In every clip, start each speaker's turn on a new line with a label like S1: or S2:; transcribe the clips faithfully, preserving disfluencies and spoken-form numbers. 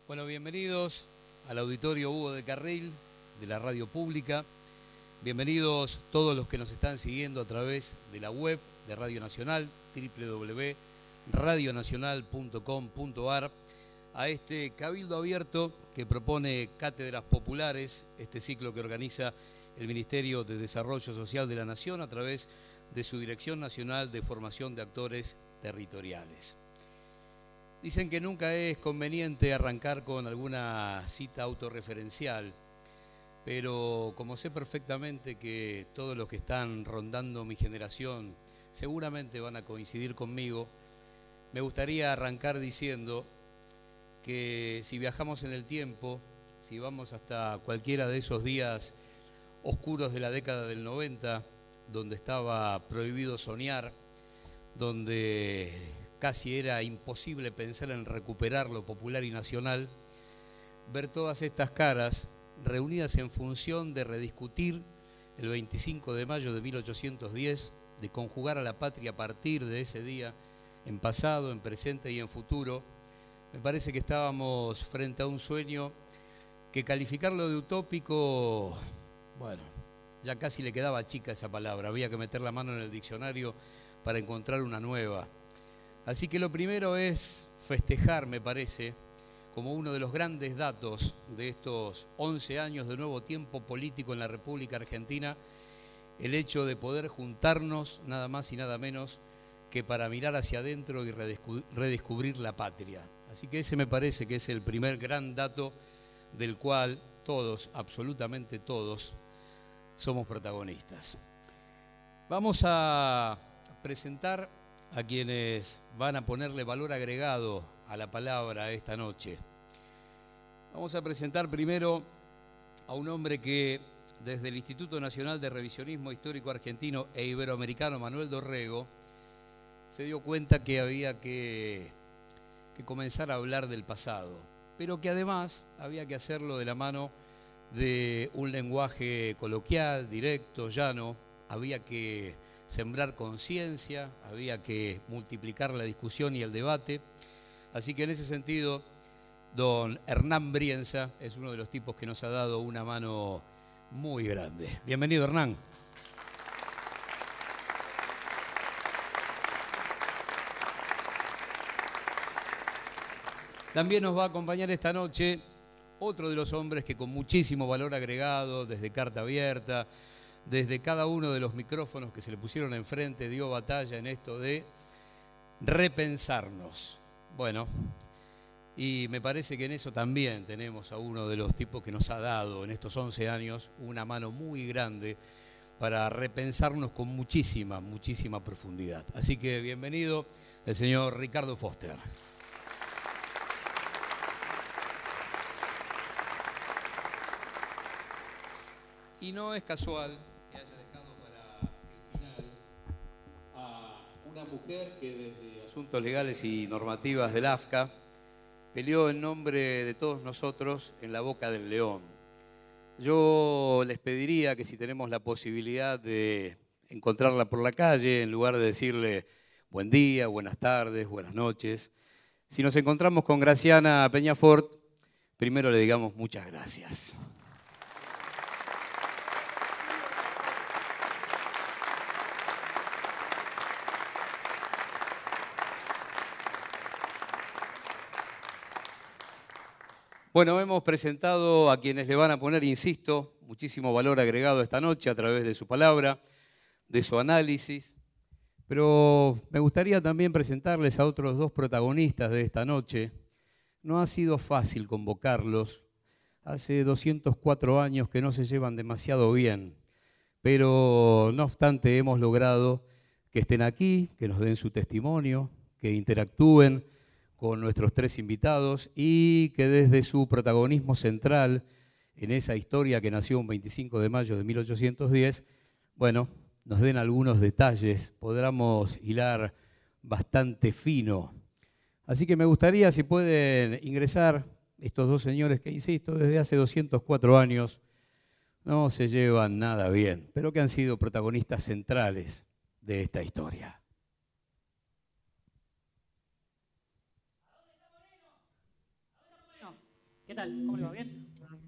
S1: Bueno, bienvenidos al auditorio Hugo del Carril de la Radio Pública. Bienvenidos todos los que nos están siguiendo a través de la web de Radio Nacional, doble u doble u doble u punto radio nacional punto com punto a r, a este cabildo abierto que propone Cátedras Populares, este ciclo que organiza el Ministerio de Desarrollo Social de la Nación a través de su Dirección Nacional de Formación de Actores Territoriales. Dicen que nunca es conveniente arrancar con alguna cita autorreferencial, pero como sé perfectamente que todos los que están rondando mi generación seguramente van a coincidir conmigo, me gustaría arrancar diciendo que si viajamos en el tiempo, si vamos hasta cualquiera de esos días oscuros de la década del noventa, donde estaba prohibido soñar, donde casi era imposible pensar en recuperar lo popular y nacional, ver todas estas caras reunidas en función de rediscutir el veinticinco de mayo de mil ochocientos diez, de conjugar a la patria a partir de ese día, en pasado, en presente y en futuro, me parece que estábamos frente a un sueño que calificarlo de utópico, bueno, ya casi le quedaba chica esa palabra, había que meter la mano en el diccionario para encontrar una nueva. Así que lo primero es festejar, me parece, como uno de los grandes datos de estos once años de nuevo tiempo político en la República Argentina, el hecho de poder juntarnos nada más y nada menos que para mirar hacia adentro y redescubrir la patria. Así que ese me parece que es el primer gran dato del cual todos, absolutamente todos, somos protagonistas. Vamos a presentar a quienes van a ponerle valor agregado a la palabra esta noche. Vamos a presentar primero a un hombre que desde el Instituto Nacional de Revisionismo Histórico Argentino e Iberoamericano, Manuel Dorrego, se dio cuenta que había que, que comenzar a hablar del pasado, pero que además había que hacerlo de la mano de un lenguaje coloquial, directo, llano. Había que sembrar conciencia, había que multiplicar la discusión y el debate. Así que en ese sentido, don Hernán Brienza es uno de los tipos que nos ha dado una mano muy grande. Bienvenido, Hernán. También nos va a acompañar esta noche otro de los hombres que con muchísimo valor agregado, desde Carta Abierta, desde cada uno de los micrófonos que se le pusieron enfrente, dio batalla en esto de repensarnos. Bueno, y me parece que en eso también tenemos a uno de los tipos que nos ha dado en estos once años una mano muy grande para repensarnos con muchísima, muchísima profundidad. Así que bienvenido el señor Ricardo Foster. Y no es casual que haya dejado para el final a una mujer que desde Asuntos Legales y Normativas del A F C A peleó en nombre de todos nosotros en la boca del león. Yo les pediría que si tenemos la posibilidad de encontrarla por la calle, en lugar de decirle buen día, buenas tardes, buenas noches, si nos encontramos con Graciana Peñafort, primero le digamos muchas gracias. Bueno, hemos presentado a quienes le van a poner, insisto, muchísimo valor agregado esta noche a través de su palabra, de su análisis, pero me gustaría también presentarles a otros dos protagonistas de esta noche. No ha sido fácil convocarlos, hace doscientos cuatro años que no se llevan demasiado bien, pero no obstante hemos logrado que estén aquí, que nos den su testimonio, que interactúen con nuestros tres invitados y que desde su protagonismo central en esa historia que nació un veinticinco de mayo de mil ochocientos diez, bueno, nos den algunos detalles, podamos hilar bastante fino. Así que me gustaría si pueden ingresar estos dos señores que, insisto, desde hace doscientos cuatro años no se llevan nada bien, pero que han sido protagonistas centrales de esta historia.
S2: ¿Qué tal? ¿Cómo le va? ¿Bien?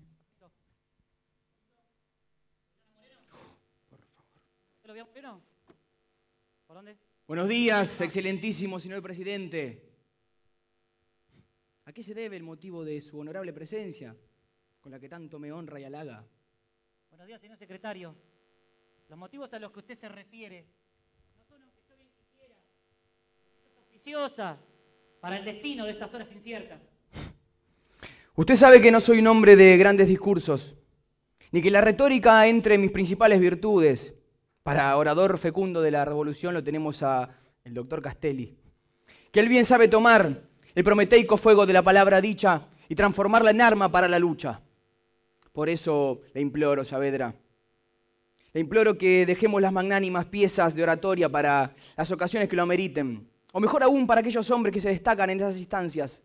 S2: ¿Te lo vio Moreno? ¿Por dónde?
S3: Buenos días, excelentísimo señor presidente. ¿A qué se debe el motivo de su honorable presencia, con la que tanto me honra y halaga?
S2: Buenos días, señor secretario. Los motivos a los que usted se refiere no son, aunque yo bien quisiera, noticias auspiciosas para el destino de estas horas inciertas.
S3: Usted sabe que no soy un hombre de grandes discursos, ni que la retórica entre en mis principales virtudes. Para orador fecundo de la revolución lo tenemos a el doctor Castelli, que él bien sabe tomar el prometeico fuego de la palabra dicha y transformarla en arma para la lucha. Por eso le imploro, Saavedra, le imploro que dejemos las magnánimas piezas de oratoria para las ocasiones que lo ameriten, o mejor aún para aquellos hombres que se destacan en esas instancias.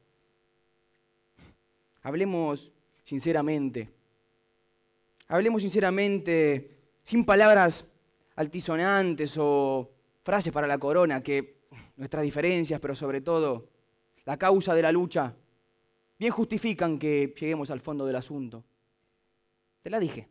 S3: Hablemos sinceramente, hablemos sinceramente, sin palabras altisonantes o frases para la corona, que nuestras diferencias, pero sobre todo la causa de la lucha, bien justifican que lleguemos al fondo del asunto. Te la dije.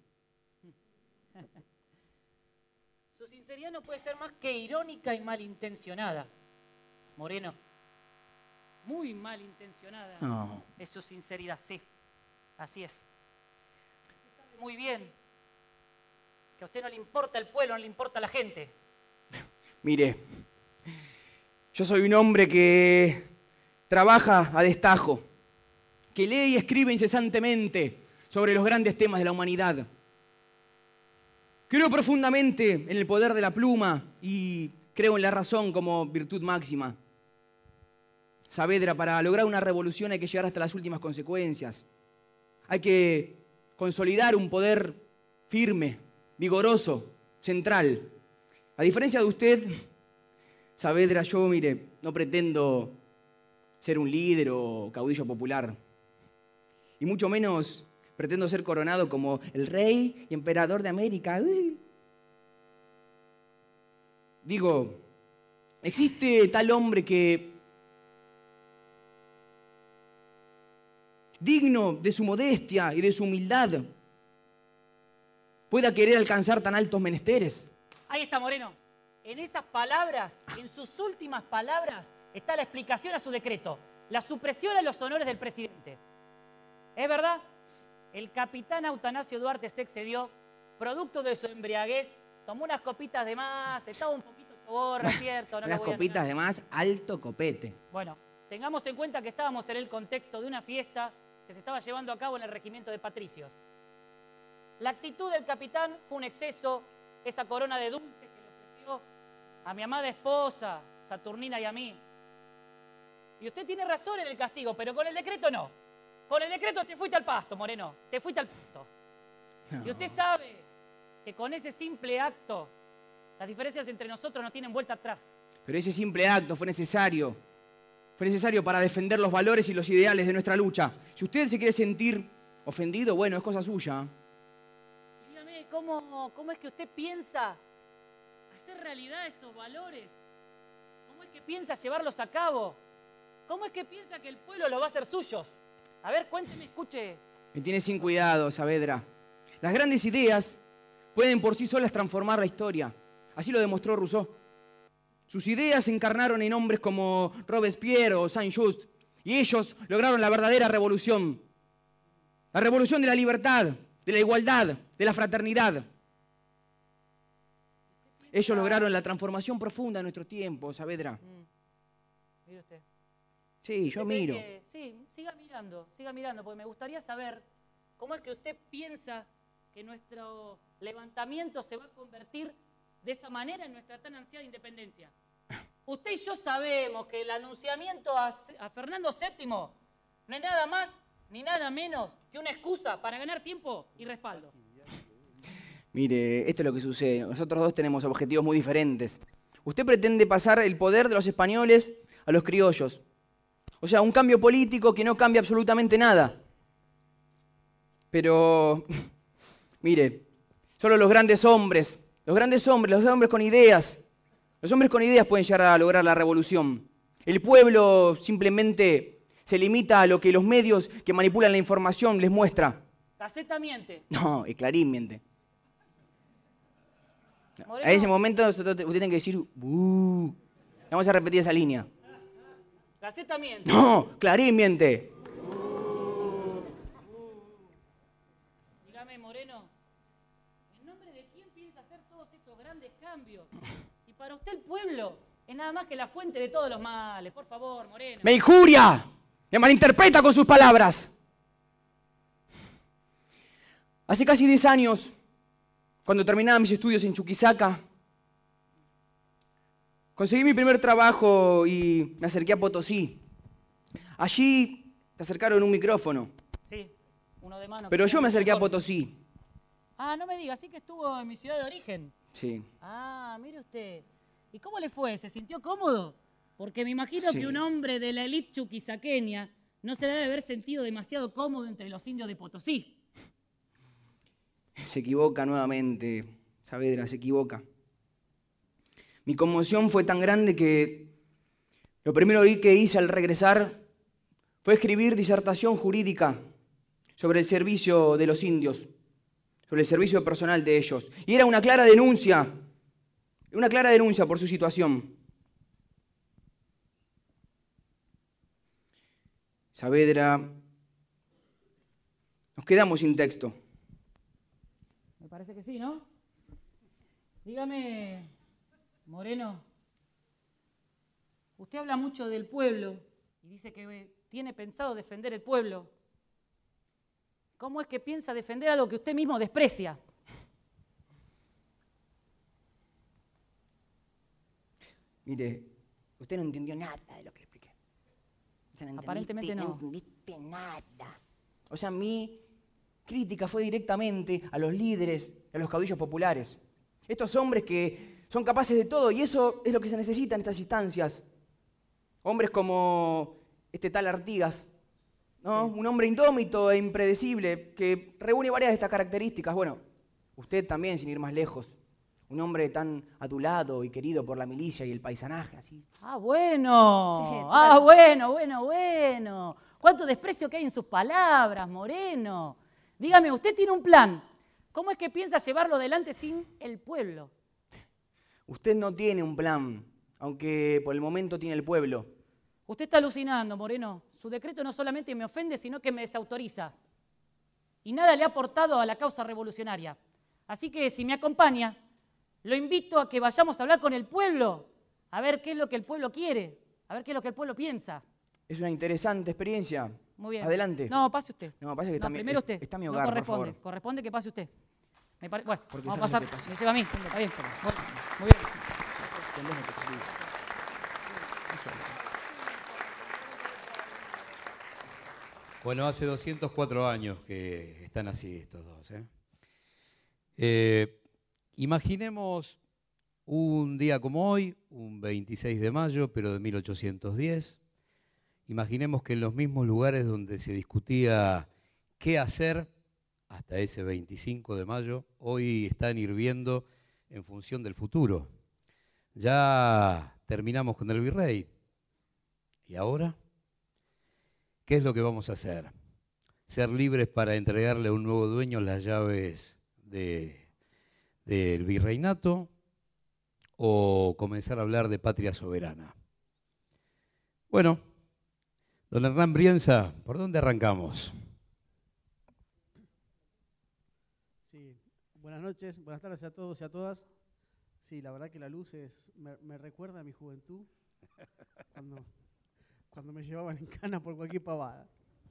S2: Su sinceridad no puede ser más que irónica y malintencionada, Moreno. Muy malintencionada
S3: No.
S2: es su sinceridad, sí, así es. Usted sabe muy bien que a usted no le importa el pueblo, no le importa la gente.
S3: Mire, yo soy un hombre que trabaja a destajo, que lee y escribe incesantemente sobre los grandes temas de la humanidad. Creo profundamente en el poder de la pluma y creo en la razón como virtud máxima. Saavedra, para lograr una revolución hay que llegar hasta las últimas consecuencias. Hay que consolidar un poder firme, vigoroso, central. A diferencia de usted, Saavedra, yo, mire, no pretendo ser un líder o caudillo popular. Y mucho menos pretendo ser coronado como el rey y emperador de América. Uy. Digo, existe tal hombre que, digno de su modestia y de su humildad, pueda querer alcanzar tan altos menesteres.
S2: Ahí está, Moreno. En esas palabras, en sus últimas palabras, está la explicación a su decreto. La supresión a los honores del presidente. ¿Es verdad? El capitán Autanasio Duarte se excedió, producto de su embriaguez, tomó unas copitas de más, estaba un poquito choborra, ¿cierto? No
S3: Unas
S2: lo voy a
S3: copitas
S2: negar.
S3: de más, alto copete.
S2: Bueno, tengamos en cuenta que estábamos en el contexto de una fiesta que se estaba llevando a cabo en el regimiento de patricios. La actitud del capitán fue un exceso, esa corona de dulce que le ofreció a mi amada esposa, Saturnina, y a mí. Y usted tiene razón en el castigo, pero con el decreto no. Con el decreto te fuiste al pasto, Moreno, te fuiste al pasto.
S3: No.
S2: Y usted sabe que con ese simple acto, las diferencias entre nosotros no tienen vuelta atrás.
S3: Pero ese simple acto fue necesario. Fue necesario para defender los valores y los ideales de nuestra lucha. Si usted se quiere sentir ofendido, bueno, es cosa suya.
S2: Y dígame, ¿cómo, cómo es que usted piensa hacer realidad esos valores? ¿Cómo es que piensa llevarlos a cabo? ¿Cómo es que piensa que el pueblo los va a hacer suyos? A ver, cuénteme, escuche.
S3: Me tiene sin cuidado, Saavedra. Las grandes ideas pueden por sí solas transformar la historia. Así lo demostró Rousseau. Sus ideas se encarnaron en hombres como Robespierre o Saint-Just, y ellos lograron la verdadera revolución. La revolución de la libertad, de la igualdad, de la fraternidad. Ellos lograron la transformación profunda de nuestro tiempo, Saavedra.
S2: Mm. Mire usted.
S3: Sí, yo
S2: ¿Usted cree
S3: miro.
S2: que- sí, siga mirando, siga mirando, porque me gustaría saber cómo es que usted piensa que nuestro levantamiento se va a convertir de esta manera en nuestra tan ansiada independencia. Usted y yo sabemos que el anunciamiento a, a Fernando séptimo no es nada más ni nada menos que una excusa para ganar tiempo y respaldo.
S3: Mire, esto es lo que sucede. Nosotros dos tenemos objetivos muy diferentes. Usted pretende pasar el poder de los españoles a los criollos. O sea, un cambio político que no cambia absolutamente nada. Pero, mire, solo los grandes hombres, los grandes hombres, los hombres con ideas, los hombres con ideas pueden llegar a lograr la revolución. El pueblo simplemente se limita a lo que los medios que manipulan la información les muestra.
S2: Gaceta miente.
S3: No, y Clarín miente.
S2: Moreno.
S3: A ese momento usted tiene que decir, "Buh". Vamos a repetir esa línea.
S2: Gaceta miente.
S3: No, Clarín miente.
S2: Dígame, Moreno, ¿en nombre de quién piensa hacer todos esos grandes cambios? Si para usted el pueblo es nada más que la fuente de todos los males. Por favor, Moreno.
S3: ¡Me injuria! ¡Me malinterpreta con sus palabras! Hace casi diez años, cuando terminaba mis estudios en Chuquisaca, conseguí mi primer trabajo y me acerqué a Potosí. Allí te acercaron un micrófono,
S2: Sí, uno de mano.
S3: pero
S2: que
S3: yo me
S2: tiene
S3: acerqué a
S2: mejor.
S3: Potosí.
S2: Ah, no me diga, así que estuvo en mi ciudad de origen.
S3: Sí.
S2: Ah, mire usted. ¿Y cómo le fue? ¿Se sintió cómodo? Porque me imagino
S3: Sí.
S2: que un hombre de la élite chuquisaqueña no se debe haber sentido demasiado cómodo entre los indios de Potosí.
S3: Se equivoca nuevamente, Saavedra, se equivoca. Mi conmoción fue tan grande que lo primero que hice al regresar fue escribir disertación jurídica sobre el servicio de los indios, sobre el servicio personal de ellos. Y era una clara denuncia, una clara denuncia por su situación. Saavedra, nos quedamos sin texto.
S2: Me parece que sí, ¿no? Dígame, Moreno, usted habla mucho del pueblo y dice que tiene pensado defender el pueblo. ¿Cómo es que piensa defender algo que usted mismo desprecia?
S3: Mire, usted no entendió nada de lo que le expliqué. O sea, no
S2: Aparentemente
S3: entendiste-
S2: no.
S3: entendiste nada. O sea, mi crítica fue directamente a los líderes, a los caudillos populares. Estos hombres que son capaces de todo, y eso es lo que se necesita en estas instancias. Hombres como este tal Artigas, ¿no?
S2: Sí.
S3: Un hombre indómito e impredecible que reúne varias de estas características. Bueno, usted también, sin ir más lejos. Un hombre tan adulado y querido por la milicia y el paisanaje, así.
S2: Ah, bueno, ah, bueno, bueno, bueno. ¿Cuánto desprecio que hay en sus palabras, Moreno? Dígame, usted tiene un plan. ¿Cómo es que piensa llevarlo adelante sin el pueblo?
S3: Usted no tiene un plan, aunque por el momento tiene el pueblo.
S2: Usted está alucinando, Moreno. Su decreto no solamente me ofende, sino que me desautoriza. Y nada le ha aportado a la causa revolucionaria. Así que, si me acompaña, lo invito a que vayamos a hablar con el pueblo, a ver qué es lo que el pueblo quiere, a ver qué es lo que el pueblo piensa.
S3: Es una interesante experiencia.
S2: Muy bien.
S3: Adelante.
S2: No, pase usted.
S3: No, pasa que está
S2: No,
S3: mi-
S2: primero
S3: es-
S2: usted.
S3: está mi
S2: No
S3: hogar, por
S2: corresponde.
S3: favor.
S2: Corresponde que pase usted. Me pare- Bueno,
S3: Porque
S2: vamos a pasar.
S3: solamente pasa.
S2: Me lleva a mí. Está bien. Voy. Muy bien.
S3: Entendemos que sí.
S1: Bueno, hace doscientos cuatro años que están así estos dos. ¿eh? Eh, imaginemos un día como hoy, un veintiséis de mayo, pero de mil ochocientos diez. Imaginemos que en los mismos lugares donde se discutía qué hacer hasta ese veinticinco de mayo, hoy están hirviendo en función del futuro. Ya terminamos con el virrey. ¿Y ahora? ¿Qué es lo que vamos a hacer? ¿Ser libres para entregarle a un nuevo dueño las llaves de, del virreinato? ¿O comenzar a hablar de patria soberana? Bueno, don Hernán Brienza, ¿por dónde arrancamos?
S4: Sí, buenas noches, buenas tardes a todos y a todas. Sí, la verdad que la luz es, me, me recuerda a mi juventud, cuando, cuando me llevaban en cana por cualquier pavada.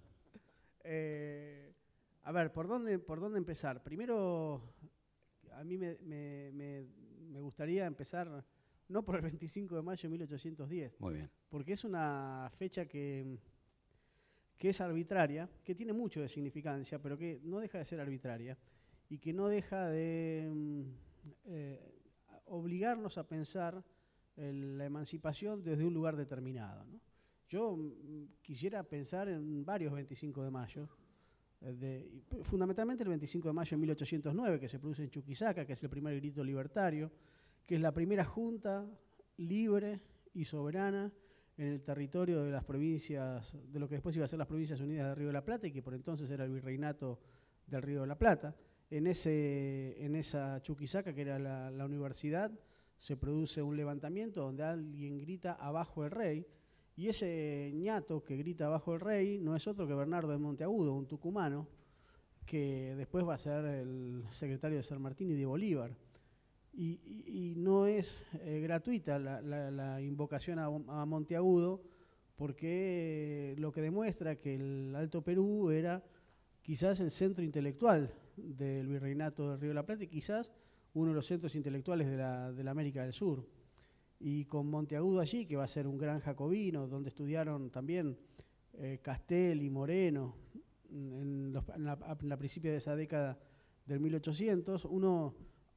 S4: Eh, a ver, ¿por dónde, por dónde empezar? Primero, a mí me, me, me, me gustaría empezar, no por el veinticinco de mayo de mil ochocientos diez,
S1: Muy bien.
S4: porque es una fecha que, que es arbitraria, que tiene mucho de significancia, pero que no deja de ser arbitraria y que no deja de mm, eh, obligarnos a pensar en la emancipación desde un lugar determinado, ¿no? Yo mm, quisiera pensar en varios veinticinco de mayo, eh, de, y p- fundamentalmente el veinticinco de mayo de mil ochocientos nueve, que se produce en Chuquisaca, que es el primer grito libertario, que es la primera junta libre y soberana en el territorio de las provincias, de lo que después iba a ser las Provincias Unidas del Río de la Plata y que por entonces era el Virreinato del Río de la Plata. En, ese, en esa Chuquisaca, que era la, la universidad, se produce un levantamiento donde alguien grita abajo el rey, y ese ñato que grita abajo el rey no es otro que Bernardo de Monteagudo, un tucumano, que después va a ser el secretario de San Martín y de Bolívar. Y, y, y no es eh, gratuita la, la, la invocación a, a Monteagudo, porque lo que demuestra que el Alto Perú era quizás el centro intelectual del Virreinato del Río de la Plata y quizás uno de los centros intelectuales de la, de la América del Sur. Y con Monteagudo allí, que va a ser un gran jacobino, donde estudiaron también eh, Castelli, Moreno, en, los, en, la, en la principio de esa década del mil ochocientos, uno,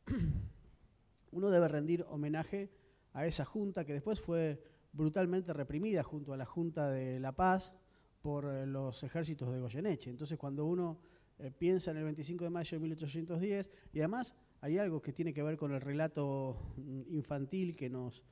S4: uno debe rendir homenaje a esa junta que después fue brutalmente reprimida junto a la Junta de La Paz por eh, los ejércitos de Goyeneche. Entonces, cuando uno eh, piensa en el veinticinco de mayo de mil ochocientos diez, y además hay algo que tiene que ver con el relato infantil que nos,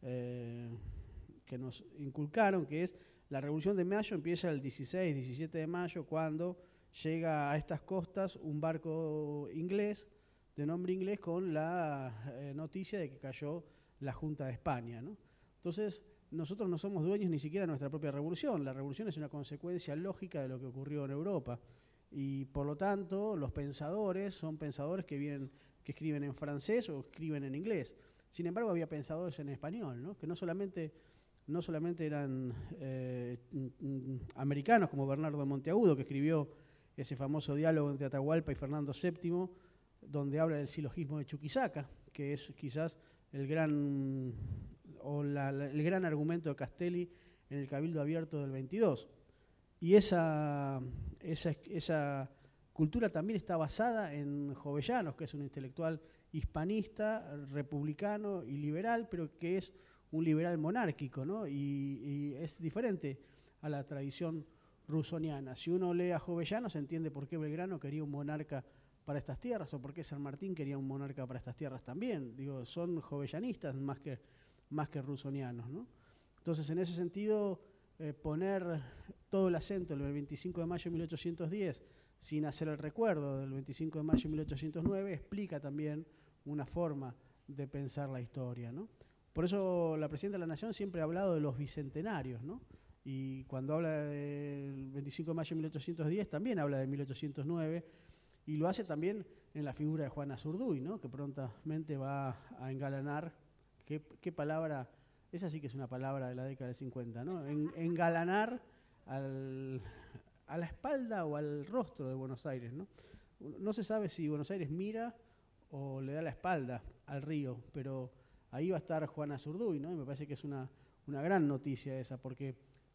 S4: eh, que nos inculcaron, que es la Revolución de Mayo empieza el dieciséis, diecisiete de mayo, cuando llega a estas costas un barco inglés, de nombre inglés, con la eh, noticia de que cayó la Junta de España, ¿no? Entonces, nosotros no somos dueños ni siquiera de nuestra propia revolución. La revolución es una consecuencia lógica de lo que ocurrió en Europa. Y por lo tanto, los pensadores son pensadores que vienen, que escriben en francés o escriben en inglés. Sin embargo, había pensadores en español, ¿no? Que no solamente, no solamente eran eh, americanos, como Bernardo de Monteagudo, que escribió ese famoso diálogo entre Atahualpa y Fernando séptimo, donde habla del silogismo de Chuquisaca, que es quizás el gran, o la, la, el gran argumento de Castelli en el Cabildo Abierto del veintidós. Y esa, esa, esa cultura también está basada en Jovellanos, que es un intelectual hispanista, republicano y liberal, pero que es un liberal monárquico, ¿no? Y, y es diferente a la tradición rusoniana. Si uno lee a Jovellanos, se entiende por qué Belgrano quería un monarca para estas tierras, o por qué San Martín quería un monarca para estas tierras también. Digo, son jovellanistas más que, más que rusonianos, ¿no? Entonces, en ese sentido, eh, poner todo el acento en el veinticinco de mayo de mil ochocientos diez sin hacer el recuerdo del veinticinco de mayo de mil ochocientos nueve explica también una forma de pensar la historia, ¿no? Por eso la Presidenta de la Nación siempre ha hablado de los bicentenarios, ¿no? Y cuando habla del veinticinco de mayo de mil ochocientos diez también habla de mil ochocientos nueve, y lo hace también en la figura de Juana Zurduy, ¿no? Que prontamente va a engalanar, qué, qué palabra, esa sí que es una palabra de la década del cincuenta, ¿no? En, engalanar al, a la espalda o al rostro de Buenos Aires, ¿no? No se sabe si Buenos Aires mira o le da la espalda al río, pero ahí va a estar Juana Zurduy, ¿no? Y me parece que es una, una gran noticia esa, porque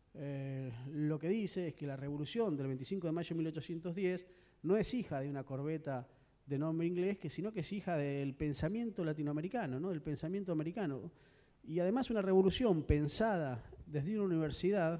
S4: eh, lo que dice es que la revolución del veinticinco de mayo de mil ochocientos diez no es hija de una corbeta de nombre inglés, que sino que es hija del pensamiento latinoamericano, ¿no? Del pensamiento americano. Y además una revolución pensada desde una universidad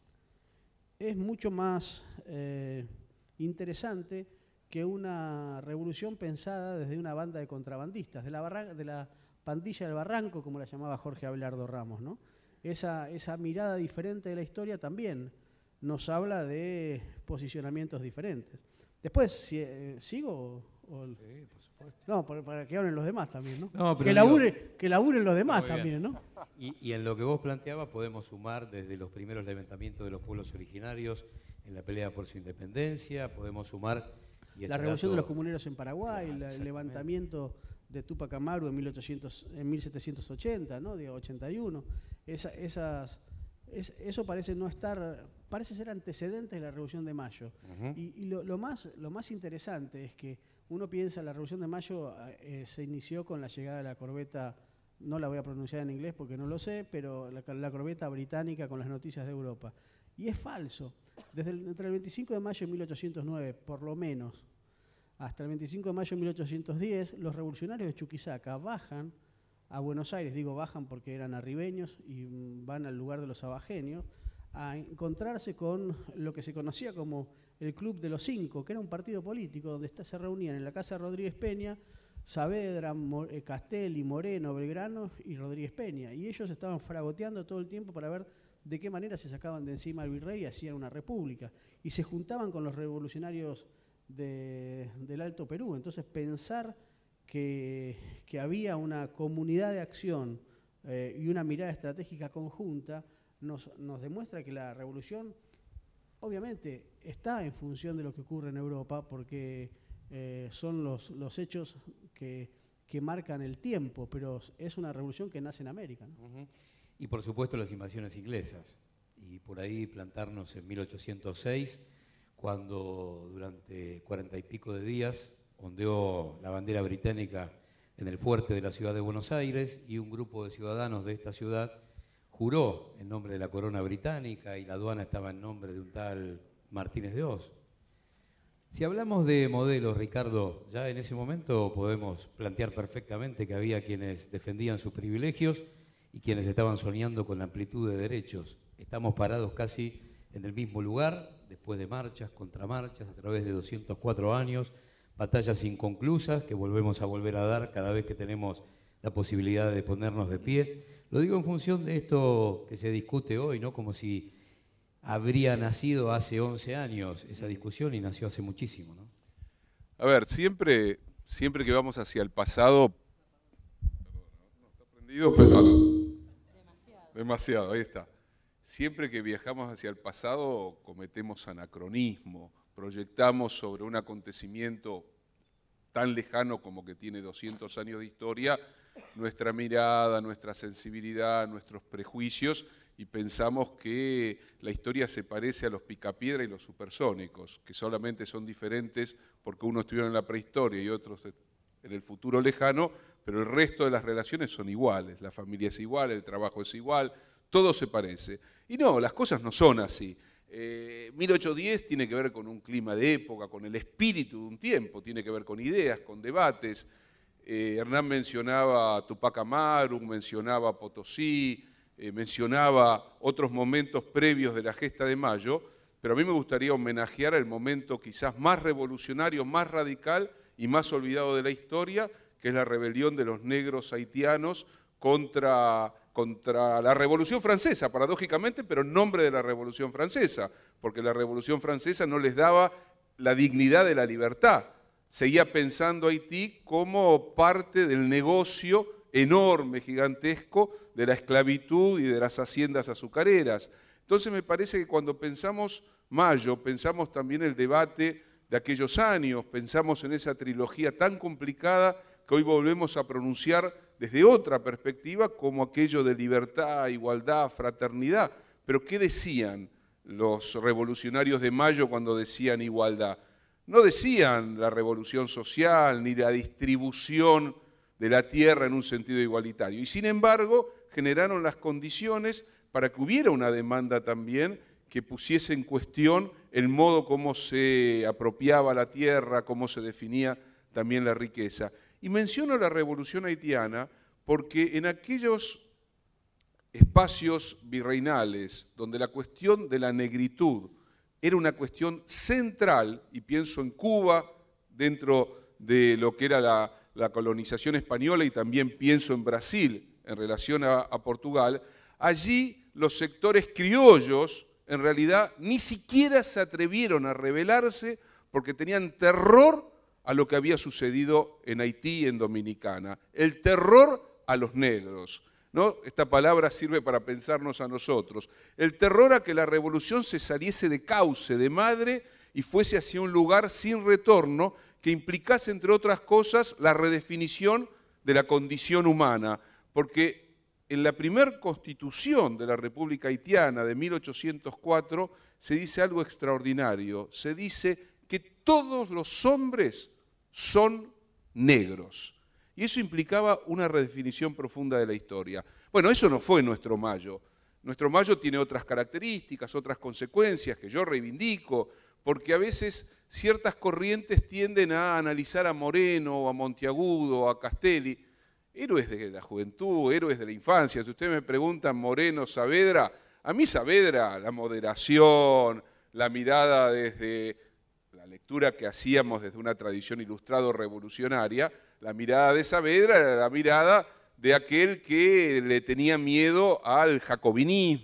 S4: es mucho más eh, interesante que una revolución pensada desde una banda de contrabandistas, de la, barra, de la pandilla del Barranco, como la llamaba Jorge Abelardo Ramos, ¿no? Esa, esa mirada diferente de la historia también nos habla de posicionamientos diferentes. Después, si, eh, ¿sigo? O,
S1: sí, por supuesto.
S4: No, para, para que hablen los demás también, ¿no?
S1: no
S4: que, labure, digo, que laburen los demás también, ¿no?
S1: Y, y en lo que vos planteabas podemos sumar desde los primeros levantamientos de los pueblos originarios en la pelea por su independencia, podemos sumar... Y
S4: la revolución dato, de los comuneros en Paraguay, claro, la, el levantamiento de Túpac Amaru en, mil ochocientos, en mil setecientos ochenta, ¿no? De ochenta y uno. Esa, esas, es, eso parece no estar... parece ser antecedentes de la Revolución de Mayo. Uh-huh. Y, y lo, lo, más, lo más interesante es que uno piensa, la Revolución de Mayo eh, se inició con la llegada de la corbeta, no la voy a pronunciar en inglés porque no lo sé, pero la, la corbeta británica con las noticias de Europa. Y es falso. Desde el, entre el veinticinco de mayo de mil ochocientos nueve, por lo menos, hasta el veinticinco de mayo de mil ochocientos diez, los revolucionarios de Chuquisaca bajan a Buenos Aires, digo bajan porque eran arribeños y van al lugar de los abajenios, a encontrarse con lo que se conocía como el Club de los Cinco, que era un partido político donde se reunían en la casa de Rodríguez Peña, Saavedra, Castelli, Moreno, Belgrano y Rodríguez Peña. Y ellos estaban fragoteando todo el tiempo para ver de qué manera se sacaban de encima al virrey y hacían una república. Y se juntaban con los revolucionarios de, del Alto Perú. Entonces pensar que, que había una comunidad de acción eh, y una mirada estratégica conjunta nos, nos demuestra que la revolución obviamente está en función de lo que ocurre en Europa, porque eh, son los, los hechos que, que marcan el tiempo, pero es una revolución que nace en América, ¿no?
S1: Uh-huh. Y por supuesto las invasiones inglesas, y por ahí plantarnos en mil ochocientos seis, cuando durante cuarenta y pico de días ondeó la bandera británica en el fuerte de la ciudad de Buenos Aires, y un grupo de ciudadanos de esta ciudad juró en nombre de la corona británica, y la aduana estaba en nombre de un tal Martínez de Oz. Si hablamos de modelos, Ricardo, ya en ese momento podemos plantear perfectamente que había quienes defendían sus privilegios y quienes estaban soñando con la amplitud de derechos. Estamos parados casi en el mismo lugar, después de marchas, contramarchas, a través de doscientos cuatro años, batallas inconclusas que volvemos a volver a dar cada vez que tenemos la posibilidad de ponernos de pie. Lo digo en función de esto que se discute hoy, ¿no? Como si habría nacido hace once años esa discusión, y nació hace muchísimo, ¿no?
S5: A ver, siempre, siempre que vamos hacia el pasado, no está prendido, pero demasiado. demasiado, ahí está. Siempre que viajamos hacia el pasado cometemos anacronismo, proyectamos sobre un acontecimiento tan lejano como que tiene doscientos años de historia nuestra mirada, nuestra sensibilidad, nuestros prejuicios, y pensamos que la historia se parece a los Picapiedra y los supersónicos, que solamente son diferentes porque unos estuvieron en la prehistoria y otros en el futuro lejano, pero el resto de las relaciones son iguales, la familia es igual, el trabajo es igual, todo se parece. Y no, las cosas no son así. Eh, mil ochocientos diez tiene que ver con un clima de época, con el espíritu de un tiempo, tiene que ver con ideas, con debates. Eh, Hernán mencionaba a Tupac Amaru, mencionaba a Potosí, eh, mencionaba otros momentos previos de la gesta de Mayo, pero a mí me gustaría homenajear el momento quizás más revolucionario, más radical y más olvidado de la historia, que es la rebelión de los negros haitianos contra, contra la Revolución Francesa, paradójicamente, pero en nombre de la Revolución Francesa, porque la Revolución Francesa no les daba la dignidad de la libertad. Seguía pensando Haití como parte del negocio enorme, gigantesco, de la esclavitud y de las haciendas azucareras. Entonces me parece que cuando pensamos Mayo, pensamos también el debate de aquellos años, pensamos en esa trilogía tan complicada que hoy volvemos a pronunciar desde otra perspectiva, como aquello de libertad, igualdad, fraternidad. Pero ¿qué decían los revolucionarios de Mayo cuando decían igualdad? No decían la revolución social ni la distribución de la tierra en un sentido igualitario. Y sin embargo, generaron las condiciones para que hubiera una demanda también que pusiese en cuestión el modo como se apropiaba la tierra, cómo se definía también la riqueza. Y menciono la revolución haitiana porque en aquellos espacios virreinales donde la cuestión de la negritud era una cuestión central, y pienso en Cuba, dentro de lo que era la, la colonización española, y también pienso en Brasil en relación a, a Portugal, allí los sectores criollos en realidad ni siquiera se atrevieron a rebelarse porque tenían terror a lo que había sucedido en Haití y en Dominicana, el terror a los negros, ¿no? Esta palabra sirve para pensarnos a nosotros. El terror a que la revolución se saliese de cauce, de madre, y fuese hacia un lugar sin retorno que implicase, entre otras cosas, la redefinición de la condición humana. Porque en la primera constitución de la República Haitiana de mil ochocientos cuatro se dice algo extraordinario. Se dice que todos los hombres son negros. Y eso implicaba una redefinición profunda de la historia. Bueno, eso no fue nuestro Mayo. Nuestro Mayo tiene otras características, otras consecuencias que yo reivindico, porque a veces ciertas corrientes tienden a analizar a Moreno, o a Monteagudo, o a Castelli, héroes de la juventud, héroes de la infancia. Si ustedes me preguntan Moreno, Saavedra, a mí Saavedra, la moderación, la mirada desde la lectura que hacíamos desde una tradición ilustrado revolucionaria, la mirada de Saavedra era la mirada de aquel que le tenía miedo al jacobinismo,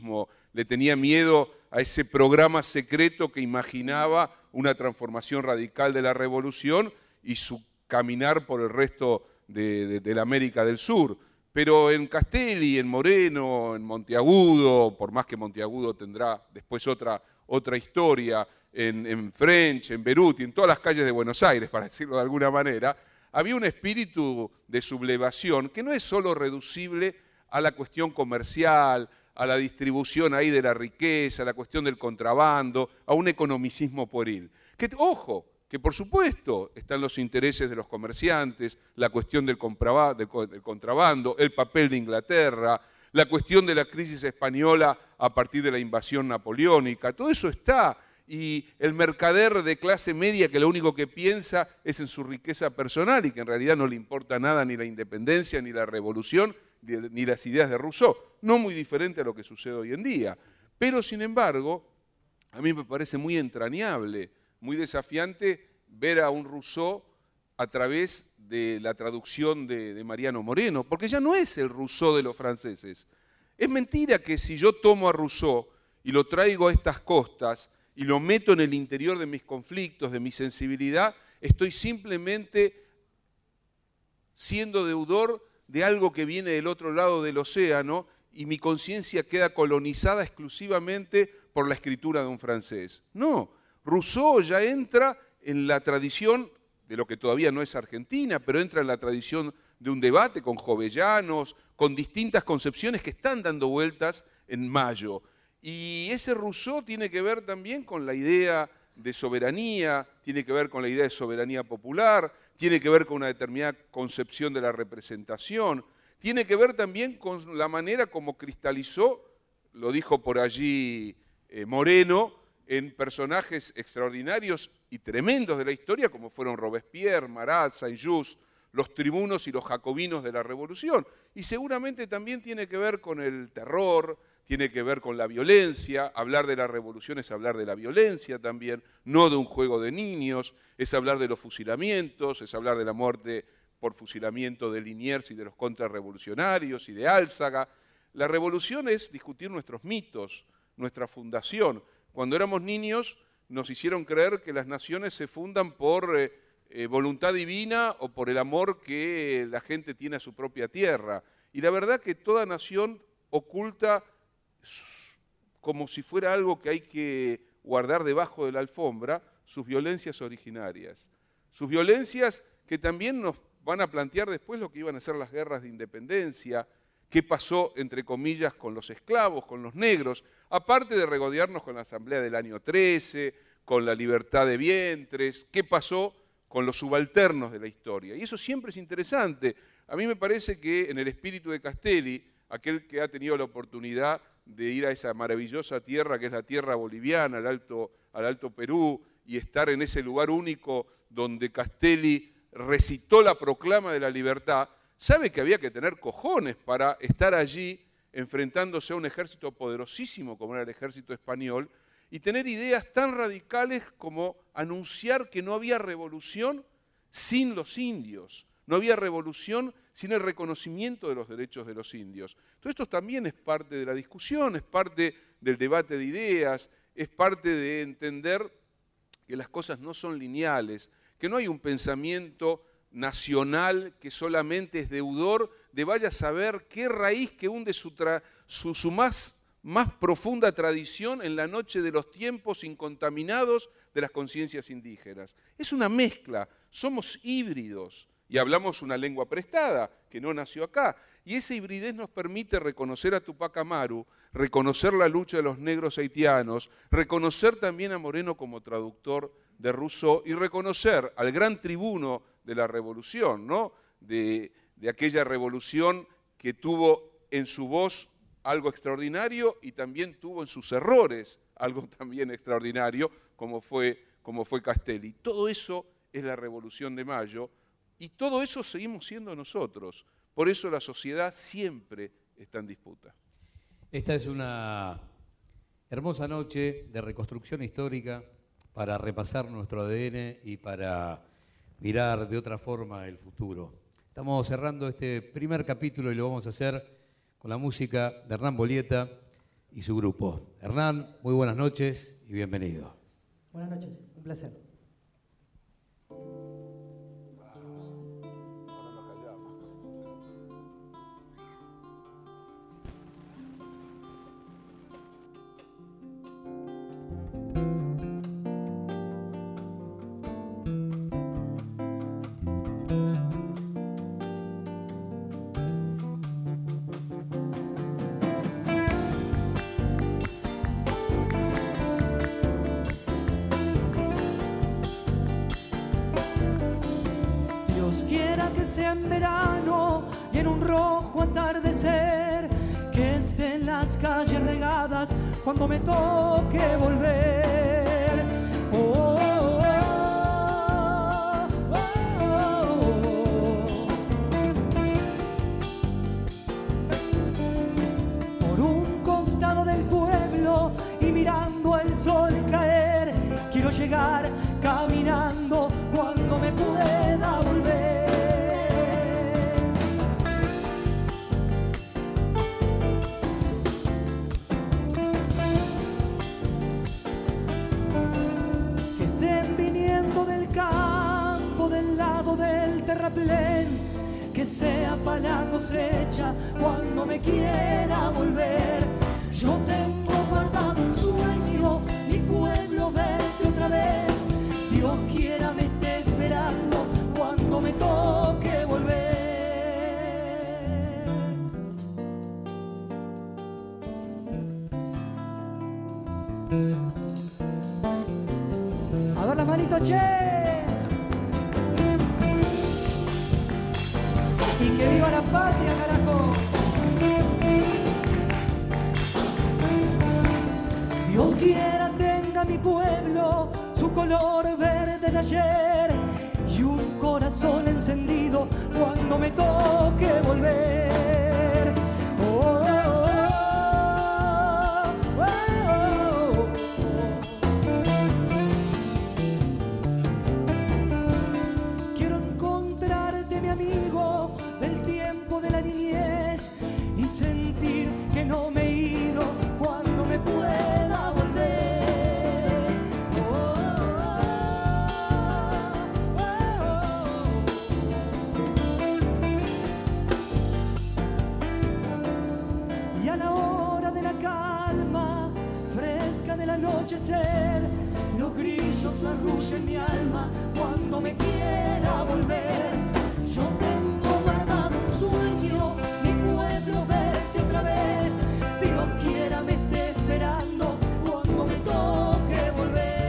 S5: le tenía miedo a ese programa secreto que imaginaba una transformación radical de la revolución y su caminar por el resto de, de, de la América del Sur. Pero en Castelli, en Moreno, en Monteagudo, por más que Monteagudo tendrá después otra, otra historia, en, en French, en Beruti, en todas las calles de Buenos Aires, para decirlo de alguna manera, había un espíritu de sublevación que no es solo reducible a la cuestión comercial, a la distribución ahí de la riqueza, a la cuestión del contrabando, a un economicismo pueril. Que, ojo, que por supuesto están los intereses de los comerciantes, la cuestión del contrabando, el papel de Inglaterra, la cuestión de la crisis española a partir de la invasión napoleónica, todo eso está. Y el mercader de clase media que lo único que piensa es en su riqueza personal y que en realidad no le importa nada ni la independencia, ni la revolución, ni las ideas de Rousseau. No muy diferente a lo que sucede hoy en día. Pero, sin embargo, a mí me parece muy entrañable, muy desafiante ver a un Rousseau a través de la traducción de, de Mariano Moreno, porque ya no es el Rousseau de los franceses. Es mentira que si yo tomo a Rousseau y lo traigo a estas costas y lo meto en el interior de mis conflictos, de mi sensibilidad, estoy simplemente siendo deudor de algo que viene del otro lado del océano y mi conciencia queda colonizada exclusivamente por la escritura de un francés. No, Rousseau ya entra en la tradición de lo que todavía no es Argentina, pero entra en la tradición de un debate con jovellanos, con distintas concepciones que están dando vueltas en Mayo. Y ese Rousseau tiene que ver también con la idea de soberanía, tiene que ver con la idea de soberanía popular, tiene que ver con una determinada concepción de la representación, tiene que ver también con la manera como cristalizó, lo dijo por allí eh, Moreno, en personajes extraordinarios y tremendos de la historia, como fueron Robespierre, Marat, Saint-Just, los tribunos y los jacobinos de la Revolución. Y seguramente también tiene que ver con el terror, tiene que ver con la violencia. Hablar de la revolución es hablar de la violencia también, no de un juego de niños, es hablar de los fusilamientos, es hablar de la muerte por fusilamiento de Liniers y de los contrarrevolucionarios y de Álzaga. La revolución es discutir nuestros mitos, nuestra fundación. Cuando éramos niños nos hicieron creer que las naciones se fundan por eh, eh, voluntad divina o por el amor que la gente tiene a su propia tierra. Y la verdad que toda nación oculta como si fuera algo que hay que guardar debajo de la alfombra, sus violencias originarias. Sus violencias que también nos van a plantear después lo que iban a ser las guerras de independencia, qué pasó, entre comillas, con los esclavos, con los negros, aparte de regodearnos con la Asamblea del año trece, con la libertad de vientres, qué pasó con los subalternos de la historia. Y eso siempre es interesante. A mí me parece que en el espíritu de Castelli, aquel que ha tenido la oportunidad de ir a esa maravillosa tierra que es la tierra boliviana, al Alto, al Alto Perú, y estar en ese lugar único donde Castelli recitó la proclama de la libertad, sabe que había que tener cojones para estar allí enfrentándose a un ejército poderosísimo como era el ejército español y tener ideas tan radicales como anunciar que no había revolución sin los indios, no había revolución sin el reconocimiento de los derechos de los indios. Todo esto también es parte de la discusión, es parte del debate de ideas, es parte de entender que las cosas no son lineales, que no hay un pensamiento nacional que solamente es deudor de vaya a saber qué raíz que hunde su, tra, su, su más, más profunda tradición en la noche de los tiempos incontaminados de las conciencias indígenas. Es una mezcla, somos híbridos y hablamos una lengua prestada que no nació acá. Y esa hibridez nos permite reconocer a Tupac Amaru, reconocer la lucha de los negros haitianos, reconocer también a Moreno como traductor de Rousseau y reconocer al gran tribuno de la revolución, ¿no? de, de aquella revolución que tuvo en su voz algo extraordinario y también tuvo en sus errores algo también extraordinario, como fue, como fue Castelli. Todo eso es la Revolución de Mayo y todo eso seguimos siendo nosotros. Por eso la sociedad siempre está en disputa.
S1: Esta es una hermosa noche de reconstrucción histórica para repasar nuestro A D N y para mirar de otra forma el futuro. Estamos cerrando este primer capítulo y lo vamos a hacer con la música de Hernán Bollietta, y su grupo. Hernán, muy buenas noches y bienvenido.
S6: Buenas noches, un placer.
S7: sea en verano y en un rojo atardecer, que estén las calles regadas cuando me toque volver. Oh, oh, oh, oh, oh. Por un costado del pueblo y mirando el sol caer, quiero llegar caminando cuando me pueda volver. Del terraplén, que sea para la cosecha cuando me quiera volver. Yo tengo guardado un sueño, mi pueblo verte otra vez. Dios quiera me esté esperando cuando me toque volver. A ver las manitos, che. Y que viva la patria, carajo. Dios quiera tenga mi pueblo su color verde de ayer y un corazón encendido cuando me toque volver. Oh, oh, oh, oh, oh. Quiero encontrarte, mi amigo, del tiempo de la niñez y sentir que no me he ido cuando me pueda volver. Oh, oh, oh, oh. Y a la hora de la calma fresca del anochecer, los grillos arrullen mi alma cuando me quiera volver. Yo tengo guardado un sueño, mi pueblo verte otra vez. Dios quiera me esté esperando cuando me toque volver.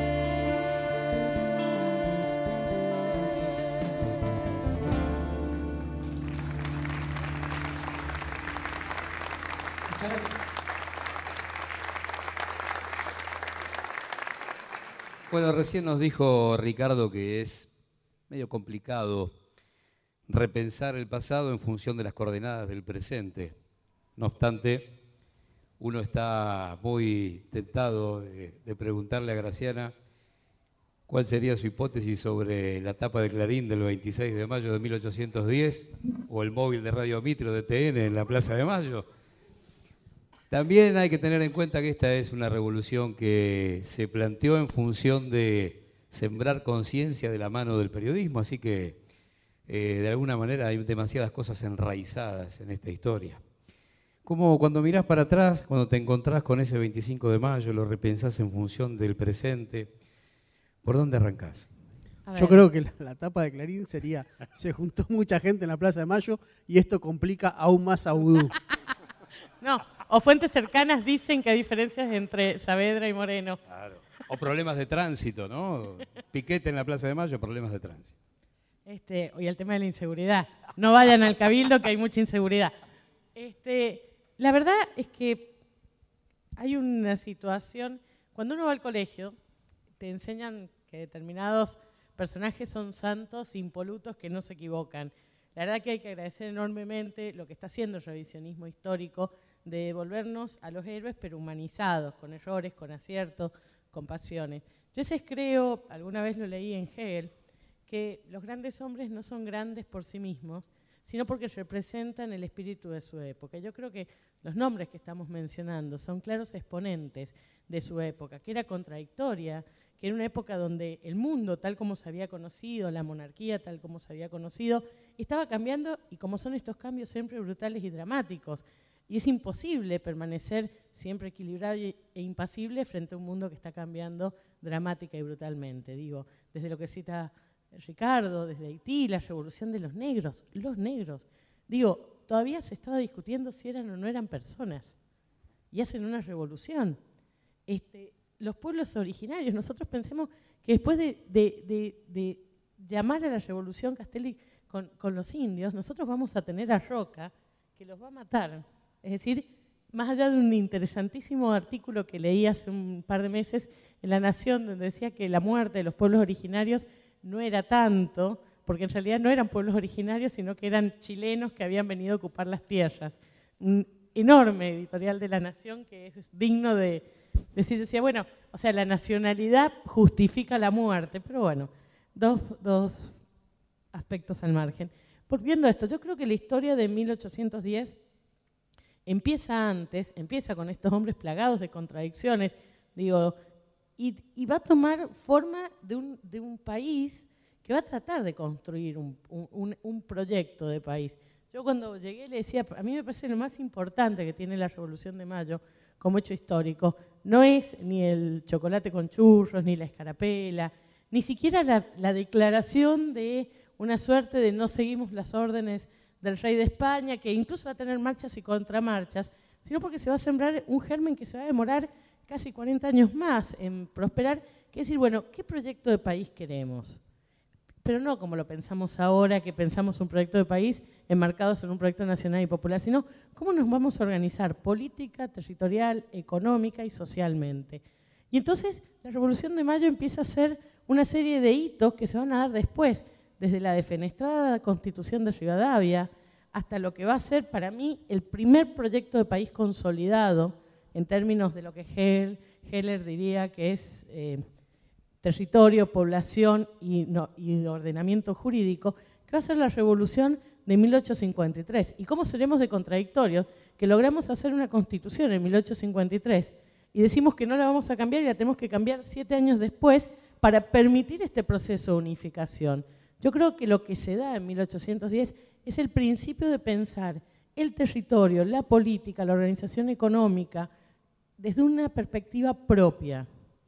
S1: Bueno, recién nos dijo Ricardo que es medio complicado repensar el pasado en función de las coordenadas del presente. No obstante, uno está muy tentado de, de preguntarle a Graciana cuál sería su hipótesis sobre la tapa de Clarín del veintiséis de mayo de mil ochocientos diez o el móvil de Radio Mitre de T N en la Plaza de Mayo. También hay que tener en cuenta que esta es una revolución que se planteó en función de sembrar conciencia de la mano del periodismo, así que eh, de alguna manera hay demasiadas cosas enraizadas en esta historia. Como cuando mirás para atrás, cuando te encontrás con ese veinticinco de mayo, lo repensás en función del presente, ¿por dónde arrancás?
S4: Yo creo que la, la tapa de Clarín sería, se juntó mucha gente en la Plaza de Mayo y esto complica aún más a Vudú.
S8: No, o fuentes cercanas dicen que hay diferencias entre Saavedra y Moreno.
S1: Claro. O problemas de tránsito, ¿no? Piquete en la Plaza de Mayo, problemas de tránsito.
S8: Este, y el tema de la inseguridad. No vayan al Cabildo, que hay mucha inseguridad. Este, la verdad es que hay una situación, cuando uno va al colegio, te enseñan que determinados personajes son santos, impolutos, que no se equivocan. La verdad que hay que agradecer enormemente lo que está haciendo el revisionismo histórico, de devolvernos a los héroes, pero humanizados, con errores, con aciertos, con pasiones. Yo a veces creo, alguna vez lo leí en Hegel, que los grandes hombres no son grandes por sí mismos, sino porque representan el espíritu de su época. Yo creo que los nombres que estamos mencionando son claros exponentes de su época, que era contradictoria, que era una época donde el mundo tal como se había conocido, la monarquía tal como se había conocido, estaba cambiando, y como son estos cambios siempre brutales y dramáticos, y es imposible permanecer siempre equilibrado e impasible frente a un mundo que está cambiando dramática y brutalmente. Digo, desde lo que cita Ricardo, desde Haití, la revolución de los negros, los negros. Digo, todavía se estaba discutiendo si eran o no eran personas, y hacen una revolución. Este, los pueblos originarios, nosotros pensemos que después de, de, de, de llamar a la revolución Castelli con, con los indios, nosotros vamos a tener a Roca, que los va a matar. Es decir, más allá de un interesantísimo artículo que leí hace un par de meses en La Nación, donde decía que la muerte de los pueblos originarios no era tanto, porque en realidad no eran pueblos originarios, sino que eran chilenos que habían venido a ocupar las tierras. Un enorme editorial de La Nación que es digno de decir, decía, bueno, o sea, la nacionalidad justifica la muerte, pero bueno, dos, dos aspectos al margen. Volviendo a esto, yo creo que la historia de mil ochocientos diez empieza antes, empieza con estos hombres plagados de contradicciones, digo, y, y va a tomar forma de un, de un país que va a tratar de construir un, un, un proyecto de país. Yo cuando llegué le decía, a mí me parece lo más importante que tiene la Revolución de Mayo como hecho histórico, no es ni el chocolate con churros, ni la escarapela, ni siquiera la, la declaración de una suerte de no seguimos las órdenes del rey de España, que incluso va a tener marchas y contramarchas, sino porque se va a sembrar un germen que se va a demorar casi cuarenta años más en prosperar, que es decir, bueno, ¿qué proyecto de país queremos? Pero no como lo pensamos ahora, que pensamos un proyecto de país enmarcados en un proyecto nacional y popular, sino cómo nos vamos a organizar política, territorial, económica y socialmente. Y entonces la Revolución de Mayo empieza a ser una serie de hitos que se van a dar después, desde la defenestrada Constitución de Rivadavia hasta lo que va a ser para mí el primer proyecto de país consolidado en términos de lo que Heller diría que es eh, territorio, población y, no, y ordenamiento jurídico, que va a ser la Revolución de mil ochocientos cincuenta y tres. ¿Y cómo seremos de contradictorios que logramos hacer una constitución en mil ochocientos cincuenta y tres y decimos que no la vamos a cambiar y la tenemos que cambiar siete años después para permitir este proceso de unificación? Yo creo que lo que se da en mil ochocientos diez es el principio de pensar el territorio, la política, la organización económica, desde una perspectiva propia.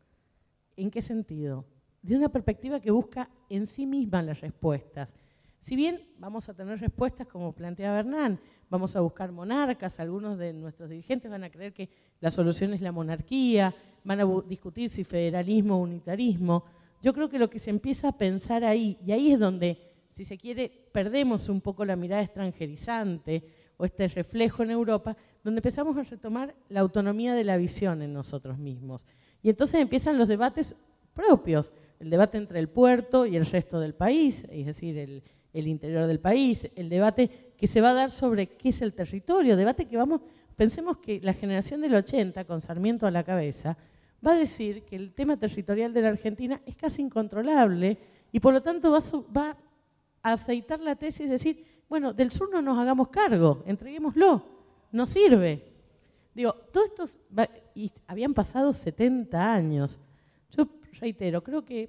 S8: ¿En qué sentido? Desde una perspectiva que busca en sí misma las respuestas. Si bien vamos a tener respuestas como plantea Bernán, vamos a buscar monarcas, algunos de nuestros dirigentes van a creer que la solución es la monarquía, van a discutir si federalismo o unitarismo. Yo creo que lo que se empieza a pensar ahí, y ahí es donde, si se quiere, perdemos un poco la mirada extranjerizante o este reflejo en Europa, donde empezamos a retomar la autonomía de la visión en nosotros mismos. Y entonces empiezan los debates propios, el debate entre el puerto y el resto del país, es decir, el, el interior del país, el debate que se va a dar sobre qué es el territorio, debate que vamos, pensemos que la generación del ochenta, con Sarmiento a la cabeza, va a decir que el tema territorial de la Argentina es casi incontrolable y por lo tanto va a, va a aceitar la tesis, decir, bueno, del sur no nos hagamos cargo, entreguémoslo, no sirve. Digo, todos estos, y habían pasado setenta años. Yo reitero, creo que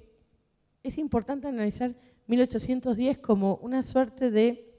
S8: es importante analizar mil ochocientos diez como una suerte de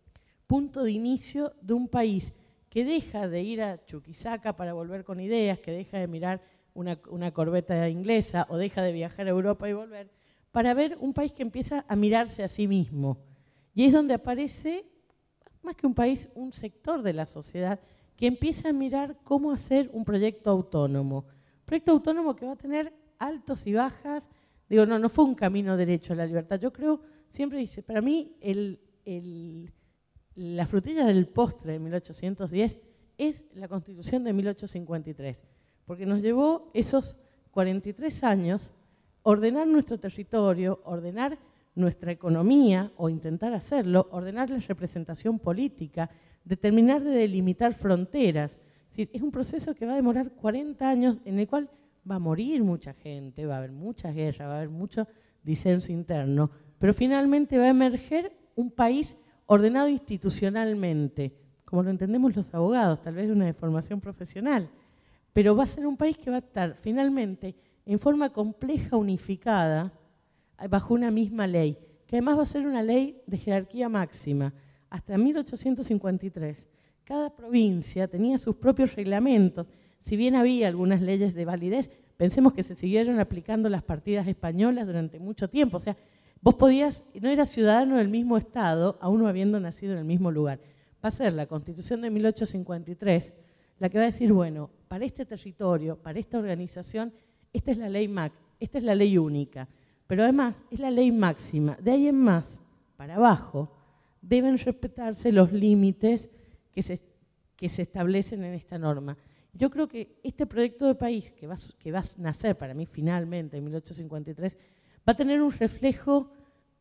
S8: punto de inicio de un país que deja de ir a Chuquisaca para volver con ideas, que deja de mirar una, una corbeta inglesa o deja de viajar a Europa y volver, para ver un país que empieza a mirarse a sí mismo. Y es donde aparece, más que un país, un sector de la sociedad que empieza a mirar cómo hacer un proyecto autónomo. Un proyecto autónomo que va a tener altos y bajas. Digo, no, no fue un camino derecho a la libertad. Yo creo, siempre dice, para mí, el, el, la frutilla del postre de mil ochocientos diez es la Constitución de mil ochocientos cincuenta y tres, porque nos llevó esos cuarenta y tres años ordenar nuestro territorio, ordenar nuestra economía, o intentar hacerlo, ordenar la representación política, determinar de delimitar fronteras. Es decir, es un proceso que va a demorar cuarenta años, en el cual va a morir mucha gente, va a haber muchas guerras, va a haber mucho disenso interno, pero finalmente va a emerger un país ordenado institucionalmente, como lo entendemos los abogados, tal vez de una deformación profesional, pero va a ser un país que va a estar finalmente en forma compleja, unificada, bajo una misma ley, que además va a ser una ley de jerarquía máxima. Hasta mil ochocientos cincuenta y tres, cada provincia tenía sus propios reglamentos, si bien había algunas leyes de validez. Pensemos que se siguieron aplicando las partidas españolas durante mucho tiempo, o sea, vos podías, no eras ciudadano del mismo estado, aún no habiendo nacido en el mismo lugar. Va a ser la Constitución de mil ochocientos cincuenta y tres la que va a decir, bueno, para este territorio, para esta organización, esta es la ley M A C, esta es la ley única, pero además es la ley máxima. De ahí en más, para abajo, deben respetarse los límites que se, que se establecen en esta norma. Yo creo que este proyecto de país que va, que va a nacer para mí finalmente en mil ochocientos cincuenta y tres va a tener un reflejo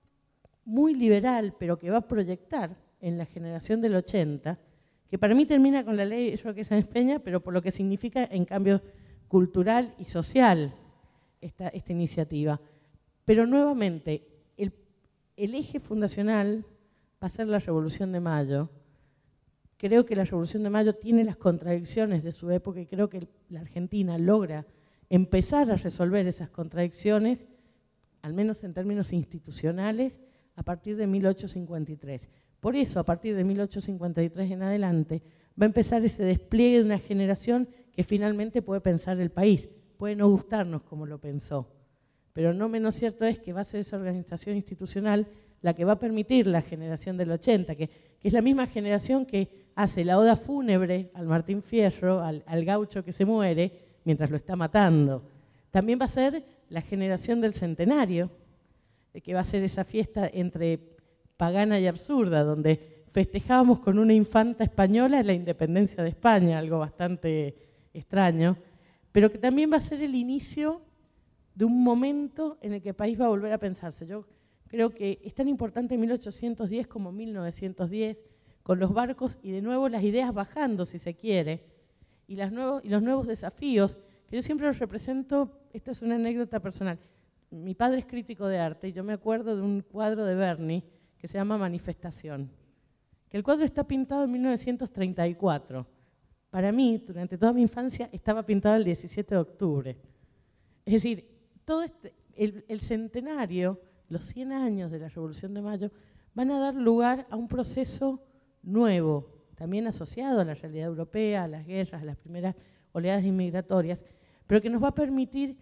S8: muy liberal, pero que va a proyectar en la generación del ochenta, que para mí termina con la ley Roque Sáenz Peña, pero por lo que significa en cambio cultural y social esta, esta iniciativa. Pero nuevamente, el, el eje fundacional va a ser la Revolución de Mayo. Creo que la Revolución de Mayo tiene las contradicciones de su época y creo que la Argentina logra empezar a resolver esas contradicciones, al menos en términos institucionales, a partir de mil ochocientos cincuenta y tres. Por eso, a partir de mil ochocientos cincuenta y tres en adelante, va a empezar ese despliegue de una generación que finalmente puede pensar el país. Puede no gustarnos como lo pensó, pero no menos cierto es que va a ser esa organización institucional la que va a permitir la generación del ochenta, que, que es la misma generación que hace la oda fúnebre al Martín Fierro, al, al gaucho que se muere mientras lo está matando. También va a ser la generación del centenario, que va a ser esa fiesta entre pagana y absurda, donde festejábamos con una infanta española la independencia de España, algo bastante extraño, pero que también va a ser el inicio de un momento en el que el país va a volver a pensarse. Yo creo que es tan importante mil ochocientos diez como mil novecientos diez, con los barcos y de nuevo las ideas bajando, si se quiere, y, las nuevos, y los nuevos desafíos, que yo siempre los represento. Esta es una anécdota personal. Mi padre es crítico de arte y yo me acuerdo de un cuadro de Berni que se llama Manifestación, que el cuadro está pintado en mil novecientos treinta y cuatro. Para mí, durante toda mi infancia, estaba pintado el diecisiete de octubre. Es decir, todo este, el, el centenario, los cien años de la Revolución de Mayo, van a dar lugar a un proceso nuevo, también asociado a la realidad europea, a las guerras, a las primeras oleadas inmigratorias, pero que nos va a permitir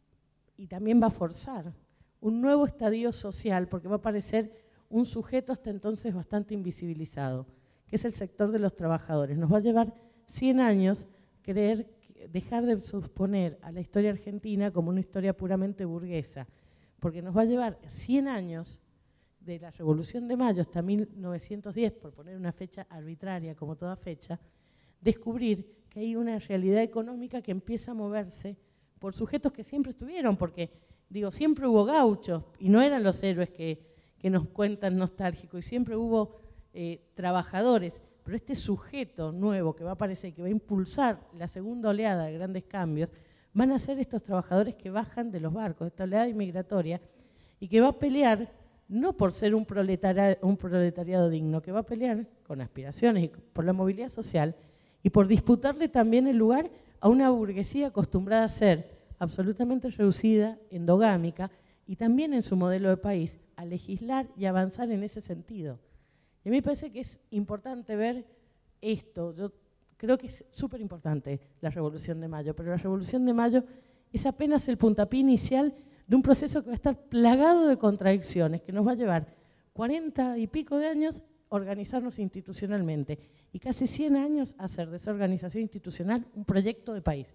S8: y también va a forzar un nuevo estadio social, porque va a aparecer un sujeto hasta entonces bastante invisibilizado, que es el sector de los trabajadores. Nos va a llevar cien años creer, dejar de suponer a la historia argentina como una historia puramente burguesa, porque nos va a llevar cien años de la Revolución de Mayo hasta mil novecientos diez, por poner una fecha arbitraria como toda fecha, descubrir que hay una realidad económica que empieza a moverse por sujetos que siempre estuvieron, porque, digo, siempre hubo gauchos y no eran los héroes que, que nos cuentan nostálgicos, y siempre hubo eh, trabajadores, pero este sujeto nuevo que va a aparecer, que va a impulsar la segunda oleada de grandes cambios, van a ser estos trabajadores que bajan de los barcos, esta oleada inmigratoria, y que va a pelear no por ser un proletariado, un proletariado digno, que va a pelear con aspiraciones y por la movilidad social y por disputarle también el lugar a una burguesía acostumbrada a ser absolutamente reducida, endogámica, y también en su modelo de país, a legislar y avanzar en ese sentido. Y a mí me parece que es importante ver esto. Yo creo que es súper importante la Revolución de Mayo, pero la Revolución de Mayo es apenas el puntapié inicial de un proceso que va a estar plagado de contradicciones, que nos va a llevar cuarenta y pico de años a organizarnos institucionalmente y casi cien años a hacer de esa organización institucional un proyecto de país.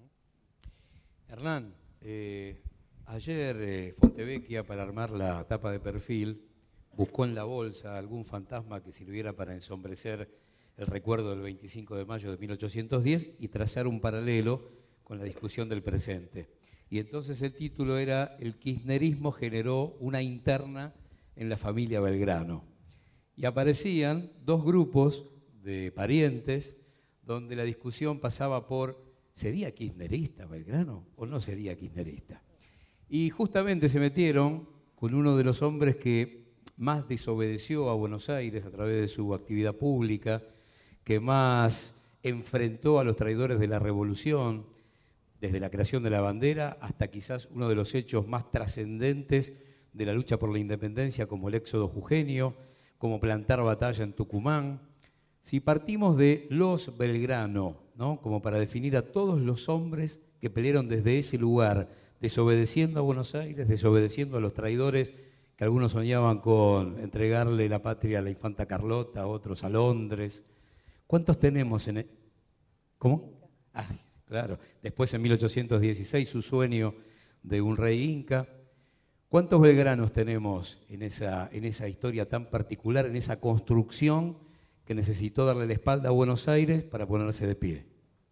S1: Uh-huh. Hernán, eh, ayer eh, Fontevecchia, para armar la tapa de perfil, buscó en la bolsa algún fantasma que sirviera para ensombrecer el recuerdo del veinticinco de mayo de mil ochocientos diez y trazar un paralelo con la discusión del presente. Y entonces el título era «El kirchnerismo generó una interna en la familia Belgrano». Y aparecían dos grupos de parientes donde la discusión pasaba por ¿sería kirchnerista Belgrano o no sería kirchnerista? Y justamente se metieron con uno de los hombres que más desobedeció a Buenos Aires a través de su actividad pública, que más enfrentó a los traidores de la revolución, desde la creación de la bandera hasta quizás uno de los hechos más trascendentes de la lucha por la independencia, como el éxodo jujeño, como plantar batalla en Tucumán. Si partimos de los Belgrano, ¿no?, como para definir a todos los hombres que pelearon desde ese lugar, desobedeciendo a Buenos Aires, desobedeciendo a los traidores que algunos soñaban con entregarle la patria a la infanta Carlota, otros a Londres. ¿Cuántos tenemos en el... ¿Cómo? Ah, claro. Después en mil ochocientos dieciséis su sueño de un rey inca. ¿Cuántos belgranos tenemos en esa, en esa historia tan particular, en esa construcción que necesitó darle la espalda a Buenos Aires para ponerse de pie?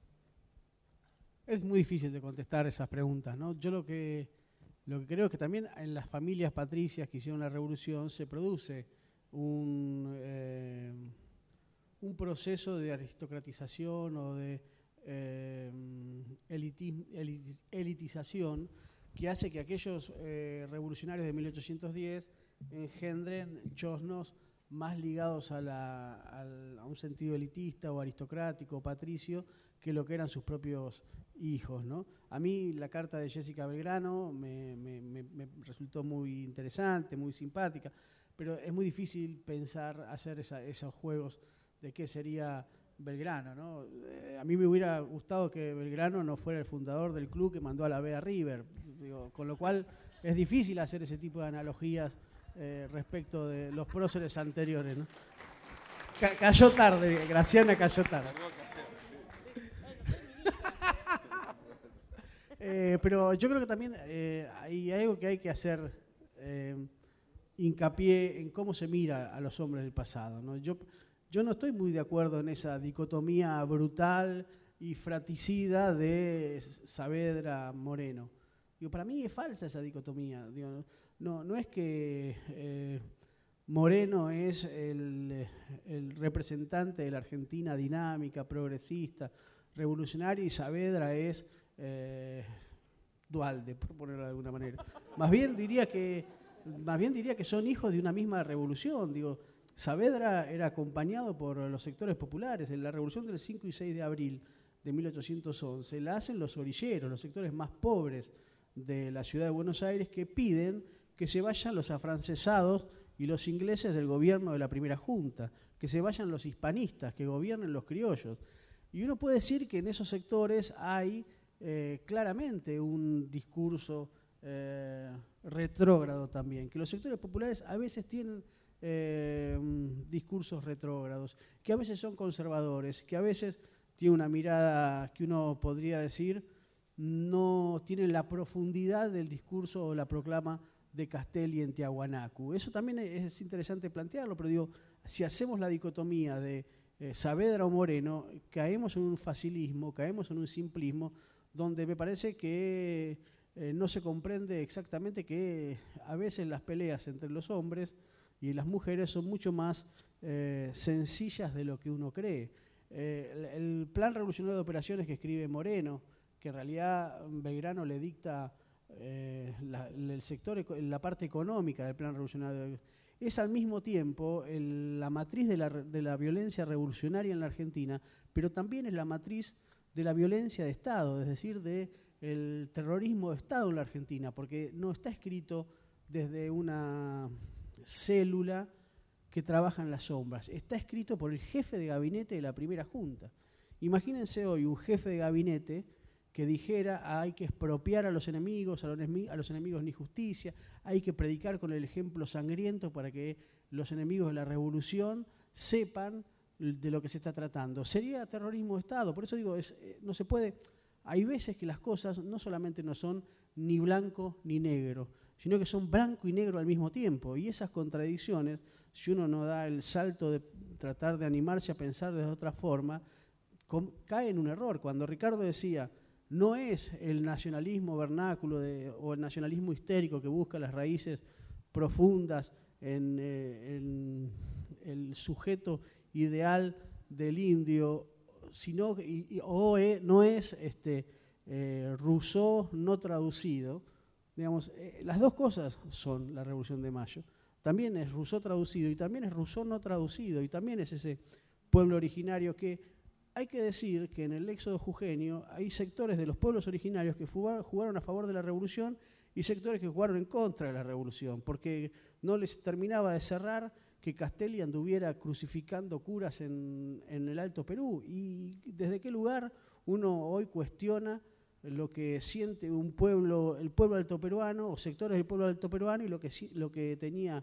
S4: Es muy difícil de contestar esas preguntas, ¿no? Yo lo que, lo que creo es que también en las familias patricias que hicieron la revolución se produce un, eh, un proceso de aristocratización o de eh, elitis, elitis, elitización que hace que aquellos eh, revolucionarios de mil ochocientos diez engendren chosnos más ligados a, la, a, a un sentido elitista o aristocrático o patricio que lo que eran sus propios hijos, ¿no? A mí la carta de Jessica Belgrano me, me, me, me resultó muy interesante, muy simpática, pero es muy difícil pensar hacer esa, esos juegos de qué sería Belgrano, ¿no? Eh, a mí me hubiera gustado que Belgrano no fuera el fundador del club que mandó a la B a River, digo, con lo cual es difícil hacer ese tipo de analogías eh, respecto de los próceres anteriores, ¿no? Ca cayó tarde, Graciana cayó tarde. Eh, pero yo creo que también eh, hay algo que hay que hacer eh, hincapié en cómo se mira a los hombres del pasado, ¿no? Yo, yo no estoy muy de acuerdo en esa dicotomía brutal y fratricida de Saavedra Moreno. Digo, para mí es falsa esa dicotomía. Digo, no, no es que eh, Moreno es el, el representante de la Argentina dinámica, progresista, revolucionaria, y Saavedra es Eh, Dualde, por ponerlo de alguna manera. Más bien diría que, más bien diría que son hijos de una misma revolución. Digo, Saavedra era acompañado por los sectores populares. En la revolución del cinco y seis de abril de mil ochocientos once la hacen los orilleros, los sectores más pobres de la ciudad de Buenos Aires, que piden que se vayan los afrancesados y los ingleses del gobierno de la primera junta, que se vayan los hispanistas, que gobiernen los criollos. Y uno puede decir que en esos sectores hay Eh, claramente un discurso eh, retrógrado también, que los sectores populares a veces tienen eh, discursos retrógrados, que a veces son conservadores, que a veces tienen una mirada que uno podría decir no tienen la profundidad del discurso o la proclama de Castelli en Tiahuanacu. Eso también es interesante plantearlo, pero digo, si hacemos la dicotomía de eh, Saavedra o Moreno, caemos en un facilismo, caemos en un simplismo, donde me parece que eh, no se comprende exactamente que a veces las peleas entre los hombres y las mujeres son mucho más eh, sencillas de lo que uno cree. Eh, el, el plan revolucionario de operaciones que escribe Moreno, que en realidad Belgrano le dicta eh, la, el sector, la parte económica del plan revolucionario, es al mismo tiempo el, la matriz de la, de la violencia revolucionaria en la Argentina, pero también es la matriz de la violencia de Estado, es decir, del terrorismo de Estado en la Argentina, porque no está escrito desde una célula que trabaja en las sombras, está escrito por el jefe de gabinete de la primera junta. Imagínense hoy un jefe de gabinete que dijera ah, hay que expropiar a los enemigos, a los, a los enemigos ni justicia, hay que predicar con el ejemplo sangriento para que los enemigos de la revolución sepan de lo que se está tratando. Sería terrorismo de Estado. Por eso digo, es, eh, no se puede... Hay veces que las cosas no solamente no son ni blanco ni negro, sino que son blanco y negro al mismo tiempo. Y esas contradicciones, si uno no da el salto de tratar de animarse a pensar de otra forma, com, cae en un error. Cuando Ricardo decía, no es el nacionalismo vernáculo de, o el nacionalismo histérico que busca las raíces profundas en, eh, en el sujeto ideal del indio, sino y, y, o e, no es este, eh, Rousseau no traducido. Digamos, eh, las dos cosas son la Revolución de Mayo. También es Rousseau traducido y también es Rousseau no traducido y también es ese pueblo originario, que hay que decir que en el éxodo jujeño hay sectores de los pueblos originarios que jugaron a favor de la revolución y sectores que jugaron en contra de la revolución, porque no les terminaba de cerrar que Castelli anduviera crucificando curas en, en el Alto Perú. Y desde qué lugar uno hoy cuestiona lo que siente un pueblo, el pueblo altoperuano, o sectores del pueblo altoperuano, y lo que, lo que tenía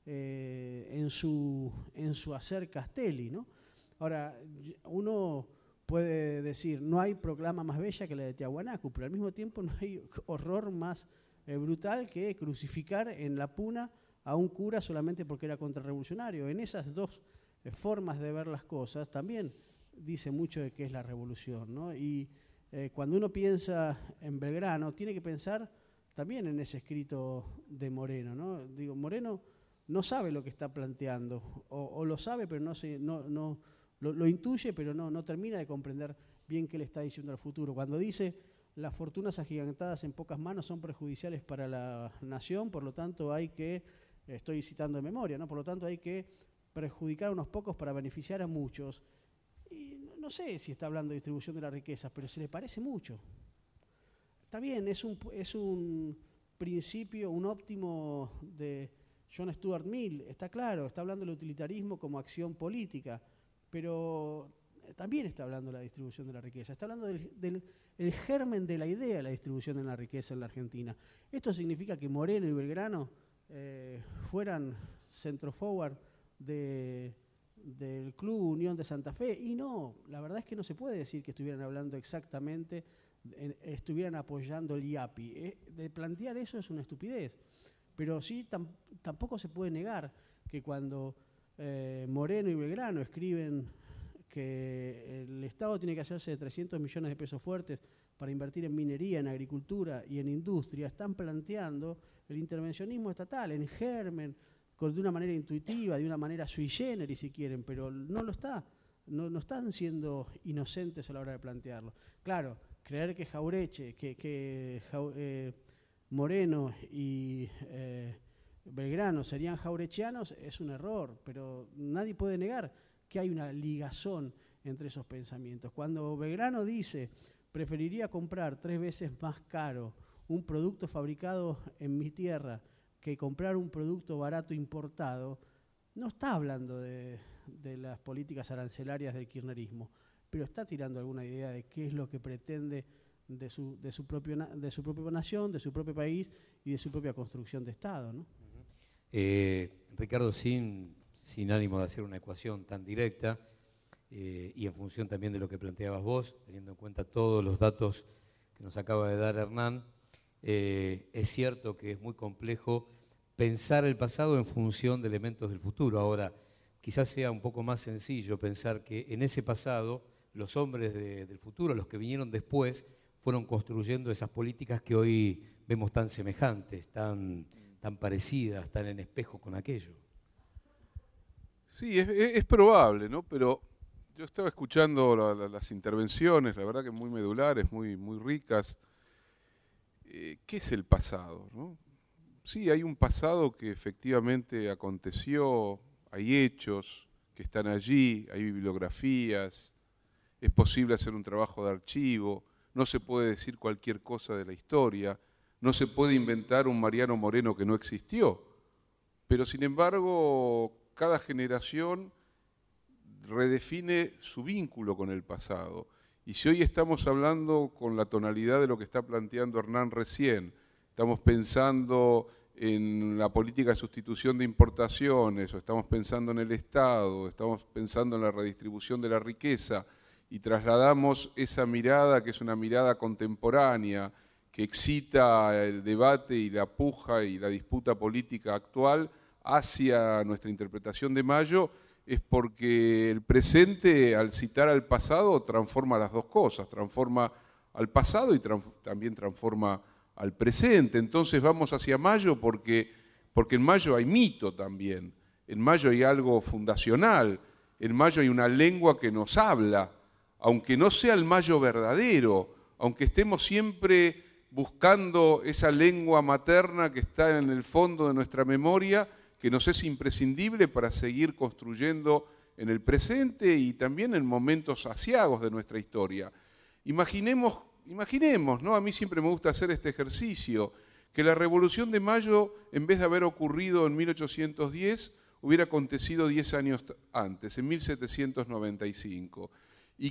S4: eh, en, su, en su hacer Castelli, ¿no? Ahora, uno puede decir, no hay proclama más bella que la de Tiahuanacu, pero al mismo tiempo no hay horror más eh, brutal que crucificar en la Puna a un cura solamente porque era contrarrevolucionario. En esas dos eh, formas de ver las cosas también dice mucho de qué es la revolución, ¿no? Y eh, cuando uno piensa en Belgrano, tiene que pensar también en ese escrito de Moreno, ¿no? Digo, Moreno no sabe lo que está planteando, o, o lo sabe, pero no se, no, no lo, lo intuye, pero no, no termina de comprender bien qué le está diciendo al futuro. Cuando dice, las fortunas agigantadas en pocas manos son perjudiciales para la nación, por lo tanto hay que, estoy citando de memoria, ¿no? Por lo tanto hay que perjudicar a unos pocos para beneficiar a muchos. Y no sé si está hablando de distribución de la riqueza, pero se le parece mucho. Está bien, es un, es un principio, un óptimo de John Stuart Mill, está claro, está hablando del utilitarismo como acción política, pero también está hablando de la distribución de la riqueza, está hablando del, del el germen de la idea de la distribución de la riqueza en la Argentina. Esto significa que Moreno y Belgrano eh, fueran centroforward de... del Club Unión de Santa Fe, y no, la verdad es que no se puede decir que estuvieran hablando exactamente, eh, estuvieran apoyando el I A P I. Eh, de plantear eso es una estupidez, pero sí tam, tampoco se puede negar que cuando eh, Moreno y Belgrano escriben que el Estado tiene que hacerse de trescientos millones de pesos fuertes para invertir en minería, en agricultura y en industria, están planteando el intervencionismo estatal en germen, de una manera intuitiva, de una manera sui generis si quieren, pero no lo está, no, no están siendo inocentes a la hora de plantearlo. Claro, creer que Jaureche, que, que eh, Moreno y eh, Belgrano serían jaurechianos es un error, pero nadie puede negar que hay una ligazón entre esos pensamientos. Cuando Belgrano dice, preferiría comprar tres veces más caro un producto fabricado en mi tierra que comprar un producto barato importado, no está hablando de, de las políticas arancelarias del kirchnerismo, pero está tirando alguna idea de qué es lo que pretende de su, de su, propio, de su propia nación, de su propio país y de su propia construcción de Estado, ¿no?
S1: Eh, Ricardo, sin, sin ánimo de hacer una ecuación tan directa, eh, y en función también de lo que planteabas vos, teniendo en cuenta todos los datos que nos acaba de dar Hernán, eh, es cierto que es muy complejo pensar el pasado en función de elementos del futuro. Ahora, quizás sea un poco más sencillo pensar que en ese pasado los hombres de, del futuro, los que vinieron después, fueron construyendo esas políticas que hoy vemos tan semejantes, tan, tan parecidas, tan en espejo con aquello.
S5: Sí, es, es probable, ¿no? Pero yo estaba escuchando la, la, las intervenciones, la verdad que muy medulares, muy, muy ricas. Eh, ¿Qué es el pasado, no? Sí, hay un pasado que efectivamente aconteció, hay hechos que están allí, hay bibliografías, es posible hacer un trabajo de archivo, no se puede decir cualquier cosa de la historia, no se puede inventar un Mariano Moreno que no existió, pero sin embargo cada generación redefine su vínculo con el pasado. Y si hoy estamos hablando con la tonalidad de lo que está planteando Hernán recién, estamos pensando en la política de sustitución de importaciones, o estamos pensando en el Estado, estamos pensando en la redistribución de la riqueza, y trasladamos esa mirada, que es una mirada contemporánea, que excita el debate y la puja y la disputa política actual, hacia nuestra interpretación de Mayo, es porque el presente, al citar al pasado, transforma las dos cosas, transforma al pasado y trans- también transforma al presente. Entonces vamos hacia Mayo porque, porque en Mayo hay mito también, en Mayo hay algo fundacional, en Mayo hay una lengua que nos habla, aunque no sea el Mayo verdadero, aunque estemos siempre buscando esa lengua materna que está en el fondo de nuestra memoria, que nos es imprescindible para seguir construyendo en el presente y también en momentos aciagos de nuestra historia. Imaginemos, imaginemos, ¿no? A mí siempre me gusta hacer este ejercicio, que la Revolución de Mayo, en vez de haber ocurrido en mil ochocientos diez, hubiera acontecido diez años antes, en mil setecientos noventa y cinco, y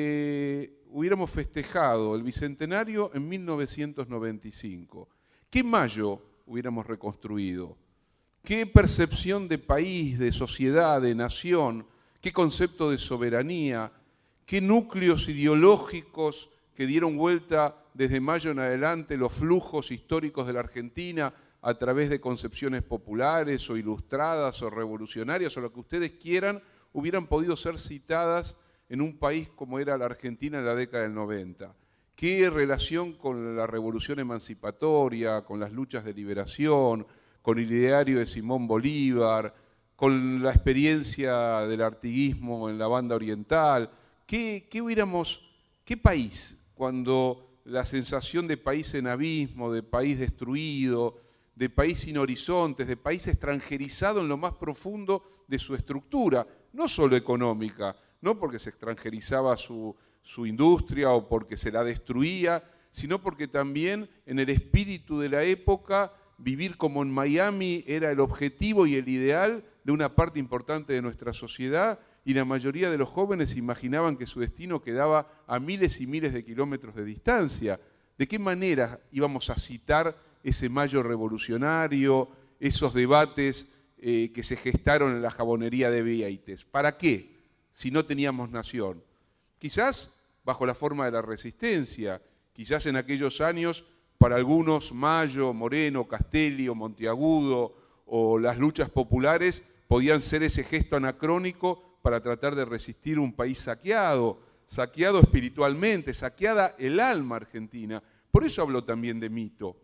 S5: que hubiéramos festejado el Bicentenario en mil novecientos noventa y cinco. ¿Qué Mayo hubiéramos reconstruido? ¿Qué percepción de país, de sociedad, de nación? ¿Qué concepto de soberanía? ¿Qué núcleos ideológicos que dieron vuelta desde Mayo en adelante los flujos históricos de la Argentina a través de concepciones populares o ilustradas o revolucionarias o lo que ustedes quieran, hubieran podido ser citadas en un país como era la Argentina en la década del noventa? ¿Qué relación con la revolución emancipatoria, con las luchas de liberación, con el ideario de Simón Bolívar, con la experiencia del artiguismo en la banda oriental? ¿Qué, qué hubiéramos, qué país, cuando la sensación de país en abismo, de país destruido, de país sin horizontes, de país extranjerizado en lo más profundo de su estructura, no solo económica, no porque se extranjerizaba su, su industria o porque se la destruía, sino porque también en el espíritu de la época vivir como en Miami era el objetivo y el ideal de una parte importante de nuestra sociedad, y la mayoría de los jóvenes imaginaban que su destino quedaba a miles y miles de kilómetros de distancia. ¿De qué manera íbamos a citar ese Mayo revolucionario, esos debates eh, que se gestaron en la jabonería de Vieites? ¿Para qué? Si no teníamos nación. Quizás bajo la forma de la resistencia, quizás en aquellos años para algunos Mayo, Moreno, Castelli o Monteagudo o las luchas populares podían ser ese gesto anacrónico para tratar de resistir un país saqueado, saqueado espiritualmente, saqueada el alma argentina. Por eso hablo también de mito.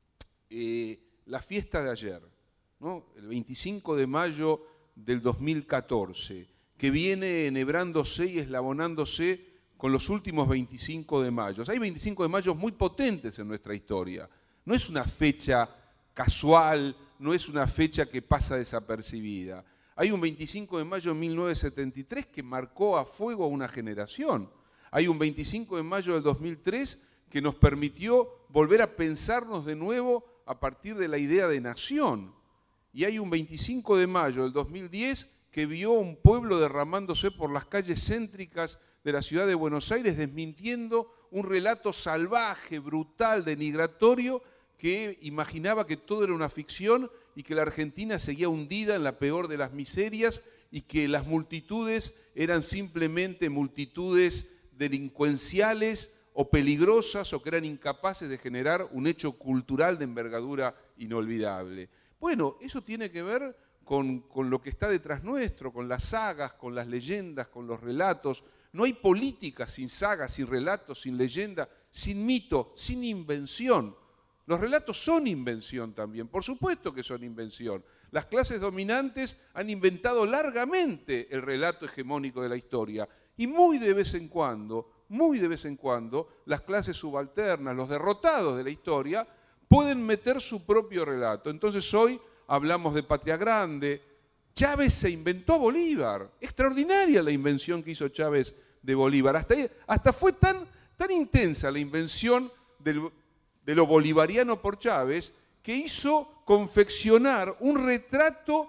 S5: Eh, la fiesta de ayer, ¿no? El veinticinco de mayo del dos mil catorce, que viene enhebrándose y eslabonándose con los últimos veinticinco de mayo. Hay veinticinco de mayo muy potentes en nuestra historia. No es una fecha casual, no es una fecha que pasa desapercibida. Hay un veinticinco de mayo de mil novecientos setenta y tres que marcó a fuego a una generación. Hay un veinticinco de mayo del dos mil tres que nos permitió volver a pensarnos de nuevo a partir de la idea de nación. Y hay un veinticinco de mayo del dos mil diez que vio un pueblo derramándose por las calles céntricas de la ciudad de Buenos Aires, desmintiendo un relato salvaje, brutal, denigratorio, que imaginaba que todo era una ficción y que la Argentina seguía hundida en la peor de las miserias y que las multitudes eran simplemente multitudes delincuenciales o peligrosas o que eran incapaces de generar un hecho cultural de envergadura inolvidable. Bueno, eso tiene que ver con, con lo que está detrás nuestro, con las sagas, con las leyendas, con los relatos. No hay política sin sagas, sin relatos, sin leyenda, sin mito, sin invención. Los relatos son invención también, por supuesto que son invención. Las clases dominantes han inventado largamente el relato hegemónico de la historia y muy de vez en cuando, muy de vez en cuando, las clases subalternas, los derrotados de la historia, pueden meter su propio relato. Entonces hoy hablamos de Patria Grande. Chávez se inventó a Bolívar. Extraordinaria la invención que hizo Chávez de Bolívar. Hasta, hasta fue tan, tan intensa la invención del de lo bolivariano por Chávez, que hizo confeccionar un retrato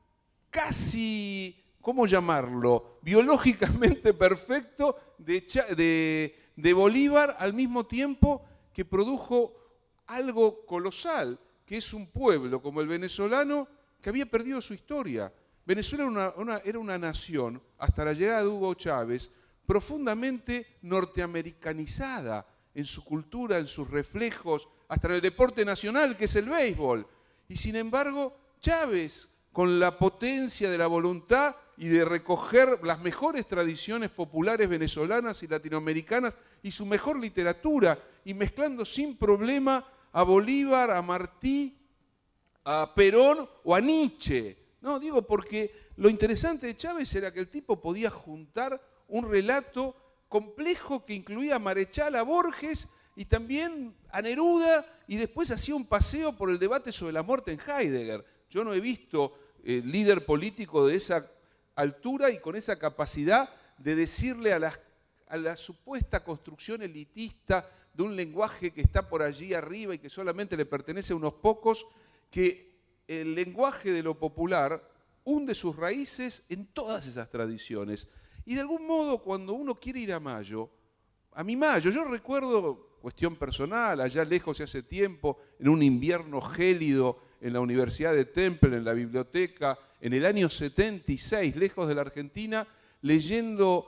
S5: casi, ¿cómo llamarlo?, biológicamente perfecto de, de, de Bolívar, al mismo tiempo que produjo algo colosal, que es un pueblo como el venezolano que había perdido su historia. Venezuela era una, una, era una nación, hasta la llegada de Hugo Chávez, profundamente norteamericanizada, en su cultura, en sus reflejos, hasta en el deporte nacional, que es el béisbol. Y sin embargo, Chávez, con la potencia de la voluntad y de recoger las mejores tradiciones populares venezolanas y latinoamericanas y su mejor literatura, y mezclando sin problema a Bolívar, a Martí, a Perón o a Nietzsche. No, digo porque lo interesante de Chávez era que el tipo podía juntar un relato complejo que incluía a Marechal, a Borges y también a Neruda, y después hacía un paseo por el debate sobre la muerte en Heidegger. Yo no he visto el líder político de esa altura y con esa capacidad de decirle a la, a la supuesta construcción elitista de un lenguaje que está por allí arriba y que solamente le pertenece a unos pocos, que el lenguaje de lo popular hunde sus raíces en todas esas tradiciones. Y de algún modo, cuando uno quiere ir a Mayo, a mi Mayo, yo recuerdo, cuestión personal, allá lejos y hace tiempo, en un invierno gélido en la Universidad de Temple, en la biblioteca, en el año setenta y seis, lejos de la Argentina, leyendo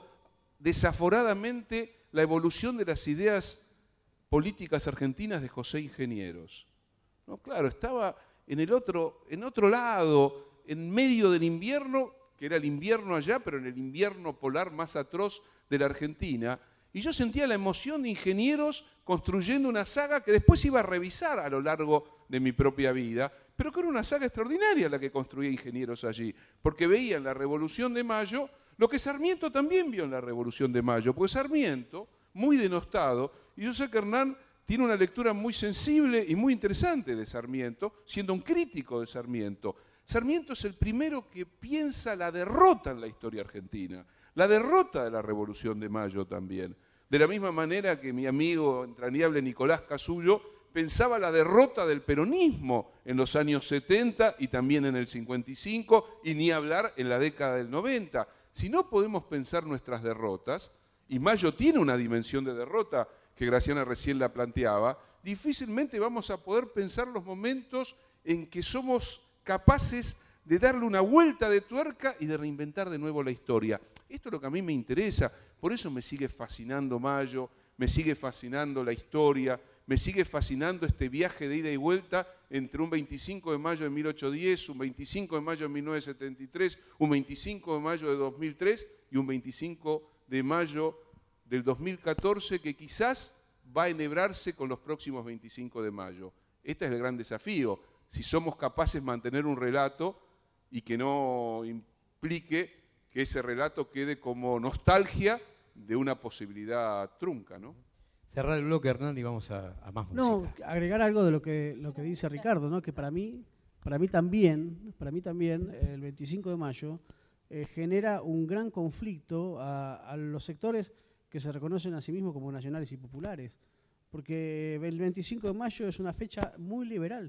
S5: desaforadamente la evolución de las ideas políticas argentinas de José Ingenieros. ¿No? Claro, estaba en el otro, en otro lado, en medio del invierno, que era el invierno allá, pero en el invierno polar más atroz de la Argentina, y yo sentía la emoción de Ingenieros construyendo una saga que después iba a revisar a lo largo de mi propia vida, pero que era una saga extraordinaria la que construía Ingenieros allí, porque veía en la Revolución de Mayo lo que Sarmiento también vio en la Revolución de Mayo, porque Sarmiento, muy denostado, y yo sé que Hernán tiene una lectura muy sensible y muy interesante de Sarmiento, siendo un crítico de Sarmiento. Sarmiento es el primero que piensa la derrota en la historia argentina, la derrota de la Revolución de Mayo también. De la misma manera que mi amigo entrañable Nicolás Casullo pensaba la derrota del peronismo en los años setenta y también en el cincuenta y cinco, y ni hablar en la década del noventa. Si no podemos pensar nuestras derrotas, y Mayo tiene una dimensión de derrota que Graciana recién la planteaba, difícilmente vamos a poder pensar los momentos en que somos capaces de darle una vuelta de tuerca y de reinventar de nuevo la historia. Esto es lo que a mí me interesa, por eso me sigue fascinando Mayo, me sigue fascinando la historia, me sigue fascinando este viaje de ida y vuelta entre un veinticinco de mayo de mil ochocientos diez, un veinticinco de mayo de mil novecientos setenta y tres, un veinticinco de mayo de dos mil tres y un veinticinco de mayo del dos mil catorce que quizás va a enhebrarse con los próximos veinticinco de mayo. Este es el gran desafío, si somos capaces de mantener un relato y que no implique que ese relato quede como nostalgia de una posibilidad trunca, ¿no?
S1: Cerrar el bloque, Hernán, y vamos a, a más
S4: No,
S1: música.
S4: agregar algo de lo que, lo que dice Ricardo, ¿no? Que para mí, para mí también, para mí también, el veinticinco de mayo eh, genera un gran conflicto a, a los sectores que se reconocen a sí mismos como nacionales y populares. Porque el veinticinco de mayo es una fecha muy liberal.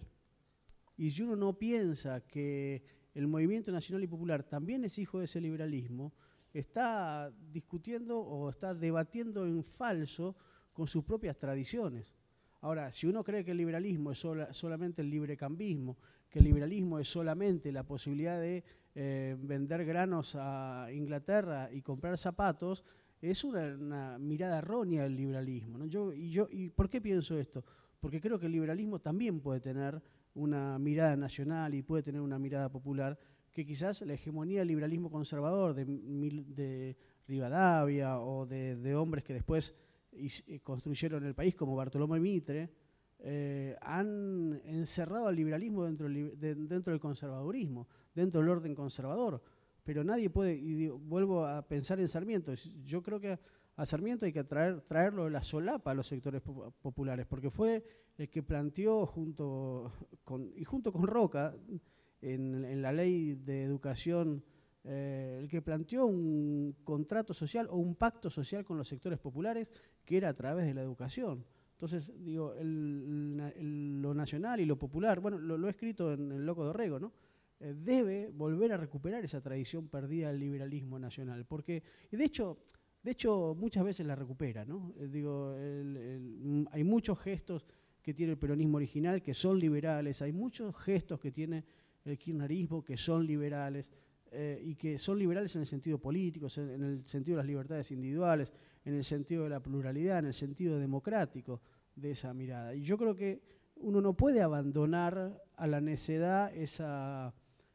S4: Y si uno no piensa que el movimiento nacional y popular también es hijo de ese liberalismo, está discutiendo o está debatiendo en falso con sus propias tradiciones. Ahora, si uno cree que el liberalismo es sola, solamente el librecambismo, que el liberalismo es solamente la posibilidad de eh, vender granos a Inglaterra y comprar zapatos, es una, una mirada errónea del liberalismo, ¿no? Yo, y, yo, ¿Y por qué pienso esto? Porque creo que el liberalismo también puede tener una mirada nacional y puede tener una mirada popular, que quizás la hegemonía del liberalismo conservador de, de Rivadavia o de, de hombres que después y construyeron el país como Bartolomé Mitre, eh, han encerrado al liberalismo dentro del, de, dentro del conservadurismo, dentro del orden conservador. Pero nadie puede, y digo, vuelvo a pensar en Sarmiento, yo creo que a Sarmiento hay que traer, traerlo de la solapa a los sectores populares, porque fue el que planteó junto con, y junto con Roca, en, en la ley de educación, Eh, el que planteó un contrato social o un pacto social con los sectores populares que era a través de la educación. Entonces, digo, el, el, lo nacional y lo popular, bueno, lo, lo he escrito en El Loco de Orrego, ¿no? Eh, debe volver a recuperar esa tradición perdida del liberalismo nacional, porque, y de hecho, de hecho muchas veces la recupera, ¿no? Eh, digo, el, el, hay muchos gestos que tiene el peronismo original que son liberales, hay muchos gestos que tiene el kirchnerismo que son liberales, Eh, y que son liberales en el sentido político, en el sentido de las libertades individuales, en el sentido de la pluralidad, en el sentido democrático de esa mirada. Y yo creo que uno no puede abandonar a la necedad esa,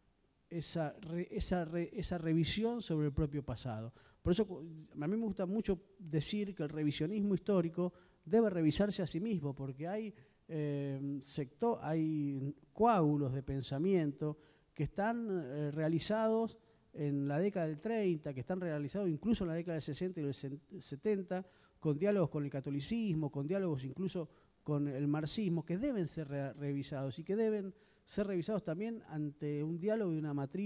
S4: esa, re, esa, re, esa revisión sobre el propio pasado. Por eso a mí me gusta mucho decir que el revisionismo histórico debe revisarse a sí mismo, porque hay, eh, sector, hay coágulos de pensamiento que están eh, realizados en la década del treinta, que están realizados incluso en la década del sesenta y del setenta, con diálogos con el catolicismo, con diálogos incluso con el marxismo, que deben ser re revisados y que deben ser revisados también ante un diálogo y una matriz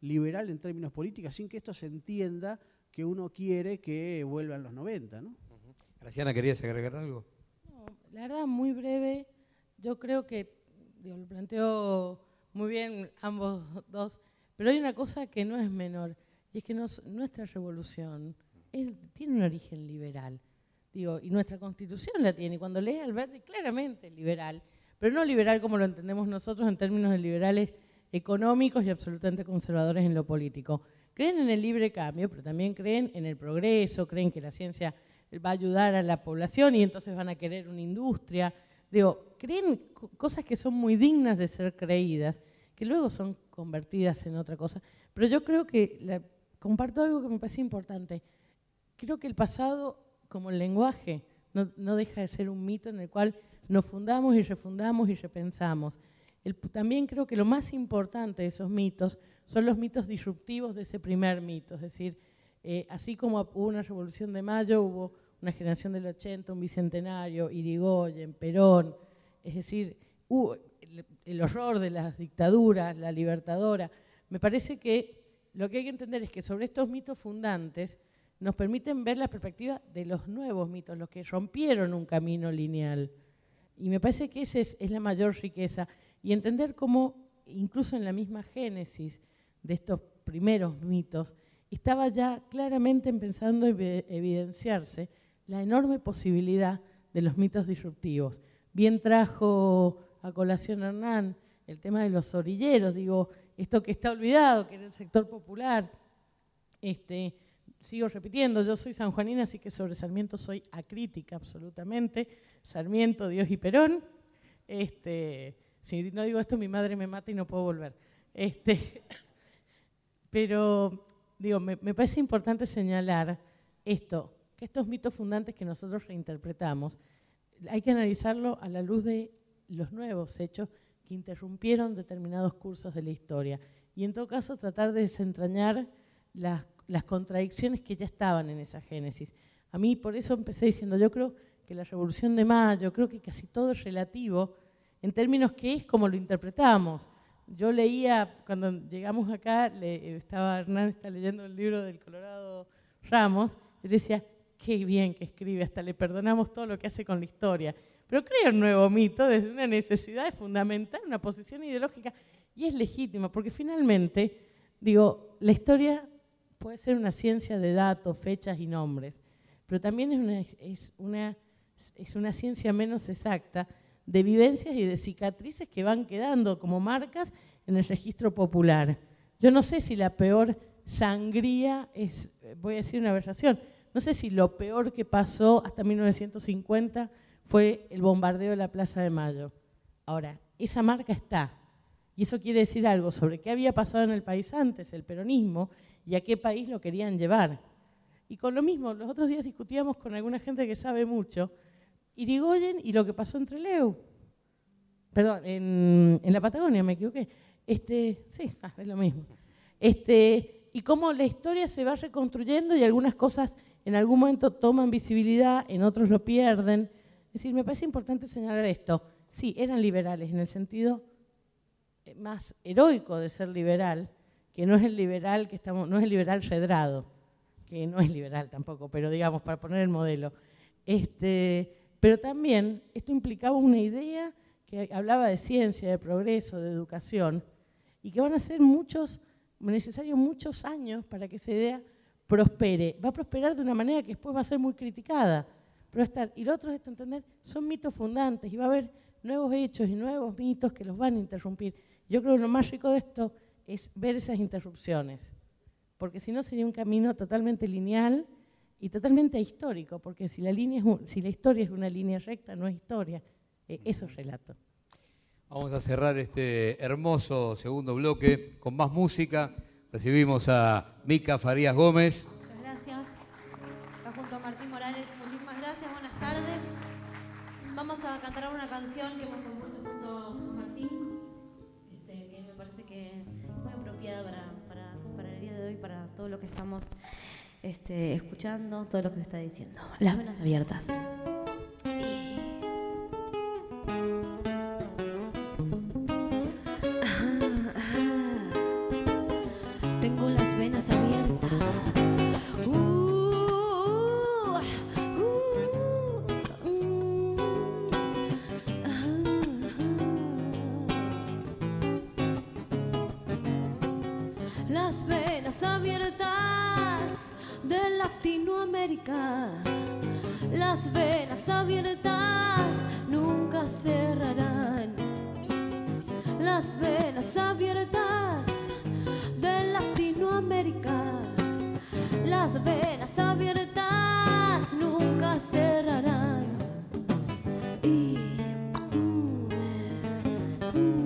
S4: liberal en términos políticos, sin que esto se entienda que uno quiere que vuelvan los noventa, ¿no?
S1: Graciana, ¿querías agregar algo?
S8: No, la verdad, muy breve. Yo creo que digo, lo planteó muy bien ambos dos, pero hay una cosa que no es menor, y es que nos, nuestra revolución es, tiene un origen liberal. Digo, y nuestra Constitución la tiene. Y cuando lees Alberti, claramente liberal, pero no liberal como lo entendemos nosotros en términos de liberales económicos y absolutamente conservadores en lo político. Creen en el libre cambio, pero también creen en el progreso, creen que la ciencia va a ayudar a la población y entonces van a querer una industria. Digo, creen cosas que son muy dignas de ser creídas, que luego son convertidas en otra cosa. Pero yo creo que, la, comparto algo que me parece importante, creo que el pasado, como el lenguaje, no, no deja de ser un mito en el cual nos fundamos y refundamos y repensamos. El, también creo que lo más importante de esos mitos son los mitos disruptivos de ese primer mito. Es decir, eh, así como hubo una Revolución de Mayo, hubo una generación del ochenta, un bicentenario, Irigoyen, Perón. Es decir, hubo el, el horror de las dictaduras, la libertadora. Me parece que lo que hay que entender es que sobre estos mitos fundantes nos permiten ver la perspectiva de los nuevos mitos, los que rompieron un camino lineal. Y me parece que esa es, es la mayor riqueza. Y entender cómo, incluso en la misma génesis de estos primeros mitos, estaba ya claramente empezando a evidenciarse la enorme posibilidad de los mitos disruptivos. Bien trajo a colación Hernán el tema de los orilleros, digo, esto que está olvidado, que era el sector popular. Este, sigo repitiendo, yo soy sanjuanina, así que sobre Sarmiento soy acrítica absolutamente. Sarmiento, Dios y Perón. Este, si no digo esto, mi madre me mata y no puedo volver. Este, pero, digo, me, me parece importante señalar esto, que estos mitos fundantes que nosotros reinterpretamos, hay que analizarlo a la luz de los nuevos hechos que interrumpieron determinados cursos de la historia. Y en todo caso, tratar de desentrañar las, las contradicciones que ya estaban en esa génesis. A mí, por eso empecé diciendo, yo creo que la Revolución de Mayo, creo que casi todo es relativo en términos que es como lo interpretamos. Yo leía, cuando llegamos acá, le, estaba Hernán está leyendo el libro del Colorado Ramos, y decía, qué bien que escribe, hasta le perdonamos todo lo que hace con la historia. Pero crea un nuevo mito desde una necesidad de fundamentar una posición ideológica, y es legítima, porque finalmente, digo, la historia puede ser una ciencia de datos, fechas y nombres, pero también es una, es una, es una ciencia menos exacta de vivencias y de cicatrices que van quedando como marcas en el registro popular. Yo no sé si la peor sangría es, voy a decir una aberración, no sé si lo peor que pasó hasta mil novecientos cincuenta fue el bombardeo de la Plaza de Mayo. Ahora, esa marca está, y eso quiere decir algo sobre qué había pasado en el país antes, el peronismo, y a qué país lo querían llevar. Y con lo mismo, los otros días discutíamos con alguna gente que sabe mucho, Irigoyen y lo que pasó en Trelew. Perdón, en, en la Patagonia, me equivoqué. Este, sí, ah, es lo mismo. Este, y cómo la historia se va reconstruyendo y algunas cosas en algún momento toman visibilidad, en otros lo pierden. Es decir, me parece importante señalar esto. Sí, eran liberales en el sentido más heroico de ser liberal, que no es el liberal que estamos, no es el liberal redrado, que no es liberal tampoco, pero digamos, para poner el modelo. Este, pero también esto implicaba una idea que hablaba de ciencia, de progreso, de educación, y que van a ser muchos, necesarios muchos años para que esa idea prospere. Va a prosperar de una manera que después va a ser muy criticada. Pero estar, y lo otro es esto, entender, son mitos fundantes y va a haber nuevos hechos y nuevos mitos que los van a interrumpir. Yo creo que lo más rico de esto es ver esas interrupciones, porque si no sería un camino totalmente lineal y totalmente histórico, porque si la, línea es un, si la historia es una línea recta, no es historia, eh, eso es relato.
S1: Vamos a cerrar este hermoso segundo bloque con más música. Recibimos a Mica Farías Gómez.
S9: Muchas gracias. Acá junto a Martín Morales. Muchísimas gracias, buenas tardes. Vamos a cantar una canción que hemos compuesto junto a Martín, este, que me parece que es muy apropiada para, para, para el día de hoy, para todo lo que estamos este, escuchando, todo lo que se está diciendo. Las venas abiertas. tengo las venas abiertas. Uh, uh, mm, ah, ah. Las venas abiertas de Latinoamérica, las venas abiertas nunca cerrarán. Las venas abiertas de Latinoamérica, las venas abiertas nunca cerrarán. Y, mm, mm.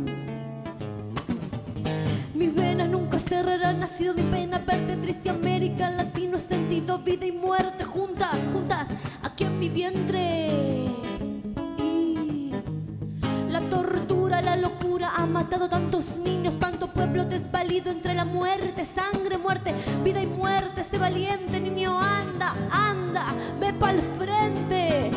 S9: Mis venas nunca cerrarán, ha sido mi pena verte triste. América, latino, sentido, vida y muerte juntas, juntas, aquí en mi vientre. Y la tortura, la locura ha matado tantos niños, tanto pueblo desvalido entre la muerte, sangre, muerte, vida y muerte. Este valiente niño anda, anda, ve pa'l frente.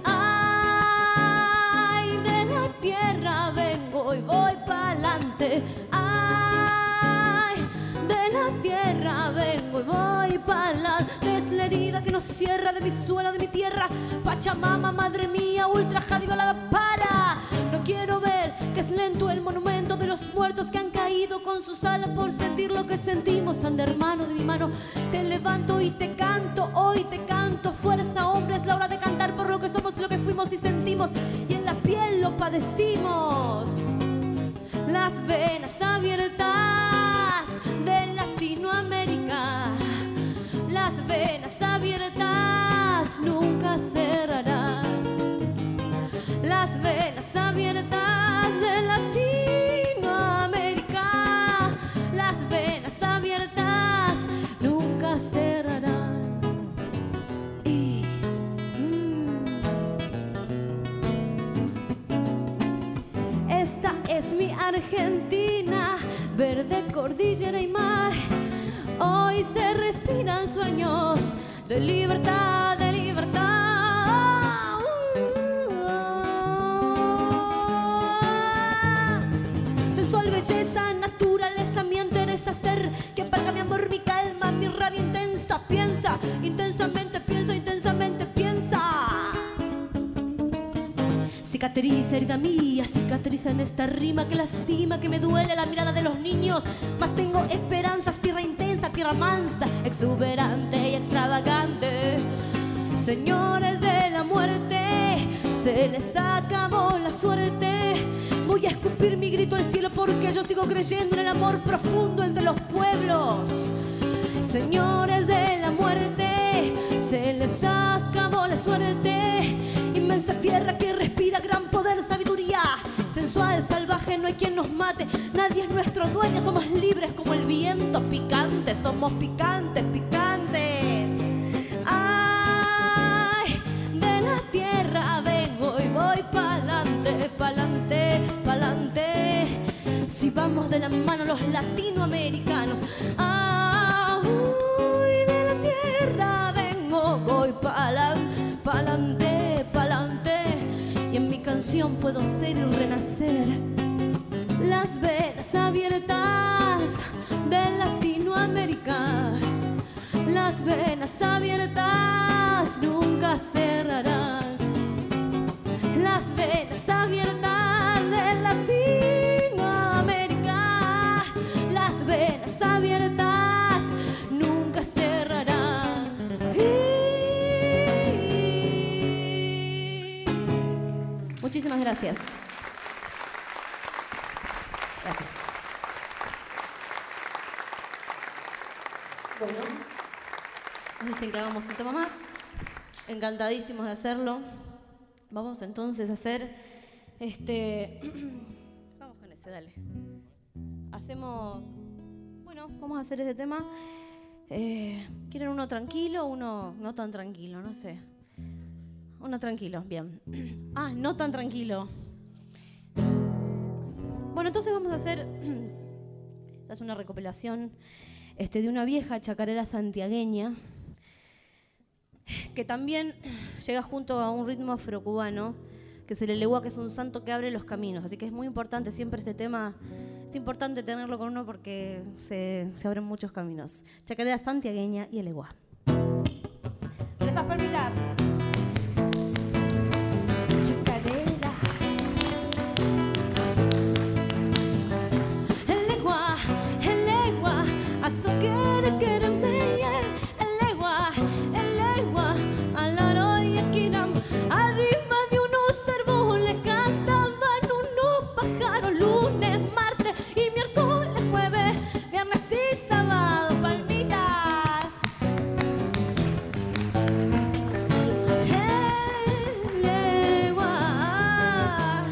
S9: Ay, de la tierra vengo y voy pa'lante. Ay, de la tierra vengo y voy pa'lante. Es la herida que nos cierra de mi suelo, de mi tierra. Pachamama, madre mía, ultrajada y violada, para. No quiero ver que es lento el monumento de los muertos que han caído con sus alas por sentir lo que sentimos. Anda, hermano, de mi mano te levanto y te canto, hoy te canto. Fuerza, hombre, es la hora de cantar por lo que somos, lo que fuimos y sentimos, y en la piel lo padecimos. Las venas abiertas de Latinoamérica, las venas abiertas nunca cerrarán. Las venas abiertas de Latinoamérica, las venas abiertas nunca cerrarán. Y, mm, esta es mi Argentina, verde, cordillera y mar. Hoy se respiran sueños de libertad, de libertad. Belleza, naturaleza, mi interesa ser que apaga mi amor, mi calma, mi rabia intensa. Piensa, intensamente piensa, intensamente piensa. Cicatriza, herida mía, cicatriza en esta rima que lastima, que me duele la mirada de los niños. Mas tengo esperanzas, tierra intensa, tierra mansa, exuberante y extravagante. Señores de la muerte, se les acabó la suerte. Voy a escupir mi grito al cielo porque yo sigo creyendo en el amor profundo entre los pueblos. Señores de la muerte, se les acabó la suerte. Inmensa tierra que respira gran poder, sabiduría. Sensual, salvaje, no hay quien nos mate. Nadie es nuestro dueño, somos libres como el viento picante. Somos picantes, picantes. Ay, de la tierra vengo y voy pa'lante, pa'lante, pa'lante. Si vamos de la mano los latinoamericanos. Ah, uy, de la tierra vengo, voy pa'lante, pa'lante, pa'lante. Y en mi canción puedo ser y renacer. Las venas abiertas de Latinoamérica, las venas abiertas nunca cerrarán. Las venas abiertas de Latinoamérica, las venas abiertas nunca cerrarán. Muchísimas gracias. Gracias. Bueno, nos dicen que hagamos un tema más. Encantadísimos de hacerlo. Vamos entonces a hacer este. Vamos con ese, dale. Hacemos. Bueno, vamos a hacer ese tema. Eh, ¿Quieren uno tranquilo o uno no tan tranquilo? No sé. Uno tranquilo, bien. Ah, no tan tranquilo. Bueno, entonces vamos a hacer. Es una recopilación este, de una vieja chacarera santiagueña que también llega junto a un ritmo afrocubano que se le legua, que es un santo que abre los caminos. Así que es muy importante siempre este tema es importante tenerlo con uno porque se, se abren muchos caminos. Chacarera santiagueña y el Eguá. Esas palmitas. Chacarera. El Eguá, el Eguá, a su querer, querer meyer. El Eguá, el Eguá, a la roya quiram. Arriba de unos árboles cantaban unos pájaros. Lunes, martes y miércoles, jueves, viernes y sábado, palmitas. El Eguá,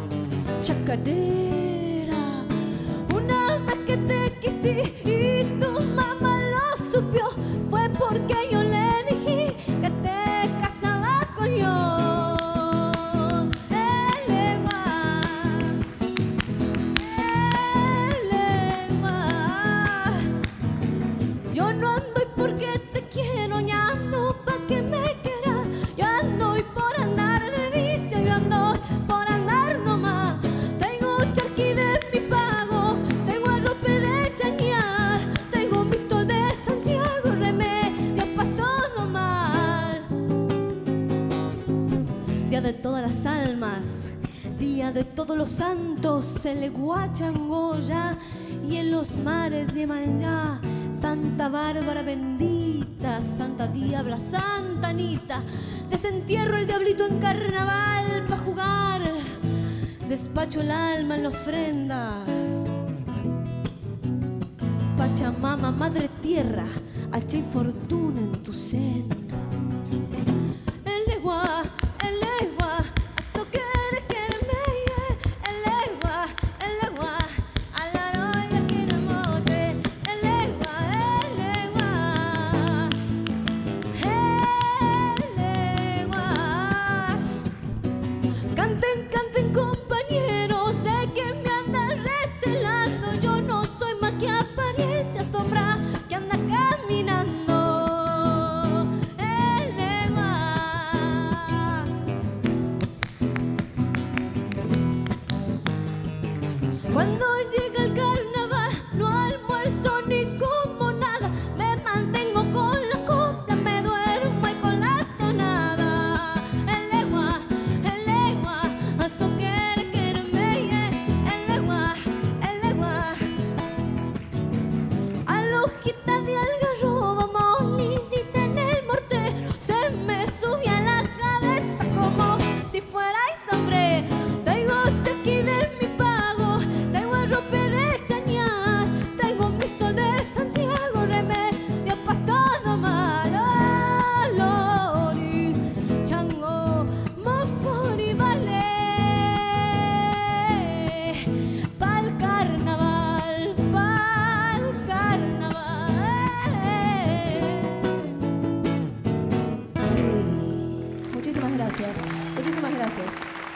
S9: chacarera. Una vez que te quise y tu mamá lo supió, fue porque yo le dije que te casaba con yo. El Eguá, el Eguá. Yo no ando y porque te quiero, ya ando pa' que me quieras. Yo ando y por andar de vicio, yo ando por andar nomás. Tengo charqui de mi pago, tengo arrope de chañar, tengo un visto de Santiago, remedio pa' todo mal. Día de todas las almas, día de todos los santos, el Eguá changoya y en los mares llevan ya Santa Bárbara bendita, Santa Diabla, Santa Anita. Desentierro el diablito en carnaval pa' jugar, despacho el alma en la ofrenda. Pachamama, madre tierra, hacha y fortuna en tu senda. El Eguá, el Eguá, hasta que quiere meyer. El Eguá, el Eguá, a la roya quiere mote. El Eguá, el Eguá, el Eguá. Canten, canten compañeros, de que me andan recelando. Yo no soy más que apariencia, sombra que anda caminando. El Eguá. Cuando llega el carnaval, no almuerzo ni como nada. Me mantengo con la copla, me duermo y con la tonada. El Eguá, el Eguá, a su querer, querer meyer. El Eguá, el Eguá. A la hojita de algarroba molidita en el mortero, se me subía a la cabeza como si fuera sangre. Tengo chequi de mi pago, tengo arrope de chañar, tengo un visto de Santiago, remedio pa' todo malo. Lori, chango, mofori, vale, pa'l carnaval, pa'l carnaval. Muchísimas gracias, muchísimas gracias.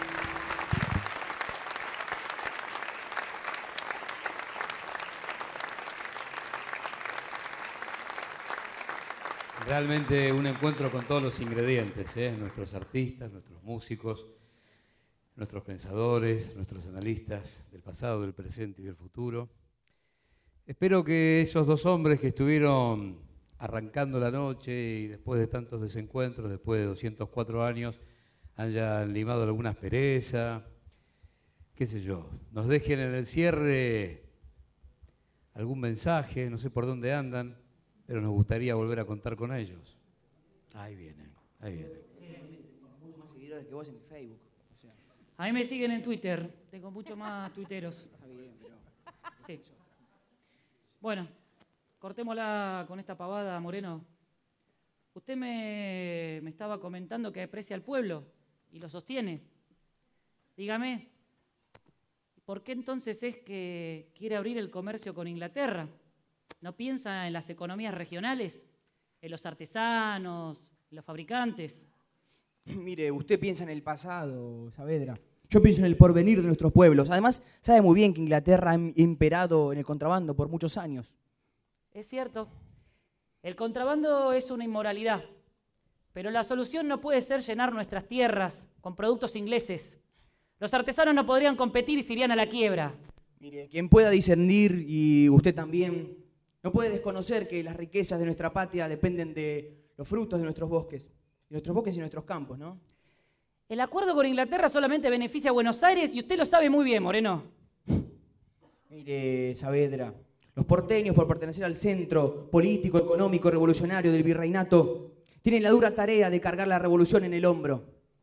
S1: Realmente un encuentro con todos los ingredientes, ¿eh? Nuestros artistas, nuestros músicos, nuestros pensadores, nuestros analistas del pasado, del presente y del futuro. Espero que esos dos hombres que estuvieron arrancando la noche y después de tantos desencuentros, después de doscientos cuatro años, hayan limado alguna aspereza, qué sé yo, nos dejen en el cierre algún mensaje, no sé por dónde andan, pero nos gustaría volver a contar con ellos. Ahí vienen, ahí vienen.
S3: Muchos más seguidores que vos en Facebook. O sea,
S2: A mí me siguen en Twitter, tengo muchos más tuiteros.
S3: está bien, pero...
S2: Sí. Bueno, cortémosla con esta pavada, Moreno. Usted me, me estaba comentando que aprecia al pueblo y lo sostiene. Dígame, ¿por qué entonces es que quiere abrir el comercio con Inglaterra? ¿No piensa en las economías regionales, en los artesanos, en los fabricantes?
S3: Mire, usted piensa en el pasado, Saavedra. Yo pienso en el porvenir de nuestros pueblos. Además, sabe muy bien que Inglaterra ha imperado en el contrabando por muchos años.
S2: Es cierto. El contrabando es una inmoralidad, pero la solución no puede ser llenar nuestras tierras con productos ingleses. Los artesanos no podrían competir y se irían a la quiebra.
S3: Mire, quien pueda discernir, y usted también, no puede desconocer que las riquezas de nuestra patria dependen de los frutos de nuestros bosques, de nuestros bosques y nuestros campos, ¿no?
S2: El acuerdo con Inglaterra solamente beneficia a Buenos Aires y usted lo sabe muy bien, Moreno.
S3: Mire, Saavedra, los porteños, por pertenecer al centro político, económico, revolucionario del virreinato, tienen la dura tarea de cargar la revolución en el hombro.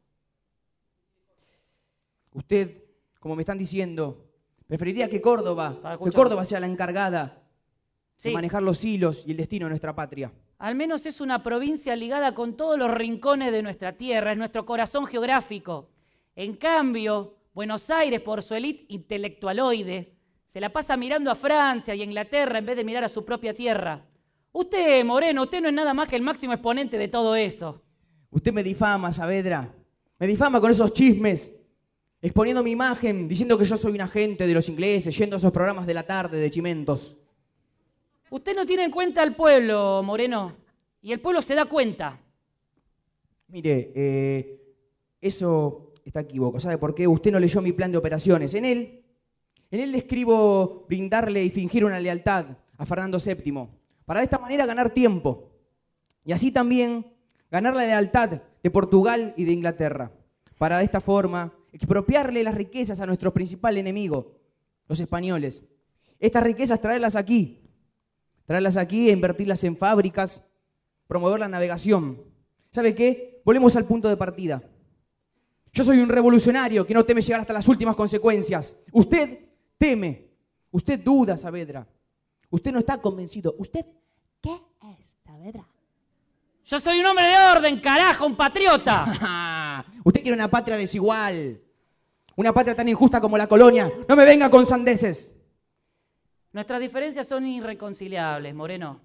S3: Usted, como me están diciendo, preferiría que Córdoba, que Córdoba sea la encargada
S2: sí.
S3: de manejar los hilos y el destino de nuestra patria.
S2: Al menos es una provincia ligada con todos los rincones de nuestra tierra, es nuestro corazón geográfico. En cambio, Buenos Aires, por su élite intelectualoide, se la pasa mirando a Francia y a Inglaterra en vez de mirar a su propia tierra. Usted, Moreno, usted no es nada más que el máximo exponente de todo eso.
S3: Usted me difama, Saavedra. Me difama con esos chismes, exponiendo mi imagen, diciendo que yo soy un agente de los ingleses, yendo a esos programas de la tarde de chimentos.
S2: Usted no tiene en cuenta al pueblo, Moreno, y el pueblo se da cuenta.
S3: Mire, eh, eso está equivocado. ¿Sabe por qué? Usted no leyó mi plan de operaciones. En él, en él le escribo brindarle y fingir una lealtad a Fernando séptimo, para de esta manera ganar tiempo, y así también ganar la lealtad de Portugal y de Inglaterra, para de esta forma expropiarle las riquezas a nuestro principal enemigo, los españoles. Estas riquezas traerlas aquí, traerlas aquí e invertirlas en fábricas, promover la navegación. ¿Sabe qué? Volvemos al punto de partida. Yo soy un revolucionario que no teme llegar hasta las últimas consecuencias. Usted teme, usted duda, Saavedra. Usted no está convencido. ¿Usted qué es, Saavedra?
S2: Yo soy un hombre de orden, carajo, un patriota.
S3: Usted quiere una patria desigual, una patria tan injusta como la colonia. No me venga con sandeces.
S2: Nuestras diferencias son irreconciliables, Moreno.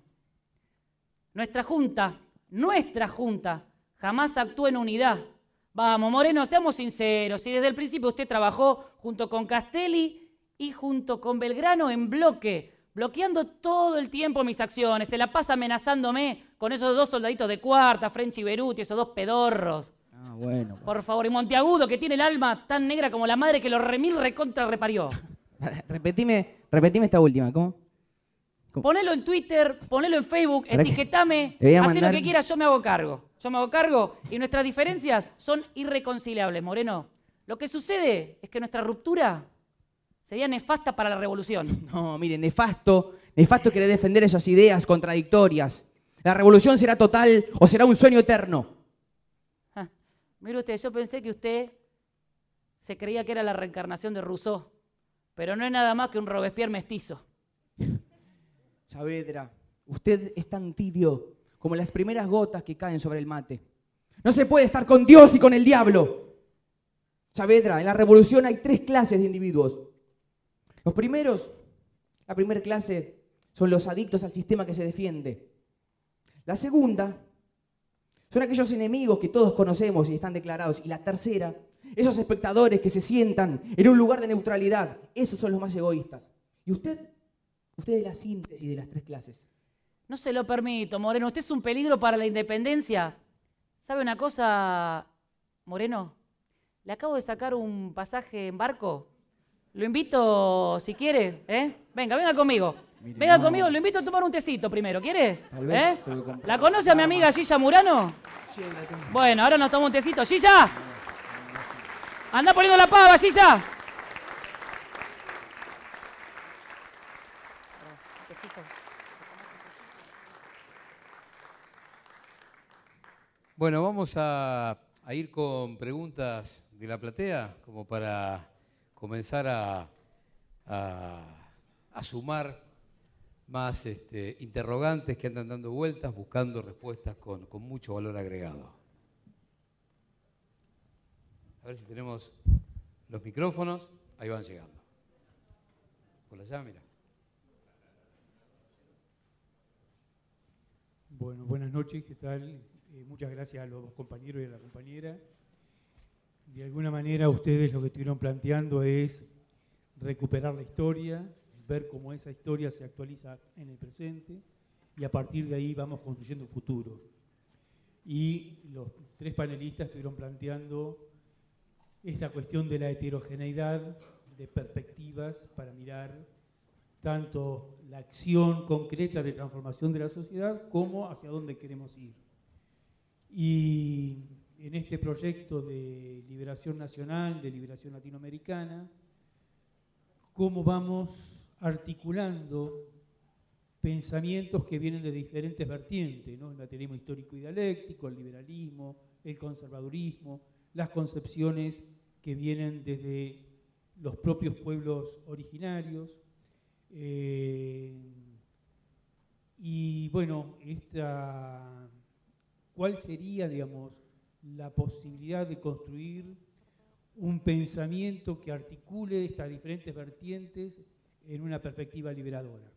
S2: Nuestra junta, nuestra junta, jamás actúa en unidad. Vamos, Moreno, seamos sinceros. Si desde el principio usted trabajó junto con Castelli y junto con Belgrano en bloque, bloqueando todo el tiempo mis acciones, se la pasa amenazándome con esos dos soldaditos de cuarta, French y Beruti, esos dos pedorros.
S3: Ah, bueno.
S2: Por favor, y Monteagudo, que tiene el alma tan negra como la madre que lo remil recontra reparió.
S3: Repetime, repetime esta última, ¿cómo? ¿Cómo?
S2: Ponelo en Twitter, ponelo en Facebook,
S3: Ahora que-
S2: etiquetame,
S3: le voy a
S2: hacé
S3: mandar-
S2: lo que quieras, yo me hago cargo. Yo me hago cargo y nuestras diferencias son irreconciliables, Moreno. Lo que sucede es que nuestra ruptura sería nefasta para la revolución.
S3: No, mire, nefasto, nefasto quiere defender esas ideas contradictorias. La revolución será total o será un sueño eterno.
S2: Ja, mire usted, yo pensé que usted se creía que era la reencarnación de Rousseau, pero no es nada más que un Robespierre mestizo.
S3: Saavedra, usted es tan tibio como las primeras gotas que caen sobre el mate. No se puede estar con Dios y con el diablo. Saavedra, en la revolución hay tres clases de individuos. Los primeros, la primera clase, son los adictos al sistema que se defiende. La segunda, son aquellos enemigos que todos conocemos y están declarados. Y la tercera, esos espectadores que se sientan en un lugar de neutralidad. Esos son los más egoístas. ¿Y usted? Usted es la síntesis de las tres clases.
S2: No se lo permito, Moreno. Usted es un peligro para la independencia. ¿Sabe una cosa, Moreno? Le acabo de sacar un pasaje en barco. Lo invito, si quiere, ¿eh? Venga, venga conmigo.
S3: Mire,
S2: venga
S3: no.
S2: conmigo, lo invito a tomar un tecito primero, ¿quiere?
S3: Tal vez,
S2: ¿Eh?
S3: pero con-
S2: ¿La conoce a mi amiga Gilla Murano?
S3: Sí, la tengo.
S2: Bueno, ahora nos tomamos un tecito. ¡Gilla! ¡Anda poniendo la pava, Gilla!
S1: Bueno, vamos a, a ir con preguntas de la platea, como para comenzar a, a, a sumar más este, interrogantes que andan dando vueltas, buscando respuestas con, con mucho valor agregado. A ver si tenemos los micrófonos. Ahí van llegando. Por allá, mira.
S10: Bueno, buenas noches, ¿qué tal? Eh, muchas gracias a los dos compañeros y a la compañera. De alguna manera ustedes lo que estuvieron planteando es recuperar la historia, ver cómo esa historia se actualiza en el presente y a partir de ahí vamos construyendo un futuro. Y los tres panelistas estuvieron planteando esta cuestión de la heterogeneidad de perspectivas para mirar tanto la acción concreta de transformación de la sociedad como hacia dónde queremos ir. Y en este proyecto de liberación nacional, de liberación latinoamericana, cómo vamos articulando pensamientos que vienen de diferentes vertientes, ¿no? El materialismo histórico y dialéctico, el liberalismo, el conservadurismo, las concepciones que vienen desde los propios pueblos originarios. Eh, y bueno, esta, ¿cuál sería, digamos, la posibilidad de construir un pensamiento que articule estas diferentes vertientes en una perspectiva liberadora?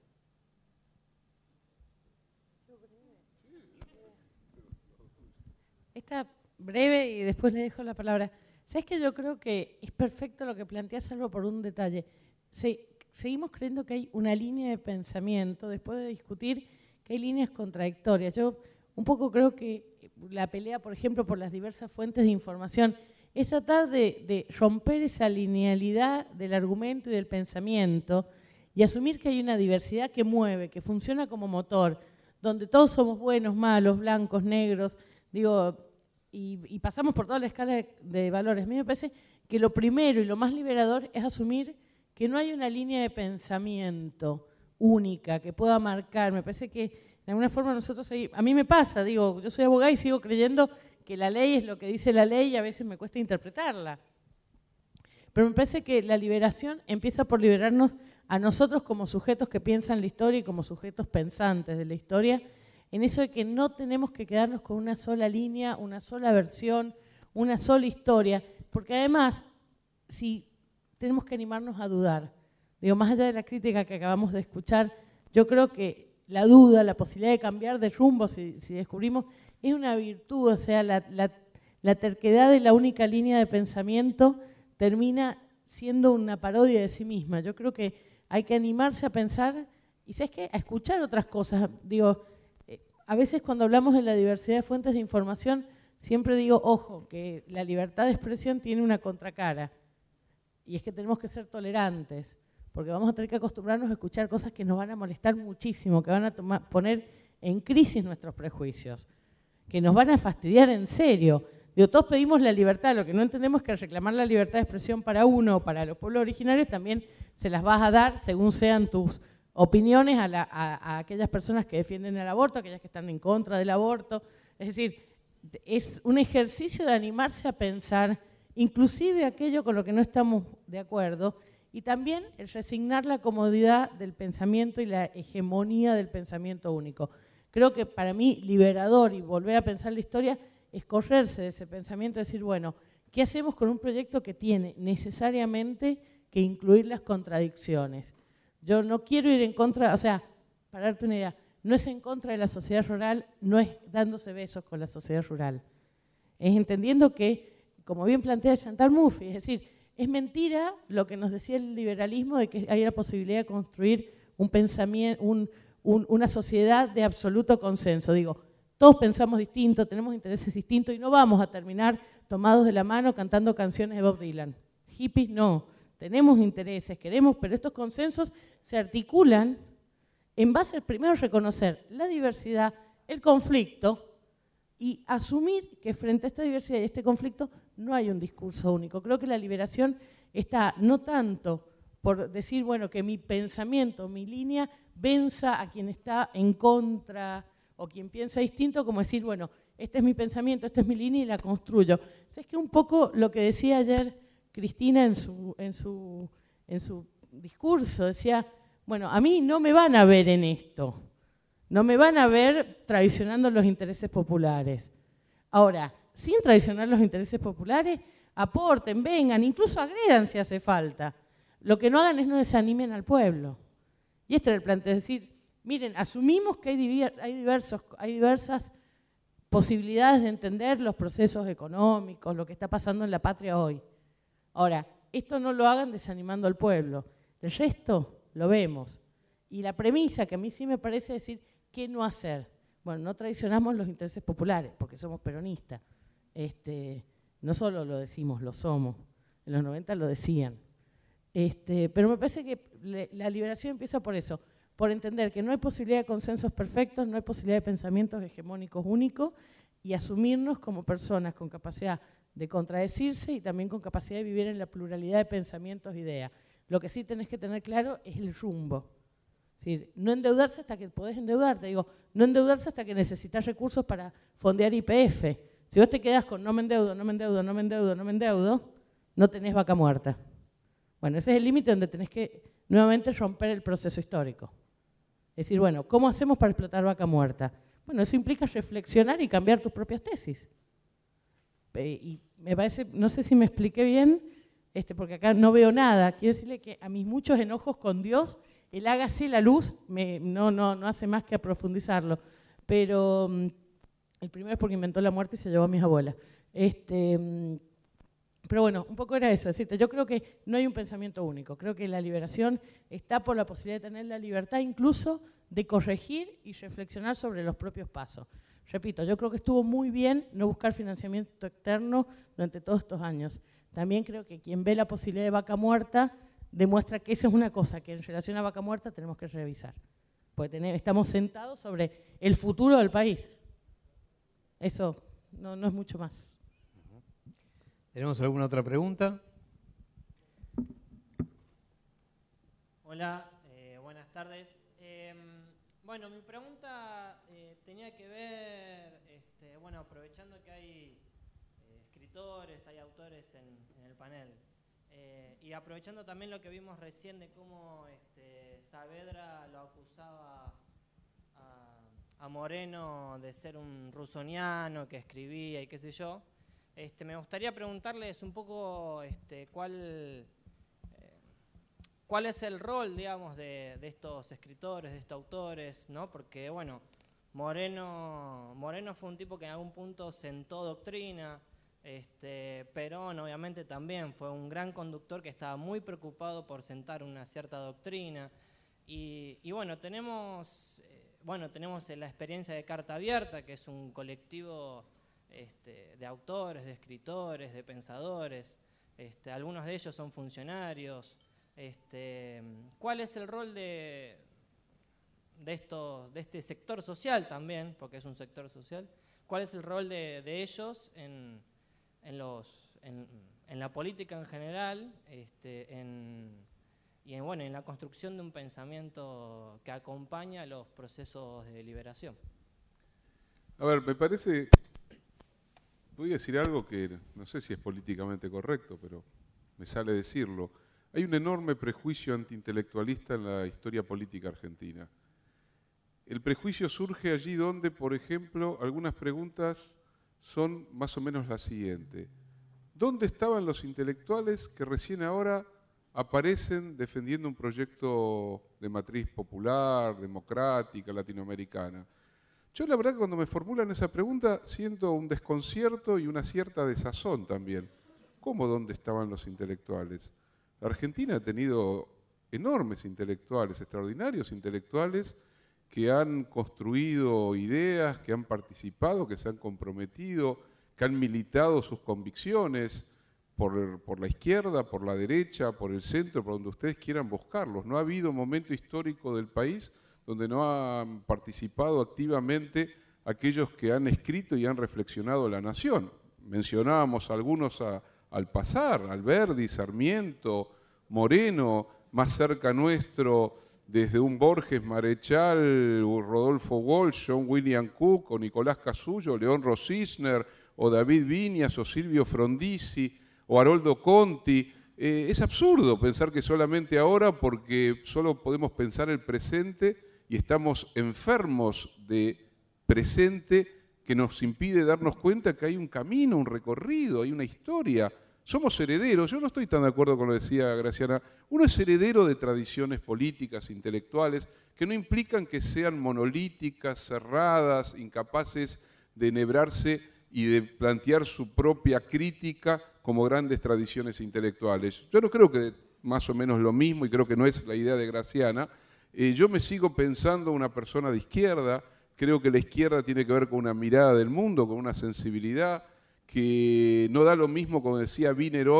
S8: Esta breve y después le dejo la palabra. ¿Sabes que yo creo que es perfecto lo que planteas, salvo por un detalle? Se, seguimos creyendo que hay una línea de pensamiento, después de discutir que hay líneas contradictorias. Yo un poco creo que la pelea, por ejemplo, por las diversas fuentes de información, es tratar de, de romper esa linealidad del argumento y del pensamiento y asumir que hay una diversidad que mueve, que funciona como motor, donde todos somos buenos, malos, blancos, negros, digo, y, y pasamos por toda la escala de, de valores. A mí me parece que lo primero y lo más liberador es asumir que no hay una línea de pensamiento única que pueda marcar. Me parece que de alguna forma nosotros, a mí me pasa, digo, yo soy abogada y sigo creyendo que la ley es lo que dice la ley y a veces me cuesta interpretarla. Pero me parece que la liberación empieza por liberarnos a nosotros como sujetos que piensan la historia y como sujetos pensantes de la historia, en eso de que no tenemos que quedarnos con una sola línea, una sola versión, una sola historia, porque además, si tenemos que animarnos a dudar, digo, más allá de la crítica que acabamos de escuchar, yo creo que la duda, la posibilidad de cambiar de rumbo, si, si descubrimos, es una virtud, o sea, la, la, la terquedad de la única línea de pensamiento termina siendo una parodia de sí misma. Yo creo que hay que animarse a pensar, y ¿sabes qué? A escuchar otras cosas. Digo, eh, a veces cuando hablamos de la diversidad de fuentes de información, siempre digo, ojo, que la libertad de expresión tiene una contracara, y es que tenemos que ser tolerantes, porque vamos a tener que acostumbrarnos a escuchar cosas que nos van a molestar muchísimo, que van a tomar, poner en crisis nuestros prejuicios, que nos van a fastidiar en serio. Digo, todos pedimos la libertad, lo que no entendemos es que al reclamar la libertad de expresión para uno o para los pueblos originarios también se las vas a dar según sean tus opiniones a, la, a, a aquellas personas que defienden el aborto, a aquellas que están en contra del aborto. Es decir, es un ejercicio de animarse a pensar inclusive aquello con lo que no estamos de acuerdo, y también el resignar la comodidad del pensamiento y la hegemonía del pensamiento único. Creo que para mí liberador y volver a pensar la historia es correrse de ese pensamiento, decir, bueno, ¿qué hacemos con un proyecto que tiene necesariamente que incluir las contradicciones? Yo no quiero ir en contra, o sea, para darte una idea, no es en contra de la sociedad rural, no es dándose besos con la sociedad rural. Es entendiendo que, como bien plantea Chantal Mouffe, es decir, es mentira lo que nos decía el liberalismo de que hay la posibilidad de construir un pensamiento, un, un, una sociedad de absoluto consenso. Digo, todos pensamos distinto, tenemos intereses distintos y no vamos a terminar tomados de la mano cantando canciones de Bob Dylan. Hippies no, tenemos intereses, queremos, pero estos consensos se articulan en base a primero reconocer la diversidad, el conflicto y asumir que frente a esta diversidad y este conflicto no hay un discurso único. Creo que la liberación está no tanto por decir, bueno, que mi pensamiento, mi línea, venza a quien está en contra o quien piensa distinto, como decir, bueno, este es mi pensamiento, esta es mi línea y la construyo. O sea, es que un poco lo que decía ayer Cristina en su, en su, en su discurso, decía, bueno, a mí no me van a ver en esto, no me van a ver traicionando los intereses populares. Ahora, sin traicionar los intereses populares, aporten, vengan, incluso agredan si hace falta. Lo que no hagan es no desanimen al pueblo. Y este era el planteo, es decir, miren, asumimos que hay, hay, diversos, hay diversas posibilidades de entender los procesos económicos, lo que está pasando en la patria hoy. Ahora, esto no lo hagan desanimando al pueblo. El resto lo vemos. Y la premisa que a mí sí me parece decir, ¿qué no hacer? Bueno, no traicionamos los intereses populares, porque somos peronistas. Este, no solo lo decimos, lo somos. En los noventa lo decían. Este, pero me parece que le, la liberación empieza por eso, por entender que no hay posibilidad de consensos perfectos, no hay posibilidad de pensamientos hegemónicos únicos, y asumirnos como personas con capacidad de contradecirse y también con capacidad de vivir en la pluralidad de pensamientos e ideas. Lo que sí tenés que tener claro es el rumbo. Es decir, no endeudarse hasta que podés endeudarte. Digo, no endeudarse hasta que necesitas recursos para fondear I P F. Si vos te quedás con no me endeudo, no me endeudo, no me endeudo, no me endeudo, no tenés vaca muerta. Bueno, ese es el límite donde tenés que nuevamente romper el proceso histórico. Es decir, bueno, ¿cómo hacemos para explotar vaca muerta? Bueno, eso implica reflexionar y cambiar tus propias tesis. Eh, y me parece, no sé si me expliqué bien, este, porque acá no veo nada. Quiero decirle que a mis muchos enojos con Dios, el hágase la luz me, no, no, no hace más que profundizarlo. Pero um, el primero es porque inventó la muerte y se llevó a mis abuelas. Este, um, pero bueno, un poco era eso, decirte, yo creo que no hay un pensamiento único. Creo que la liberación está por la posibilidad de tener la libertad incluso de corregir y reflexionar sobre los propios pasos. Repito, yo creo que estuvo muy bien no buscar financiamiento externo durante todos estos años. También creo que quien ve la posibilidad de vaca muerta demuestra que eso es una cosa que en relación a vaca muerta tenemos que revisar. Porque tenemos, estamos sentados sobre el futuro del país. Eso no, no es mucho más.
S1: ¿Tenemos alguna otra pregunta?
S11: Hola, eh, buenas tardes. Eh, bueno, mi pregunta eh, tenía que ver, este, bueno, aprovechando que hay eh, escritores, hay autores en, en el panel, eh, y aprovechando también lo que vimos recién de cómo este, Saavedra lo acusaba a, a Moreno de ser un rusoniano que escribía y qué sé yo. Este, me gustaría preguntarles un poco este, cuál, eh, cuál es el rol, digamos, de, de estos escritores, de estos autores, ¿no? Porque, bueno, Moreno, Moreno fue un tipo que en algún punto sentó doctrina, este, Perón obviamente también fue un gran conductor que estaba muy preocupado por sentar una cierta doctrina, y, y bueno, tenemos, eh, bueno, tenemos la experiencia de Carta Abierta, que es un colectivo Este, de autores, de escritores, de pensadores, este, algunos de ellos son funcionarios. Este, ¿cuál es el rol de, de, esto, de este sector social también, porque es un sector social? ¿Cuál es el rol de, de ellos en, en, los, en, en la política en general este, en, y en, bueno, en la construcción de un pensamiento que acompaña los procesos de liberación?
S5: A ver, me parece... Voy a decir algo que no sé si es políticamente correcto, pero me sale decirlo. Hay un enorme prejuicio antiintelectualista en la historia política argentina. El prejuicio surge allí donde, por ejemplo, algunas preguntas son más o menos las siguientes. ¿Dónde estaban los intelectuales que recién ahora aparecen defendiendo un proyecto de matriz popular, democrática, latinoamericana? Yo la verdad que cuando me formulan esa pregunta siento un desconcierto y una cierta desazón también. ¿Cómo dónde estaban los intelectuales? La Argentina ha tenido enormes intelectuales, extraordinarios intelectuales que han construido ideas, que han participado, que se han comprometido, que han militado sus convicciones por, por la izquierda, por la derecha, por el centro, por donde ustedes quieran buscarlos. No ha habido momento histórico del país donde no han participado activamente aquellos que han escrito y han reflexionado la nación. Mencionábamos algunos a, al pasar, Alberdi, Sarmiento, Moreno, más cerca nuestro, desde un Borges Marechal, Rodolfo Walsh, John William Cook, o Nicolás Casullo, León Rosisner, o David Viñas, o Silvio Frondizi, o Haroldo Conti. Eh, es absurdo pensar que solamente ahora, porque solo podemos pensar el presente, y estamos enfermos de presente que nos impide darnos cuenta que hay un camino, un recorrido, hay una historia. Somos herederos, yo no estoy tan de acuerdo con lo que decía Graciana, uno es heredero de tradiciones políticas, intelectuales, que no implican que sean monolíticas, cerradas, incapaces de enhebrarse y de plantear su propia crítica como grandes tradiciones intelectuales. Yo no creo que más o menos lo mismo, y creo que no es la idea de Graciana. Eh, yo me sigo pensando una persona de izquierda, creo que la izquierda tiene que ver con una mirada del mundo, con una sensibilidad, que no da lo mismo, como decía Wiener hoy,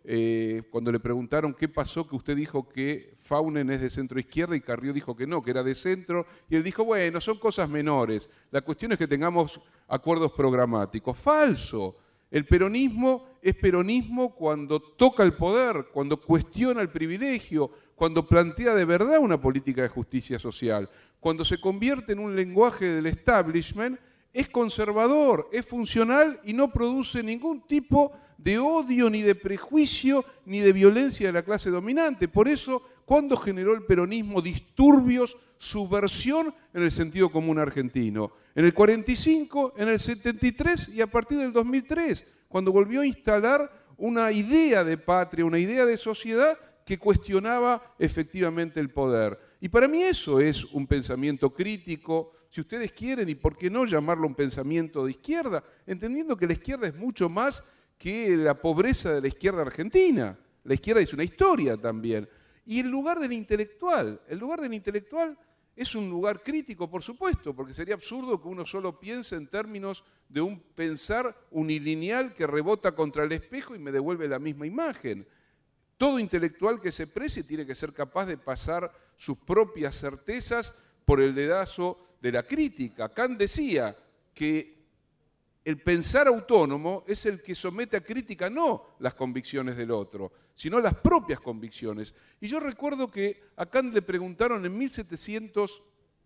S5: eh, cuando le preguntaron qué pasó, que usted dijo que Faunen es de centro izquierda y Carrió dijo que no, que era de centro, y él dijo, bueno, son cosas menores, la cuestión es que tengamos acuerdos programáticos. Falso. El peronismo es peronismo cuando toca el poder, cuando cuestiona el privilegio, cuando plantea de verdad una política de justicia social. Cuando se convierte en un lenguaje del establishment, es conservador, es funcional y no produce ningún tipo de odio, ni de prejuicio, ni de violencia de la clase dominante. Por eso, ¿cuándo generó el peronismo disturbios, subversión en el sentido común argentino? En el cuarenta y cinco, en el setenta y tres y a partir del dos mil tres, cuando volvió a instalar una idea de patria, una idea de sociedad que cuestionaba efectivamente el poder. Y para mí eso es un pensamiento crítico, si ustedes quieren, y por qué no llamarlo un pensamiento de izquierda, entendiendo que la izquierda es mucho más que la pobreza de la izquierda argentina. La izquierda es una historia también. Y el lugar del intelectual, el lugar del intelectual es un lugar crítico, por supuesto, porque sería absurdo que uno solo piense en términos de un pensar unilineal que rebota contra el espejo y me devuelve la misma imagen. Todo intelectual que se precie tiene que ser capaz de pasar sus propias certezas por el dedazo de la crítica. Kant decía que el pensar autónomo es el que somete a crítica no las convicciones del otro, sino las propias convicciones. Y yo recuerdo que a Kant le preguntaron en mil setecientos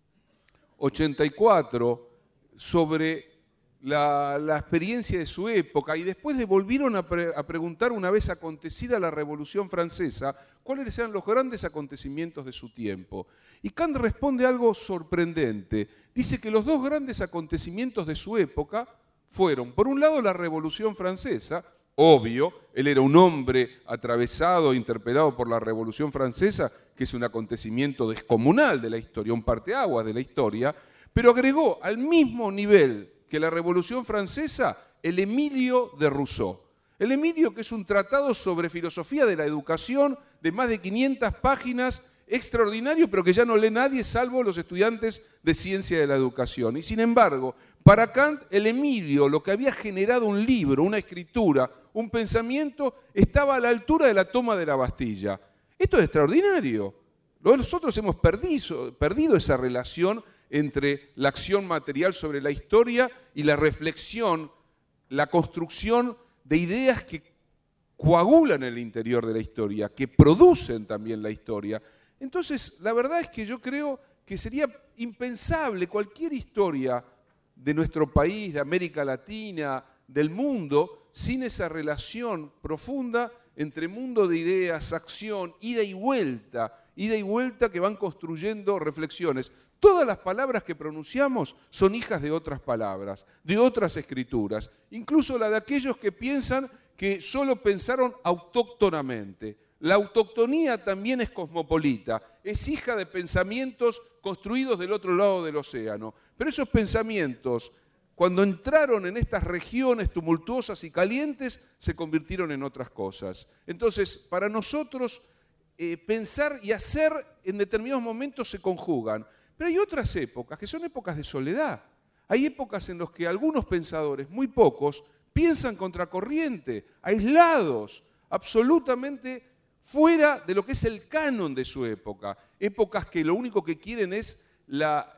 S5: ochenta y cuatro sobre la, la experiencia de su época, y después le volvieron a, pre, a preguntar una vez acontecida la Revolución Francesa, cuáles eran los grandes acontecimientos de su tiempo. Y Kant responde algo sorprendente. Dice que los dos grandes acontecimientos de su época fueron, por un lado, la Revolución Francesa, obvio, él era un hombre atravesado, interpelado por la Revolución Francesa, que es un acontecimiento descomunal de la historia, un parteaguas de la historia, pero agregó al mismo nivel que la Revolución Francesa el Emilio de Rousseau. El Emilio, que es un tratado sobre filosofía de la educación de más de quinientas páginas, extraordinario, pero que ya no lee nadie salvo los estudiantes de ciencia de la educación. Y sin embargo, para Kant, el Emilio, lo que había generado un libro, una escritura, un pensamiento, estaba a la altura de la toma de la Bastilla. Esto es extraordinario. Nosotros hemos perdido, perdido esa relación entre la acción material sobre la historia y la reflexión, la construcción de ideas que coagulan el interior de la historia, que producen también la historia. Entonces, la verdad es que yo creo que sería impensable cualquier historia de nuestro país, de América Latina, del mundo, sin esa relación profunda entre mundo de ideas, acción, ida y vuelta, ida y vuelta que van construyendo reflexiones. Todas las palabras que pronunciamos son hijas de otras palabras, de otras escrituras, incluso la de aquellos que piensan que solo pensaron autóctonamente. La autoctonía también es cosmopolita, es hija de pensamientos construidos del otro lado del océano. Pero esos pensamientos, cuando entraron en estas regiones tumultuosas y calientes, se convirtieron en otras cosas. Entonces, para nosotros, eh, pensar y hacer en determinados momentos se conjugan. Pero hay otras épocas que son épocas de soledad. Hay épocas en las que algunos pensadores, muy pocos, piensan contracorriente, aislados, absolutamente fuera de lo que es el canon de su época. Épocas que lo único que quieren es la,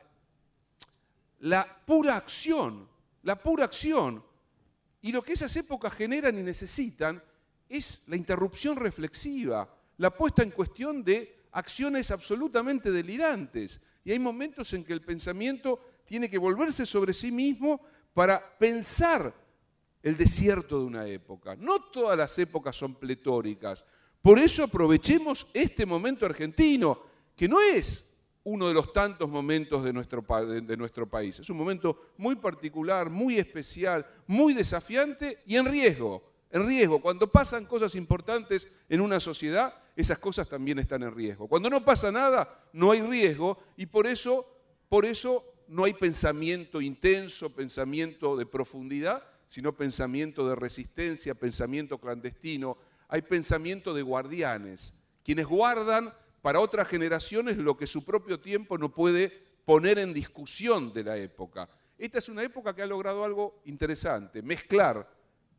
S5: la pura acción, la pura acción. Y lo que esas épocas generan y necesitan es la interrupción reflexiva, la puesta en cuestión de acciones absolutamente delirantes. Y hay momentos en que el pensamiento tiene que volverse sobre sí mismo para pensar el desierto de una época. No todas las épocas son pletóricas. Por eso aprovechemos este momento argentino, que no es uno de los tantos momentos de nuestro, de nuestro país. Es un momento muy particular, muy especial, muy desafiante y en riesgo. En riesgo. Cuando pasan cosas importantes en una sociedad, esas cosas también están en riesgo. Cuando no pasa nada, no hay riesgo y por eso, por eso no hay pensamiento intenso, pensamiento de profundidad, sino pensamiento de resistencia, pensamiento clandestino. Hay pensamiento de guardianes, quienes guardan para otras generaciones lo que su propio tiempo no puede poner en discusión de la época. Esta es una época que ha logrado algo interesante, mezclar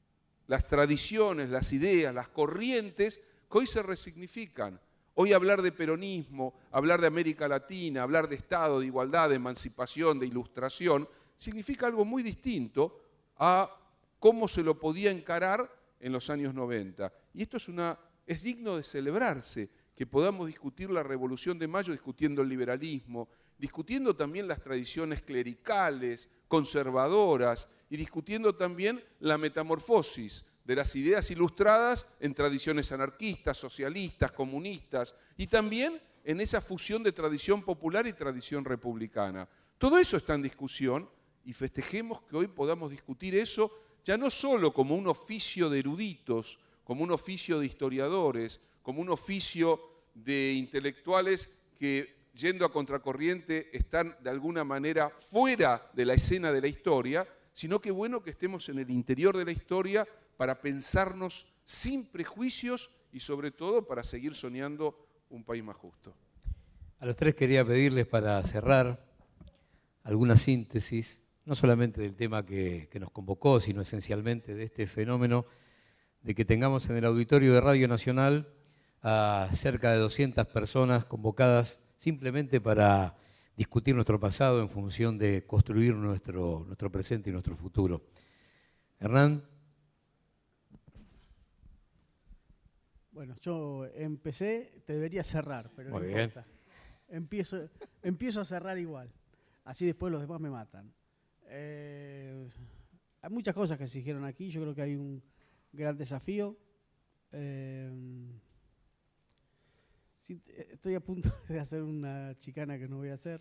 S5: las tradiciones, las ideas, las corrientes que hoy se resignifican. Hoy hablar de peronismo, hablar de América Latina, hablar de Estado, de igualdad, de emancipación, de ilustración, significa algo muy distinto a cómo se lo podía encarar en los años noventa. Y esto es, una, es digno de celebrarse, que podamos discutir la Revolución de Mayo discutiendo el liberalismo, discutiendo también las tradiciones clericales, conservadoras, y discutiendo también la metamorfosis de las ideas ilustradas en tradiciones anarquistas, socialistas, comunistas, y también en esa fusión de tradición popular y tradición republicana. Todo eso está en discusión y festejemos que hoy podamos discutir eso ya no solo como un oficio de eruditos, como un oficio de historiadores, como un oficio de intelectuales que, yendo a contracorriente, están de alguna manera fuera de la escena de la historia, sino que bueno que estemos en el interior de la historia para pensarnos sin prejuicios y sobre todo para seguir soñando un país más justo.
S1: A los tres quería pedirles para cerrar alguna síntesis, no solamente del tema que, que nos convocó, sino esencialmente de este fenómeno de que tengamos en el auditorio de Radio Nacional a cerca de doscientas personas convocadas simplemente para discutir nuestro pasado en función de construir nuestro, nuestro presente y nuestro futuro. Hernán.
S4: Bueno, yo empecé, te debería cerrar, pero
S1: Muy
S4: no
S1: bien.
S4: importa. Empiezo, empiezo a cerrar igual, así después los demás me matan. Eh, hay muchas cosas que se dijeron aquí, yo creo que hay un gran desafío. Eh, sí, estoy a punto de hacer una chicana que no voy a hacer.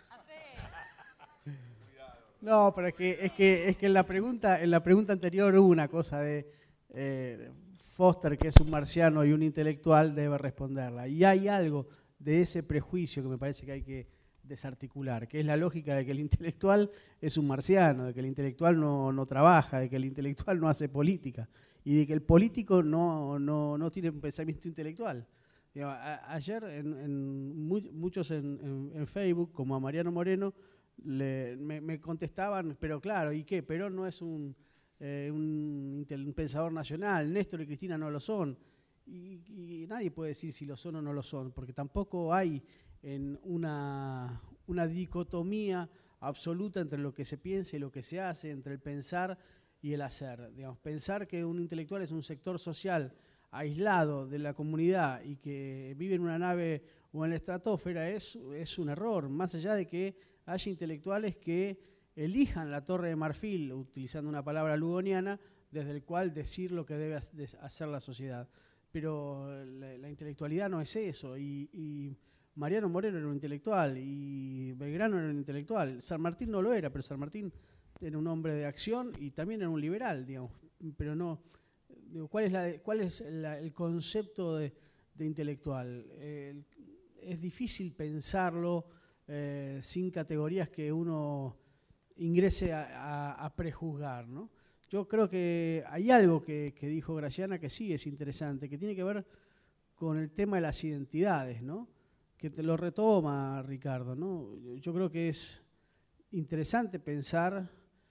S4: No, pero es que, es que, es que en, la pregunta, en la pregunta anterior hubo una cosa de eh, Foster, que es un marciano y un intelectual, debe responderla. Y hay algo de ese prejuicio que me parece que hay que desarticular, que es la lógica de que el intelectual es un marciano, de que el intelectual no, no trabaja, de que el intelectual no hace política y de que el político no, no, no tiene un pensamiento intelectual. Digamos, a, ayer en, en muy, muchos en, en, en Facebook, como a Mariano Moreno, le, me, me contestaban, pero claro, ¿y qué? Perón no es un, eh, un, un pensador nacional, Néstor y Cristina no lo son. Y, y nadie puede decir si lo son o no lo son, porque tampoco hay en una, una dicotomía absoluta entre lo que se piensa y lo que se hace, entre el pensar y el hacer. Digamos, pensar que un intelectual es un sector social aislado de la comunidad y que vive en una nave o en la estratosfera es, es un error, más allá de que haya intelectuales que elijan la Torre de Marfil, utilizando una palabra lugoniana, desde el cual decir lo que debe hacer la sociedad. Pero la, la intelectualidad no es eso, y, y Mariano Moreno era un intelectual, y Belgrano era un intelectual, San Martín no lo era, pero San Martín era un hombre de acción y también era un liberal, digamos, pero no, digo, ¿cuál es, la, cuál es la, el concepto de, de intelectual? Eh, es difícil pensarlo eh, sin categorías que uno ingrese a, a, a prejuzgar, ¿no? Yo creo que hay algo que, que dijo Graciana que sí es interesante, que tiene que ver con el tema de las identidades, ¿no? Que te lo retoma Ricardo, ¿no? Yo creo que es interesante pensar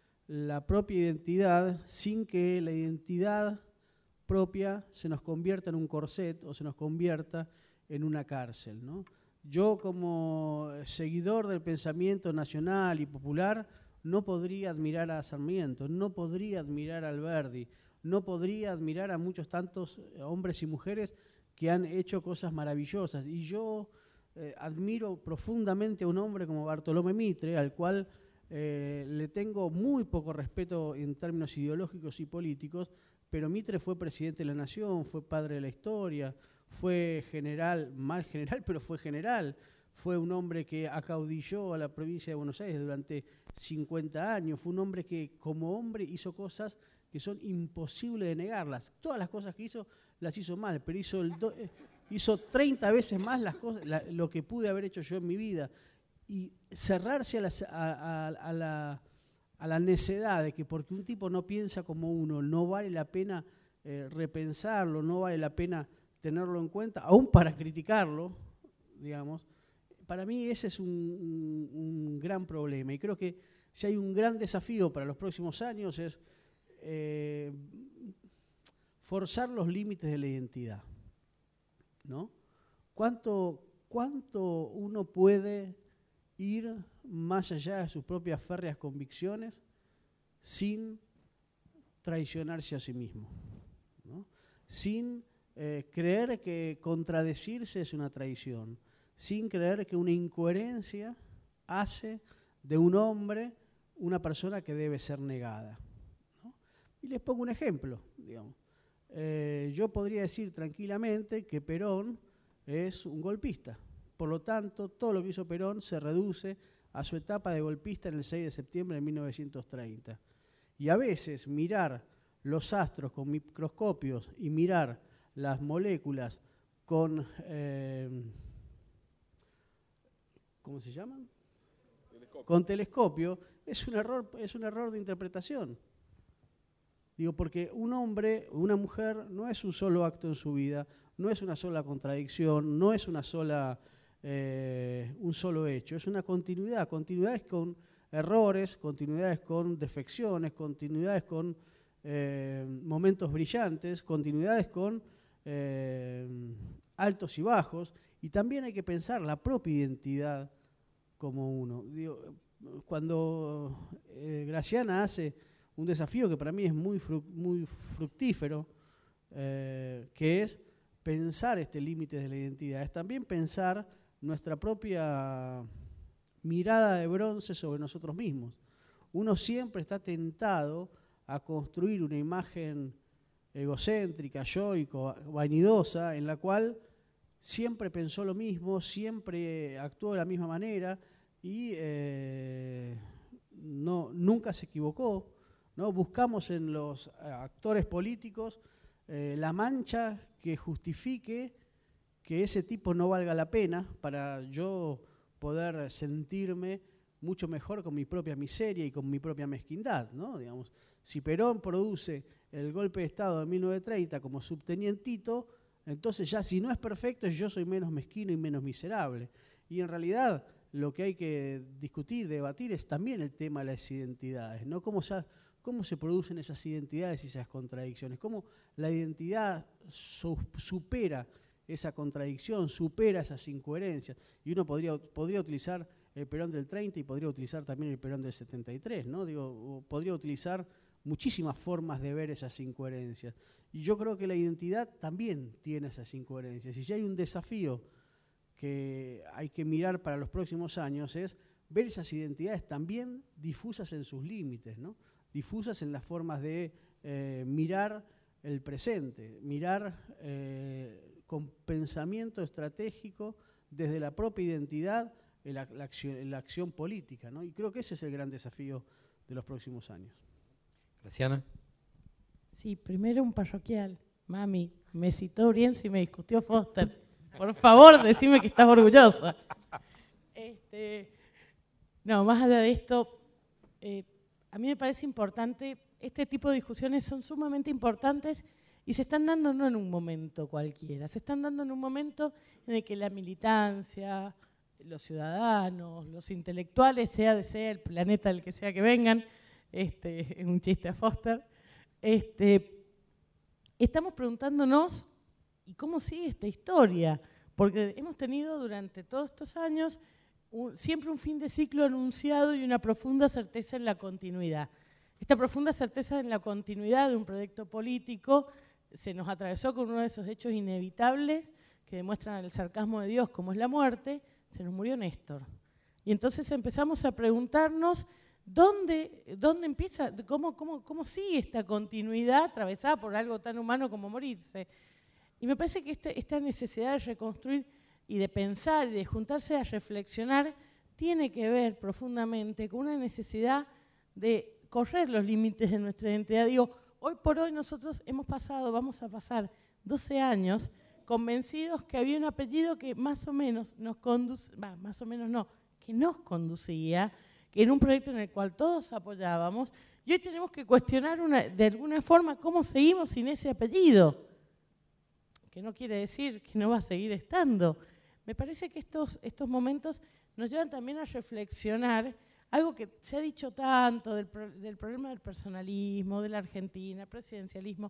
S4: la propia identidad sin que la identidad propia se nos convierta en un corset o se nos convierta en una cárcel, ¿no? Yo, como seguidor del pensamiento nacional y popular, no podría admirar a Sarmiento, no podría admirar a Alberdi, no podría admirar a muchos tantos hombres y mujeres que han hecho cosas maravillosas. Y yo eh, admiro profundamente a un hombre como Bartolomé Mitre, al cual eh, le tengo muy poco respeto en términos ideológicos y políticos, pero Mitre fue presidente de la Nación, fue padre de la historia, fue general, mal general, pero fue general. Fue un hombre que acaudilló a la provincia de Buenos Aires durante cincuenta años. Fue un hombre que, como hombre, hizo cosas que son imposibles de negarlas. Todas las cosas que hizo, las hizo mal, pero hizo, el do, hizo treinta veces más las cosas, la, lo que pude haber hecho yo en mi vida. Y cerrarse a la, a, a, a, la, a la necedad de que porque un tipo no piensa como uno, no vale la pena eh, repensarlo, no vale la pena tenerlo en cuenta, aún para criticarlo, digamos. Para mí ese es un, un, un gran problema y creo que si hay un gran desafío para los próximos años es eh, forzar los límites de la identidad, ¿no? ¿Cuánto, cuánto uno puede ir más allá de sus propias férreas convicciones sin traicionarse a sí mismo, ¿no? Sin eh, creer que contradecirse es una traición, sin creer que una incoherencia hace de un hombre una persona que debe ser negada, ¿no? Y les pongo un ejemplo, digamos. Eh, yo podría decir tranquilamente que Perón es un golpista. Por lo tanto, todo lo que hizo Perón se reduce a su etapa de golpista en el seis de septiembre de mil novecientos treinta. Y a veces mirar los astros con microscopios y mirar las moléculas con, eh, ¿cómo se llaman? Telescopio. Con telescopio, es un error, es un error de interpretación. Digo, porque un hombre, una mujer, no es un solo acto en su vida, no es una sola contradicción, no es una sola, eh, un solo hecho, es una continuidad, continuidades con errores, continuidades con defecciones, continuidades con eh, momentos brillantes, continuidades con eh, altos y bajos, y también hay que pensar la propia identidad como uno. Digo, cuando eh, Graciana hace un desafío que para mí es muy, fru muy fructífero, eh, que es pensar este límite de la identidad, es también pensar nuestra propia mirada de bronce sobre nosotros mismos. Uno siempre está tentado a construir una imagen egocéntrica, yoico, vanidosa, en la cual siempre pensó lo mismo, siempre actuó de la misma manera y eh, no, nunca se equivocó, ¿no? Buscamos en los actores políticos eh, la mancha que justifique que ese tipo no valga la pena para yo poder sentirme mucho mejor con mi propia miseria y con mi propia mezquindad, ¿no? Digamos, si Perón produce el golpe de Estado de mil novecientos treinta como subtenientito, entonces ya si no es perfecto, yo soy menos mezquino y menos miserable. Y en realidad lo que hay que discutir, debatir, es también el tema de las identidades, ¿no? Cómo, ya, cómo se producen esas identidades y esas contradicciones, cómo la identidad su, supera esa contradicción, supera esas incoherencias. Y uno podría, podría utilizar el Perón del treinta y podría utilizar también el Perón del setenta y tres, ¿no? Digo, podría utilizar muchísimas formas de ver esas incoherencias. Y yo creo que la identidad también tiene esas incoherencias. Y si hay un desafío que hay que mirar para los próximos años es ver esas identidades también difusas en sus límites, ¿no? Difusas en las formas de eh, mirar el presente, mirar eh, con pensamiento estratégico desde la propia identidad en la, la, acción, en la acción política, ¿no? Y creo que ese es el gran desafío de los próximos años.
S1: Graciana.
S8: Sí, primero un parroquial. Mami, me citó Brienza y me discutió Foster. Por favor, decime que estás orgullosa. Este, no, más allá de esto, eh, a mí me parece importante, este tipo de discusiones son sumamente importantes y se están dando no en un momento cualquiera, se están dando en un momento en el que la militancia, los ciudadanos, los intelectuales, sea de sea el planeta del que sea que vengan, este, es un chiste a Foster, este, estamos preguntándonos ¿y cómo sigue esta historia? Porque hemos tenido durante todos estos años un, siempre un fin de ciclo anunciado y una profunda certeza en la continuidad. Esta profunda certeza en la continuidad de un proyecto político se nos atravesó con uno de esos hechos inevitables que demuestran el sarcasmo de Dios, como es la muerte. Se nos murió Néstor. Y entonces empezamos a preguntarnos dónde, dónde empieza, cómo, cómo, cómo sigue esta continuidad atravesada por algo tan humano como morirse. Y me parece que este, esta necesidad de reconstruir y de pensar y de juntarse a reflexionar tiene que ver profundamente con una necesidad de correr los límites de nuestra identidad. Digo, hoy por hoy nosotros hemos pasado, vamos a pasar doce años convencidos que había un apellido que más o menos nos conduce, bah, más o menos no, que nos conducía, que era un proyecto en el cual todos apoyábamos, y hoy tenemos que cuestionar una, de alguna forma cómo seguimos sin ese apellido. Que no quiere decir que no va a seguir estando. Me parece que estos, estos momentos nos llevan también a reflexionar algo que se ha dicho tanto del, del problema del personalismo, de la Argentina, presidencialismo,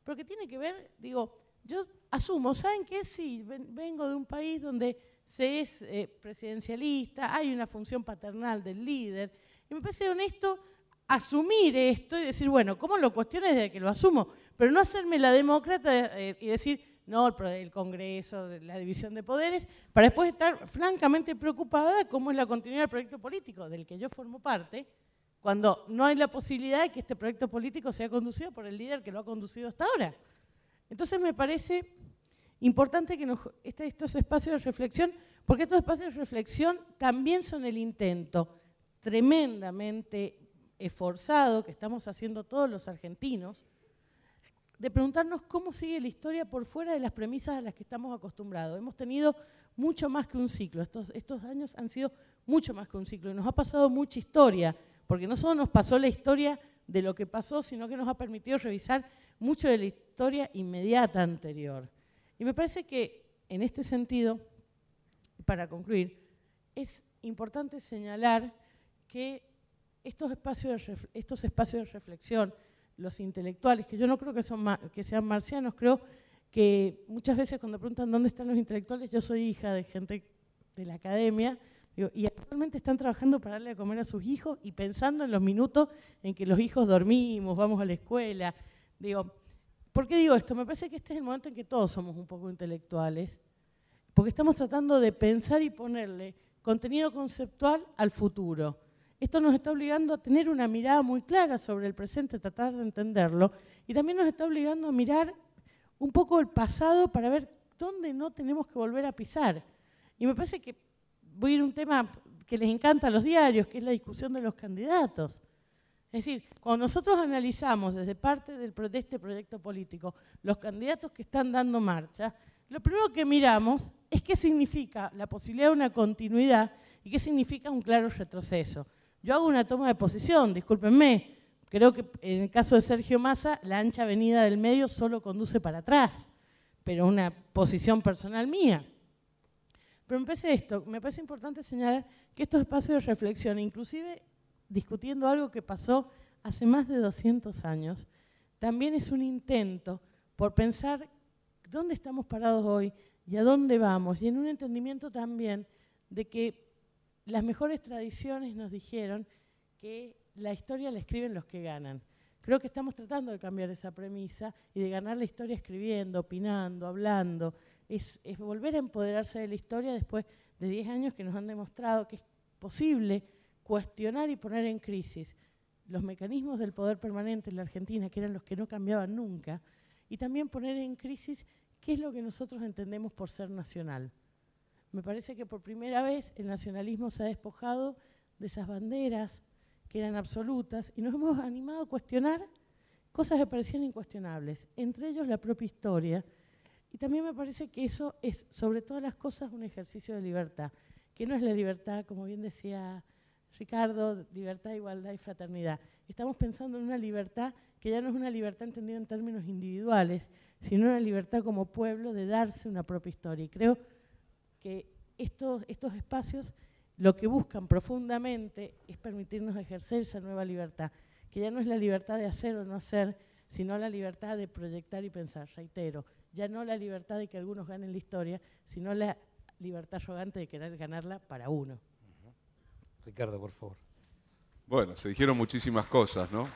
S8: pero que tiene que ver, digo, yo asumo, ¿saben qué? Sí, ven, vengo de un país donde se es eh, presidencialista, hay una función paternal del líder, y me parece honesto asumir esto y decir, bueno, ¿cómo lo cuestiono desde que lo asumo? Pero no hacerme la demócrata eh, y decir, no, el, el Congreso, la división de poderes, para después estar francamente preocupada de cómo es la continuidad del proyecto político del que yo formo parte, cuando no hay la posibilidad de que este proyecto político sea conducido por el líder que lo ha conducido hasta ahora. Entonces me parece importante que nos, este, estos espacios de reflexión, porque estos espacios de reflexión también son el intento tremendamente esforzado que estamos haciendo todos los argentinos, de preguntarnos cómo sigue la historia por fuera de las premisas a las que estamos acostumbrados. Hemos tenido mucho más que un ciclo, estos, estos años han sido mucho más que un ciclo, y nos ha pasado mucha historia, porque no solo nos pasó la historia de lo que pasó, sino que nos ha permitido revisar mucho de la historia inmediata anterior. Y me parece que, en este sentido, para concluir, es importante señalar que estos espacios de, estos espacios de reflexión, los intelectuales, que yo no creo que, son que sean marcianos, creo que muchas veces cuando preguntan dónde están los intelectuales, yo soy hija de gente de la academia, digo, y actualmente están trabajando para darle a comer a sus hijos y pensando en los minutos en que los hijos dormimos, vamos a la escuela. Digo, ¿por qué digo esto? Me parece que este es el momento en que todos somos un poco intelectuales, porque estamos tratando de pensar y ponerle contenido conceptual al futuro. Esto nos está obligando a tener una mirada muy clara sobre el presente, tratar de entenderlo, y también nos está obligando a mirar un poco el pasado para ver dónde no tenemos que volver a pisar. Y me parece que voy a ir a un tema que les encanta a los diarios, que es la discusión de los candidatos. Es decir, cuando nosotros analizamos desde parte del, de este proyecto político los candidatos que están dando marcha, lo primero que miramos es qué significa la posibilidad de una continuidad y qué significa un claro retroceso. Yo hago una toma de posición, discúlpenme, creo que en el caso de Sergio Massa, la ancha avenida del medio solo conduce para atrás, pero una posición personal mía. Pero me parece esto, me parece importante señalar que estos espacios de reflexión, inclusive discutiendo algo que pasó hace más de doscientos años, también es un intento por pensar dónde estamos parados hoy y a dónde vamos, y en un entendimiento también de que las mejores tradiciones nos dijeron que la historia la escriben los que ganan. Creo que estamos tratando de cambiar esa premisa y de ganar la historia escribiendo, opinando, hablando. Es, es volver a empoderarse de la historia después de diez años que nos han demostrado que es posible cuestionar y poner en crisis los mecanismos del poder permanente en la Argentina, que eran los que no cambiaban nunca, y también poner en crisis qué es lo que nosotros entendemos por ser nacional. Me parece que por primera vez el nacionalismo se ha despojado de esas banderas que eran absolutas y nos hemos animado a cuestionar cosas que parecían incuestionables, entre ellos la propia historia. Y también me parece que eso es, sobre todas las cosas, un ejercicio de libertad, que no es la libertad, como bien decía Ricardo, libertad, igualdad y fraternidad. Estamos pensando en una libertad que ya no es una libertad entendida en términos individuales, sino una libertad como pueblo de darse una propia historia. Y creo que estos, estos espacios lo que buscan profundamente es permitirnos ejercer esa nueva libertad, que ya no es la libertad de hacer o no hacer, sino la libertad de proyectar y pensar, reitero, ya no la libertad de que algunos ganen la historia, sino la libertad arrogante de querer ganarla para uno.
S1: Uh-huh. Ricardo, por favor.
S5: Bueno, se dijeron muchísimas cosas, ¿no?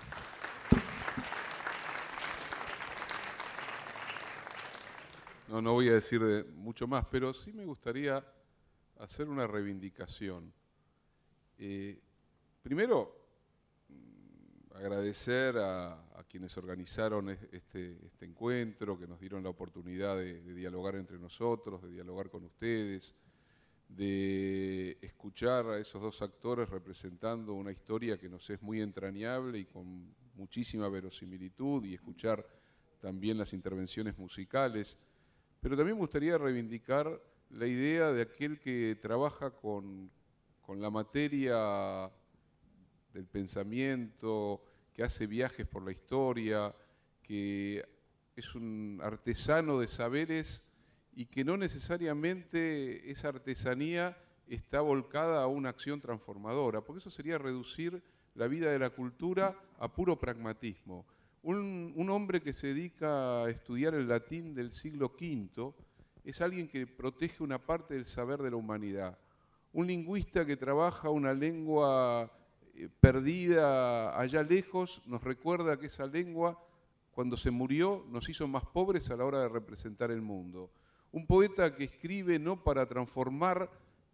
S5: No, no voy a decir de mucho más, pero sí me gustaría hacer una reivindicación. Eh, primero, agradecer a, a quienes organizaron este, este encuentro, que nos dieron la oportunidad de, de dialogar entre nosotros, de dialogar con ustedes, de escuchar a esos dos actores representando una historia que nos es muy entrañable y con muchísima verosimilitud, y escuchar también las intervenciones musicales. Pero también me gustaría reivindicar la idea de aquel que trabaja con, con la materia del pensamiento, que hace viajes por la historia, que es un artesano de saberes y que no necesariamente esa artesanía está volcada a una acción transformadora, porque eso sería reducir la vida de la cultura a puro pragmatismo. Un, un hombre que se dedica a estudiar el latín del siglo quinto es alguien que protege una parte del saber de la humanidad. Un lingüista que trabaja una lengua eh, perdida allá lejos nos recuerda que esa lengua, cuando se murió, nos hizo más pobres a la hora de representar el mundo. Un poeta que escribe no para transformar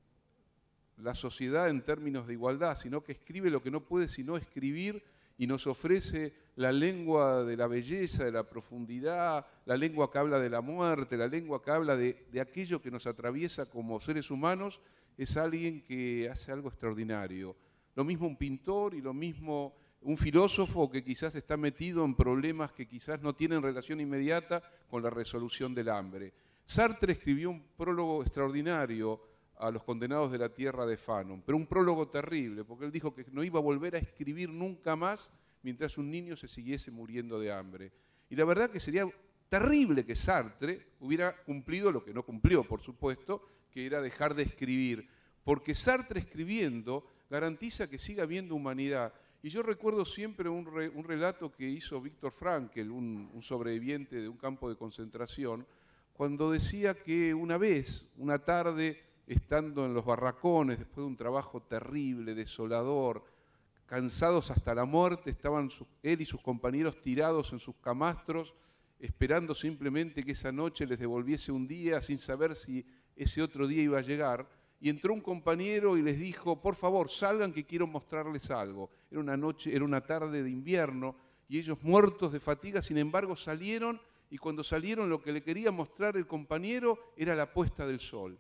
S5: la sociedad en términos de igualdad, sino que escribe lo que no puede sino escribir y nos ofrece la lengua de la belleza, de la profundidad, la lengua que habla de la muerte, la lengua que habla de, de aquello que nos atraviesa como seres humanos, es alguien que hace algo extraordinario. Lo mismo un pintor y lo mismo un filósofo que quizás está metido en problemas que quizás no tienen relación inmediata con la resolución del hambre. Sartre escribió un prólogo extraordinario a Los condenados de la tierra de Fanon, pero un prólogo terrible, porque él dijo que no iba a volver a escribir nunca más mientras un niño se siguiese muriendo de hambre. Y la verdad que sería terrible que Sartre hubiera cumplido lo que no cumplió, por supuesto, que era dejar de escribir, porque Sartre escribiendo garantiza que siga habiendo humanidad. Y yo recuerdo siempre un, re, un relato que hizo Viktor Frankl, un, un sobreviviente de un campo de concentración, cuando decía que una vez, una tarde, estando en los barracones, después de un trabajo terrible, desolador, cansados hasta la muerte, estaban su, él y sus compañeros tirados en sus camastros, esperando simplemente que esa noche les devolviese un día, sin saber si ese otro día iba a llegar, y entró un compañero y les dijo, por favor, salgan que quiero mostrarles algo. Era una noche, era una tarde de invierno, y ellos muertos de fatiga, sin embargo, salieron, y cuando salieron lo que le quería mostrar el compañero era la puesta del sol.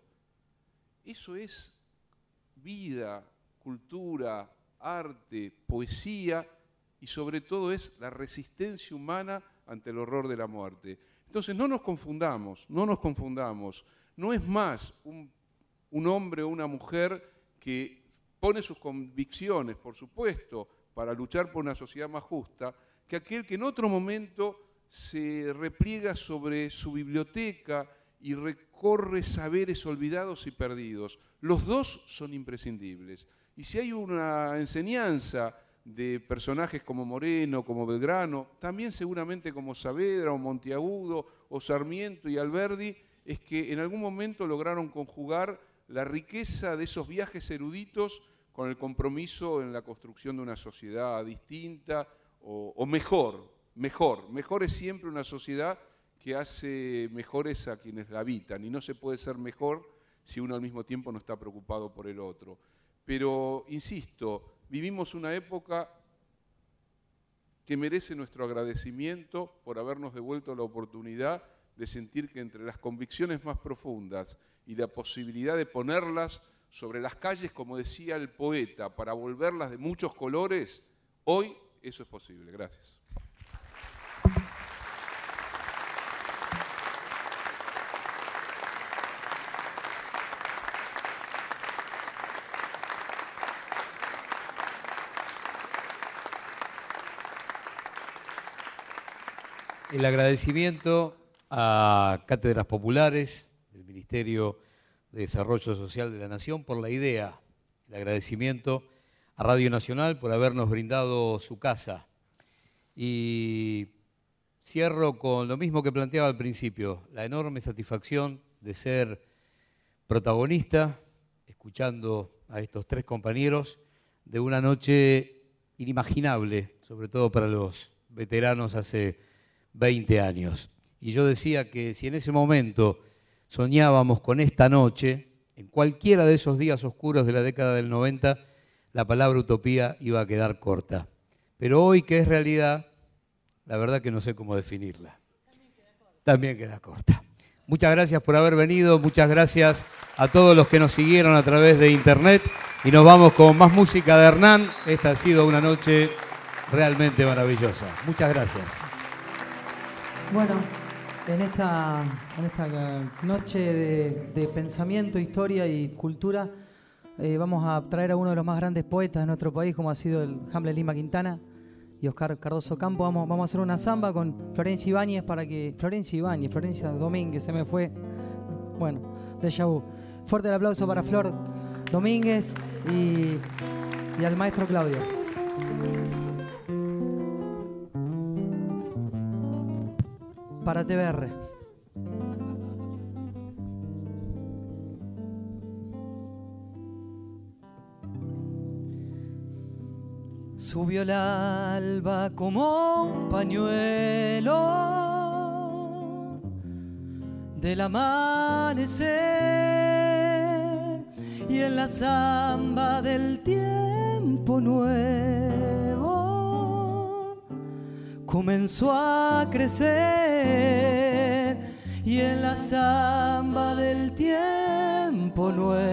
S5: Eso es vida, cultura, arte, poesía y sobre todo es la resistencia humana ante el horror de la muerte. Entonces no nos confundamos, no nos confundamos. No es más un, un hombre o una mujer que pone sus convicciones, por supuesto, para luchar por una sociedad más justa, que aquel que en otro momento se repliega sobre su biblioteca y recorre saberes olvidados y perdidos. Los dos son imprescindibles. Y si hay una enseñanza de personajes como Moreno, como Belgrano, también seguramente como Saavedra o Monteagudo o Sarmiento y Alberdi, es que en algún momento lograron conjugar la riqueza de esos viajes eruditos con el compromiso en la construcción de una sociedad distinta o, o mejor, mejor. Mejor es siempre una sociedad que hace mejores a quienes la habitan, y no se puede ser mejor si uno al mismo tiempo no está preocupado por el otro. Pero, insisto, vivimos una época que merece nuestro agradecimiento por habernos devuelto la oportunidad de sentir que entre las convicciones más profundas y la posibilidad de ponerlas sobre las calles, como decía el poeta, para volverlas de muchos colores, hoy eso es posible. Gracias.
S1: El agradecimiento a Cátedras Populares del Ministerio de Desarrollo Social de la Nación por la idea. El agradecimiento a Radio Nacional por habernos brindado su casa. Y cierro con lo mismo que planteaba al principio, la enorme satisfacción de ser protagonista, escuchando a estos tres compañeros, de una noche inimaginable, sobre todo para los veteranos hace veinte años. Y yo decía que si en ese momento soñábamos con esta noche, en cualquiera de esos días oscuros de la década del noventa, la palabra utopía iba a quedar corta. Pero hoy, que es realidad, la verdad que no sé cómo definirla. También queda corta. Muchas gracias por haber venido, muchas gracias a todos los que nos siguieron a través de internet, y nos vamos con más música de Hernán. Esta ha sido una noche realmente maravillosa. Muchas gracias.
S6: Bueno, en esta, en esta noche de, de pensamiento, historia y cultura, eh, vamos a traer a uno de los más grandes poetas de nuestro país, como ha sido el Hamlet Lima Quintana y Oscar Cardoso Campo. Vamos, vamos a hacer una samba con Florencia Ibáñez para que... Florencia Ibáñez, Florencia Domínguez, se me fue. Bueno, déjà vu. Fuerte el aplauso para Flor Domínguez y, y al maestro Claudio. para T V R. Subió el alba como un pañuelo del amanecer, y en la zamba del tiempo nuevo comenzó a crecer, y en la zamba del tiempo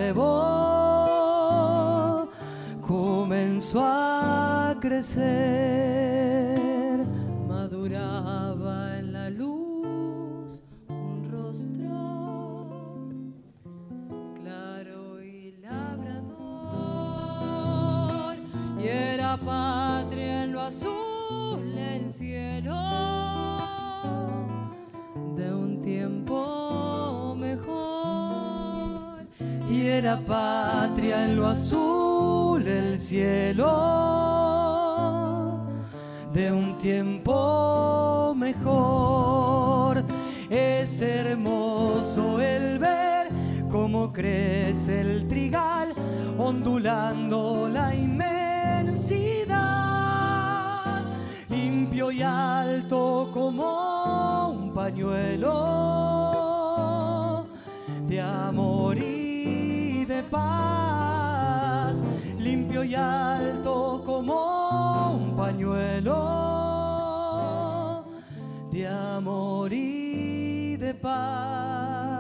S6: nuevo comenzó a crecer. Maduraba en la luz un rostro claro y labrador, y era patria en lo azul el cielo de un tiempo mejor, y era patria en lo azul el cielo de un tiempo mejor. Es hermoso el ver cómo crece el trigal ondulando la inmensidad, limpio y alto como un pañuelo de amor y de paz, limpio y alto como un pañuelo de amor y de paz.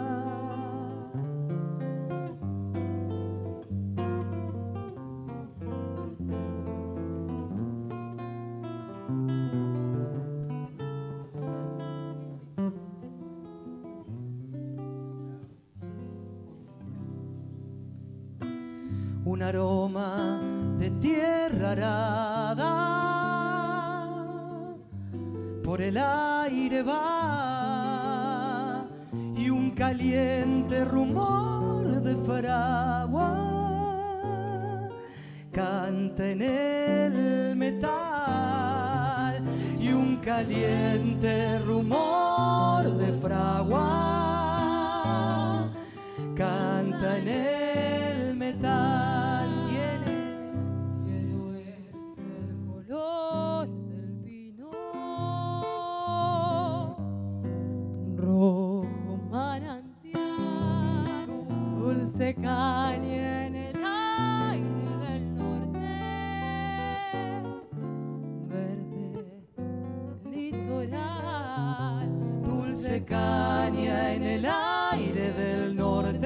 S6: Un aroma de tierra arada por el aire va, y un caliente rumor de fragua canta en el metal, y un caliente rumor de fragua canta en el metal. Rojo manantial, dulce caña en el aire del norte, verde litoral, dulce caña en el aire del norte,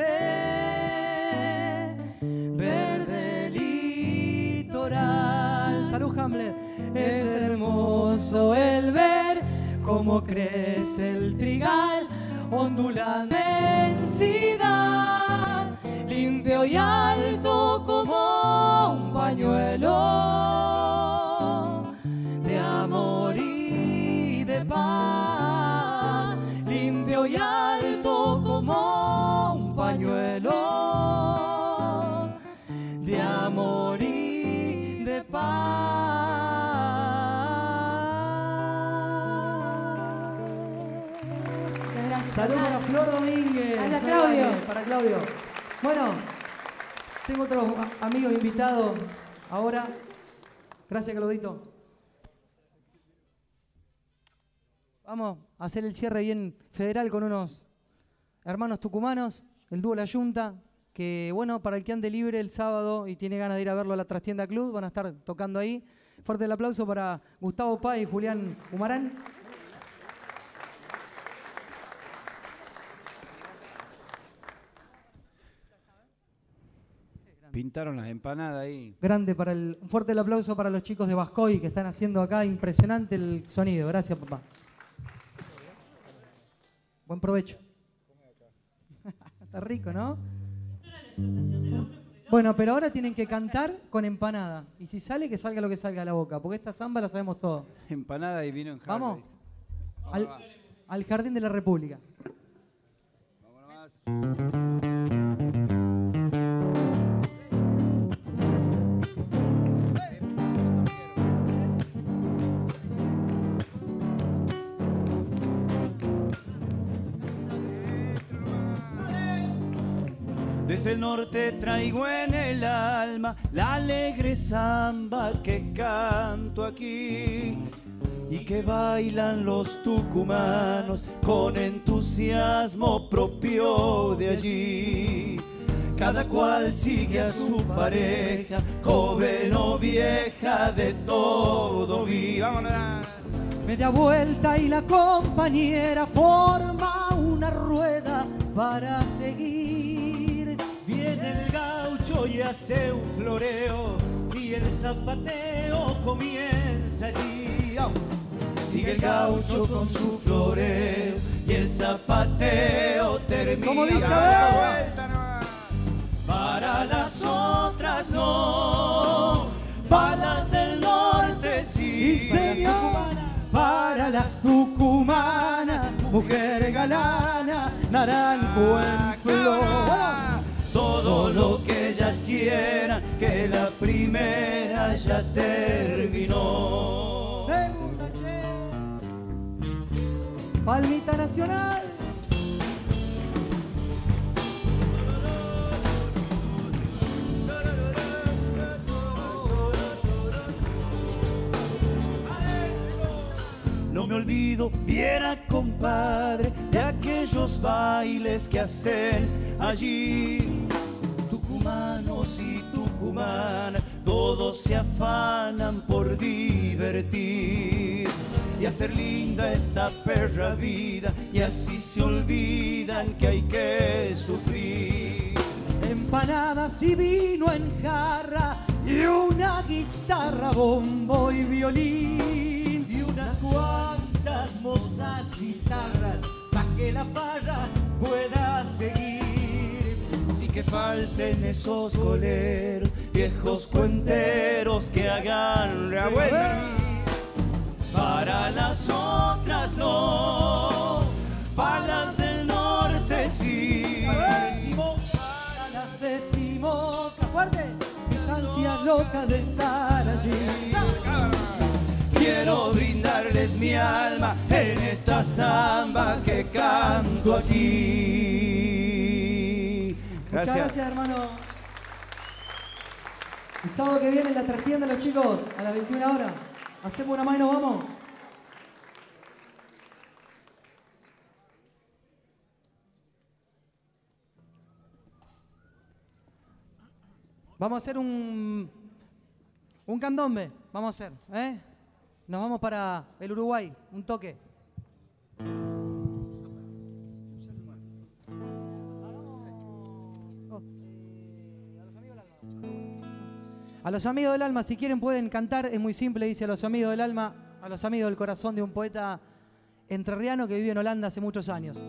S6: verde litoral. Salud, Hamlet. Es hermoso el ver cómo crece el trigal, ondula la inmensidad, limpio y alto como un pañuelo de amor y de paz, limpio y alto como un pañuelo de amor y de paz. Saludos para Flor Domínguez.
S8: Hola, Claudio.
S6: Para Claudio. Bueno, tengo otros amigos invitados ahora. Gracias, Claudito. Vamos a hacer el cierre bien federal con unos hermanos tucumanos, el dúo La Yunta, que bueno, para el que ande libre el sábado y tiene ganas de ir a verlo a la Trastienda Club, van a estar tocando ahí. Fuerte el aplauso para Gustavo Paz y Julián Humarán.
S12: Pintaron las empanadas ahí.
S6: Grande para el, un fuerte el aplauso para los chicos de Bascoy que están haciendo acá, impresionante el sonido. Gracias, papá. Buen provecho. Está rico, ¿no? Bueno, pero ahora tienen que cantar con empanada. Y si sale, que salga lo que salga de la boca, porque esta samba la sabemos todos.
S12: Empanada y vino en jarra.
S6: Vamos. Al, al Jardín de la República.
S12: Vamos nomás.
S13: Desde el norte traigo en el alma la alegre samba que canto aquí y que bailan los tucumanos con entusiasmo propio de allí. Cada cual sigue a su pareja, joven o vieja, de todo vi. ¡Vámonos!
S7: Media vuelta y la compañera forma una rueda para seguir.
S13: Viene el gaucho y hace un floreo y el zapateo comienza allí. Sigue el gaucho con su floreo y el zapateo termina.
S7: Como dice,
S13: para las otras no, para las del norte sí.
S7: Sí, señor. Para las tucumanas, mujeres galanas, naranjo en flor.
S13: Todo lo que ellas quieran, que la primera ya terminó.
S7: Segunda, che. Palmita nacional.
S13: No me olvido, viera compadre, de aquellos bailes que hacen allí. Tucumanos y tucumanas, todos se afanan por divertir y hacer linda esta perra vida, y así se olvidan que hay que sufrir.
S7: Empanadas y vino en jarra y una guitarra, bombo y violín
S13: y unas cuantas mozas bizarras pa' que la farra pueda seguir. Sin que falten esos coleros, viejos cuenteros que hagan revuelta. Para las otras no, para las del norte sí.
S7: Para las decimos, fuerte, mis ansias locas de estar allí.
S13: Quiero brindarles mi alma en esta samba que canto aquí.
S7: Gracias. Muchas gracias, hermano. El sábado que viene en la trastienda, los chicos, a las veintiuna horas. Hacemos una mano y nos vamos. Vamos a hacer un, un candombe. Vamos a hacer, ¿eh? Nos vamos para el Uruguay, un toque. A los amigos del alma, si quieren pueden cantar, es muy simple, dice a los amigos del alma, a los amigos del corazón de un poeta entrerriano que vive en Holanda hace muchos años.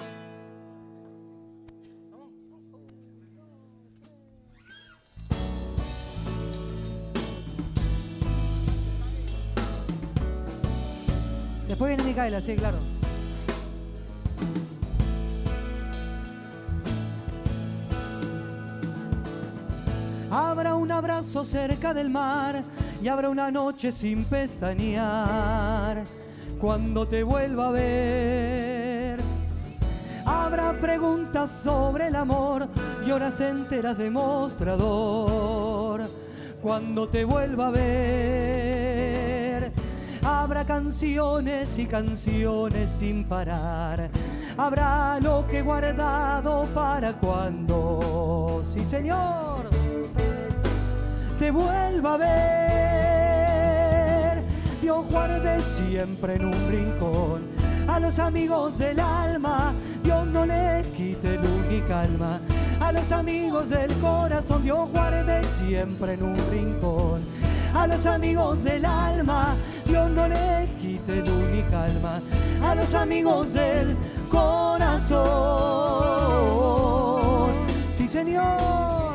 S7: Después viene Micaela, sí, claro. Habrá un abrazo cerca del mar y habrá una noche sin pestañear cuando te vuelva a ver. Habrá preguntas sobre el amor y horas enteras de mostrador cuando te vuelva a ver. Habrá canciones y canciones sin parar. Habrá lo que he guardado para cuando, sí señor, te vuelva a ver. Dios guarde siempre en un rincón a los amigos del alma. Dios no les quite luz ni calma a los amigos del corazón. Dios guarde siempre en un rincón a los amigos del alma. Dios no les quite luz ni calma a los amigos del corazón. Sí, señor.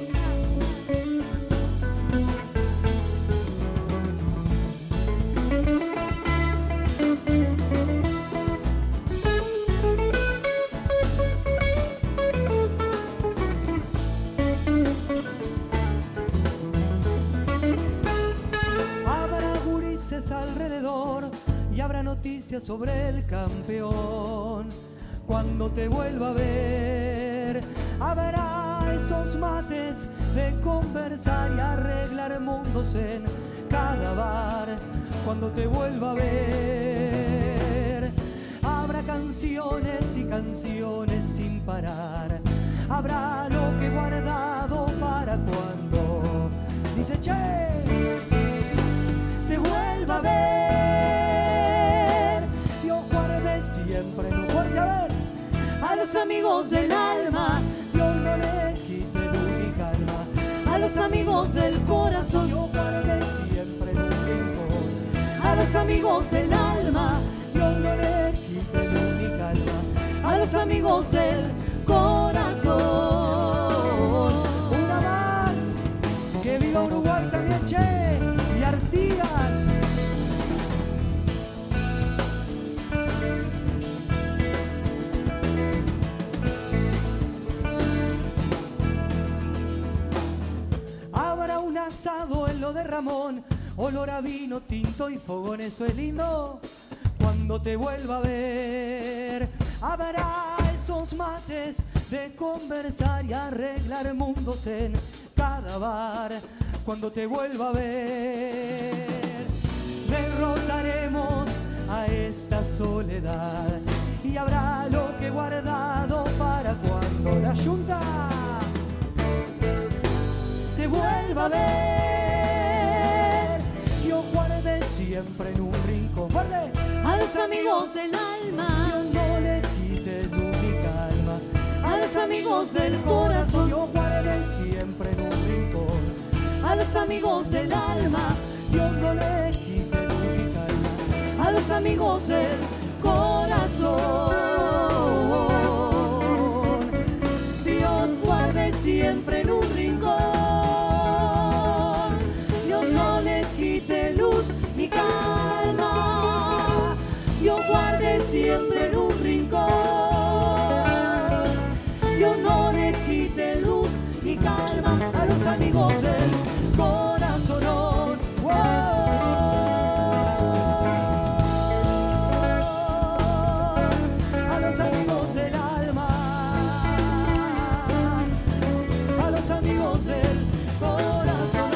S7: Alrededor y habrá noticias sobre el campeón cuando te vuelva a ver. Habrá esos mates de conversar y arreglar mundos en cada bar cuando te vuelva a ver. Habrá canciones y canciones sin parar, habrá lo que he guardado para cuando dice che, te vuelva a ver. Dios guarde siempre, no guarde a ver a los amigos del alma, Dios no le quite luz ni calma. A los amigos del corazón, Dios guarde siempre en un rincón. A los amigos del alma, Dios no le quite luz ni calma. A los amigos del corazón. Una más, que viva Uruguay también, che, y Artigas. Habrá un asado en lo de Ramón, olor a vino tinto y fogón, eso es lindo cuando te vuelva a ver. Habrá esos mates de conversar y arreglar mundos en cada bar cuando te vuelva a ver. Derrotaremos a esta soledad y habrá lo que he guardado para cuando la yunta te vuelva a ver. Yo guarde siempre en un rincón, guarde
S9: A los amigos del alma,
S7: Dios no le quite luz ni calma.
S9: a los amigos del corazón,
S7: Yo guarde siempre en un rincón.
S9: a los amigos del alma,
S7: Dios no le quite luz ni calma.
S9: a los amigos del corazón. Dios guarde siempre en un rincón. Dios no le quite luz ni calma. Dios guarde siempre en un rincón. Dios no le quite luz ni calma a los amigos del corazón. ¡Wow!
S7: A los amigos del alma, a los amigos del corazón.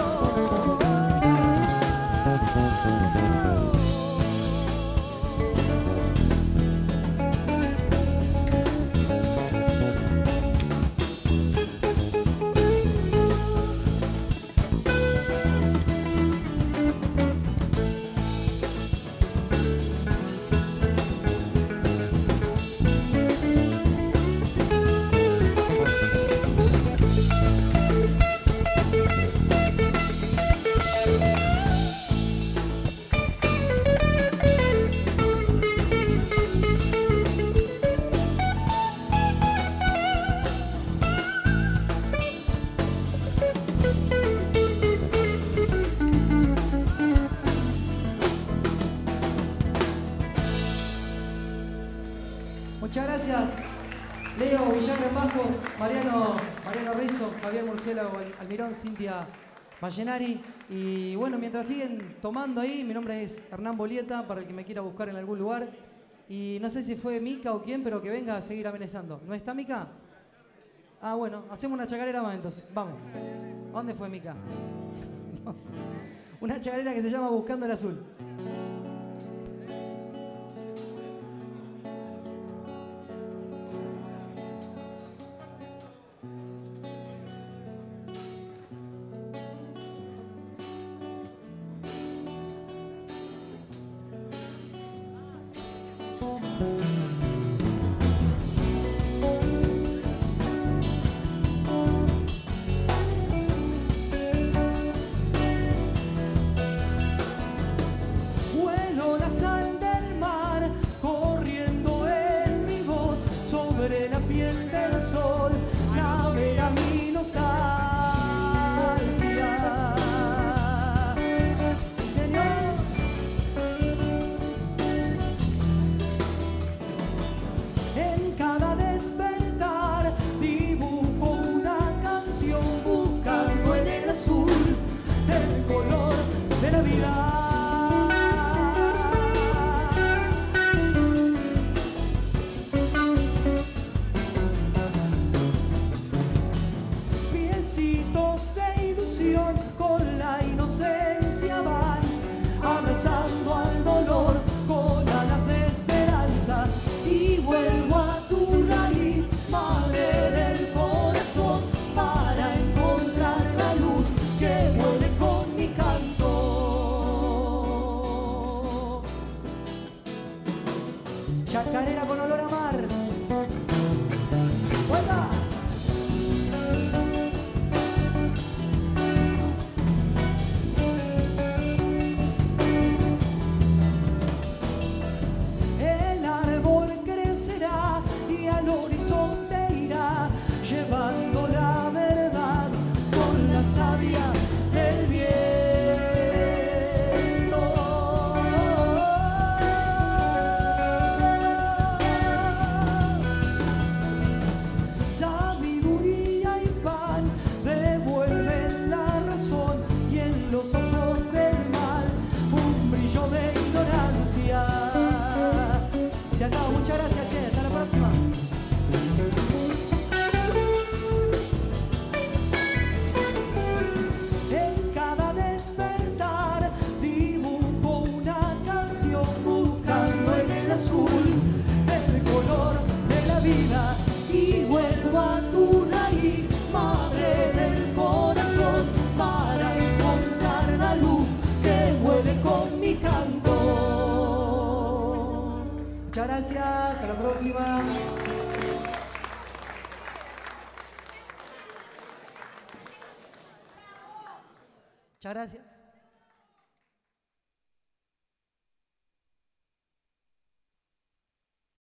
S14: Muchas gracias, Leo Villar Bajo, Mariano, Mariano Rizzo, Javier Murciélago, Almirón, Cintia Vallenari. Y bueno, mientras siguen tomando ahí, mi nombre es Hernán Bolieta, para el que me quiera buscar en algún lugar. Y no sé si fue Mica o quién, pero que venga a seguir amenizando. ¿No está Mica? Ah, bueno, hacemos una chacarera más entonces. Vamos. ¿A dónde fue Mica? Una chacarera que se llama Buscando el Azul.
S7: Vuelo la sal del mar, corriendo en mi voz, sobre la piel del sol, navega mi nostalgia. Sí, señor. En cada despertar dibujo una canción, buscando en el azul el color de la vida.
S14: chacarera con olor a mar. ¡Vuelva! El árbol crecerá y al horizonte irá, llevando la verdad con la savia del viento. Sabiduría y pan devuelven la razón, y en los ojos del mal un brillo de ignorancia. Se acabó, muchas gracias, che, hasta la próxima. En cada despertar dibujo una canción, buscando en el azul el color de la vida, y vuelvo a tu raíz, madre del corazón, para encontrar la luz que vuelve con mi canto. Muchas gracias, hasta la próxima. Muchas gracias.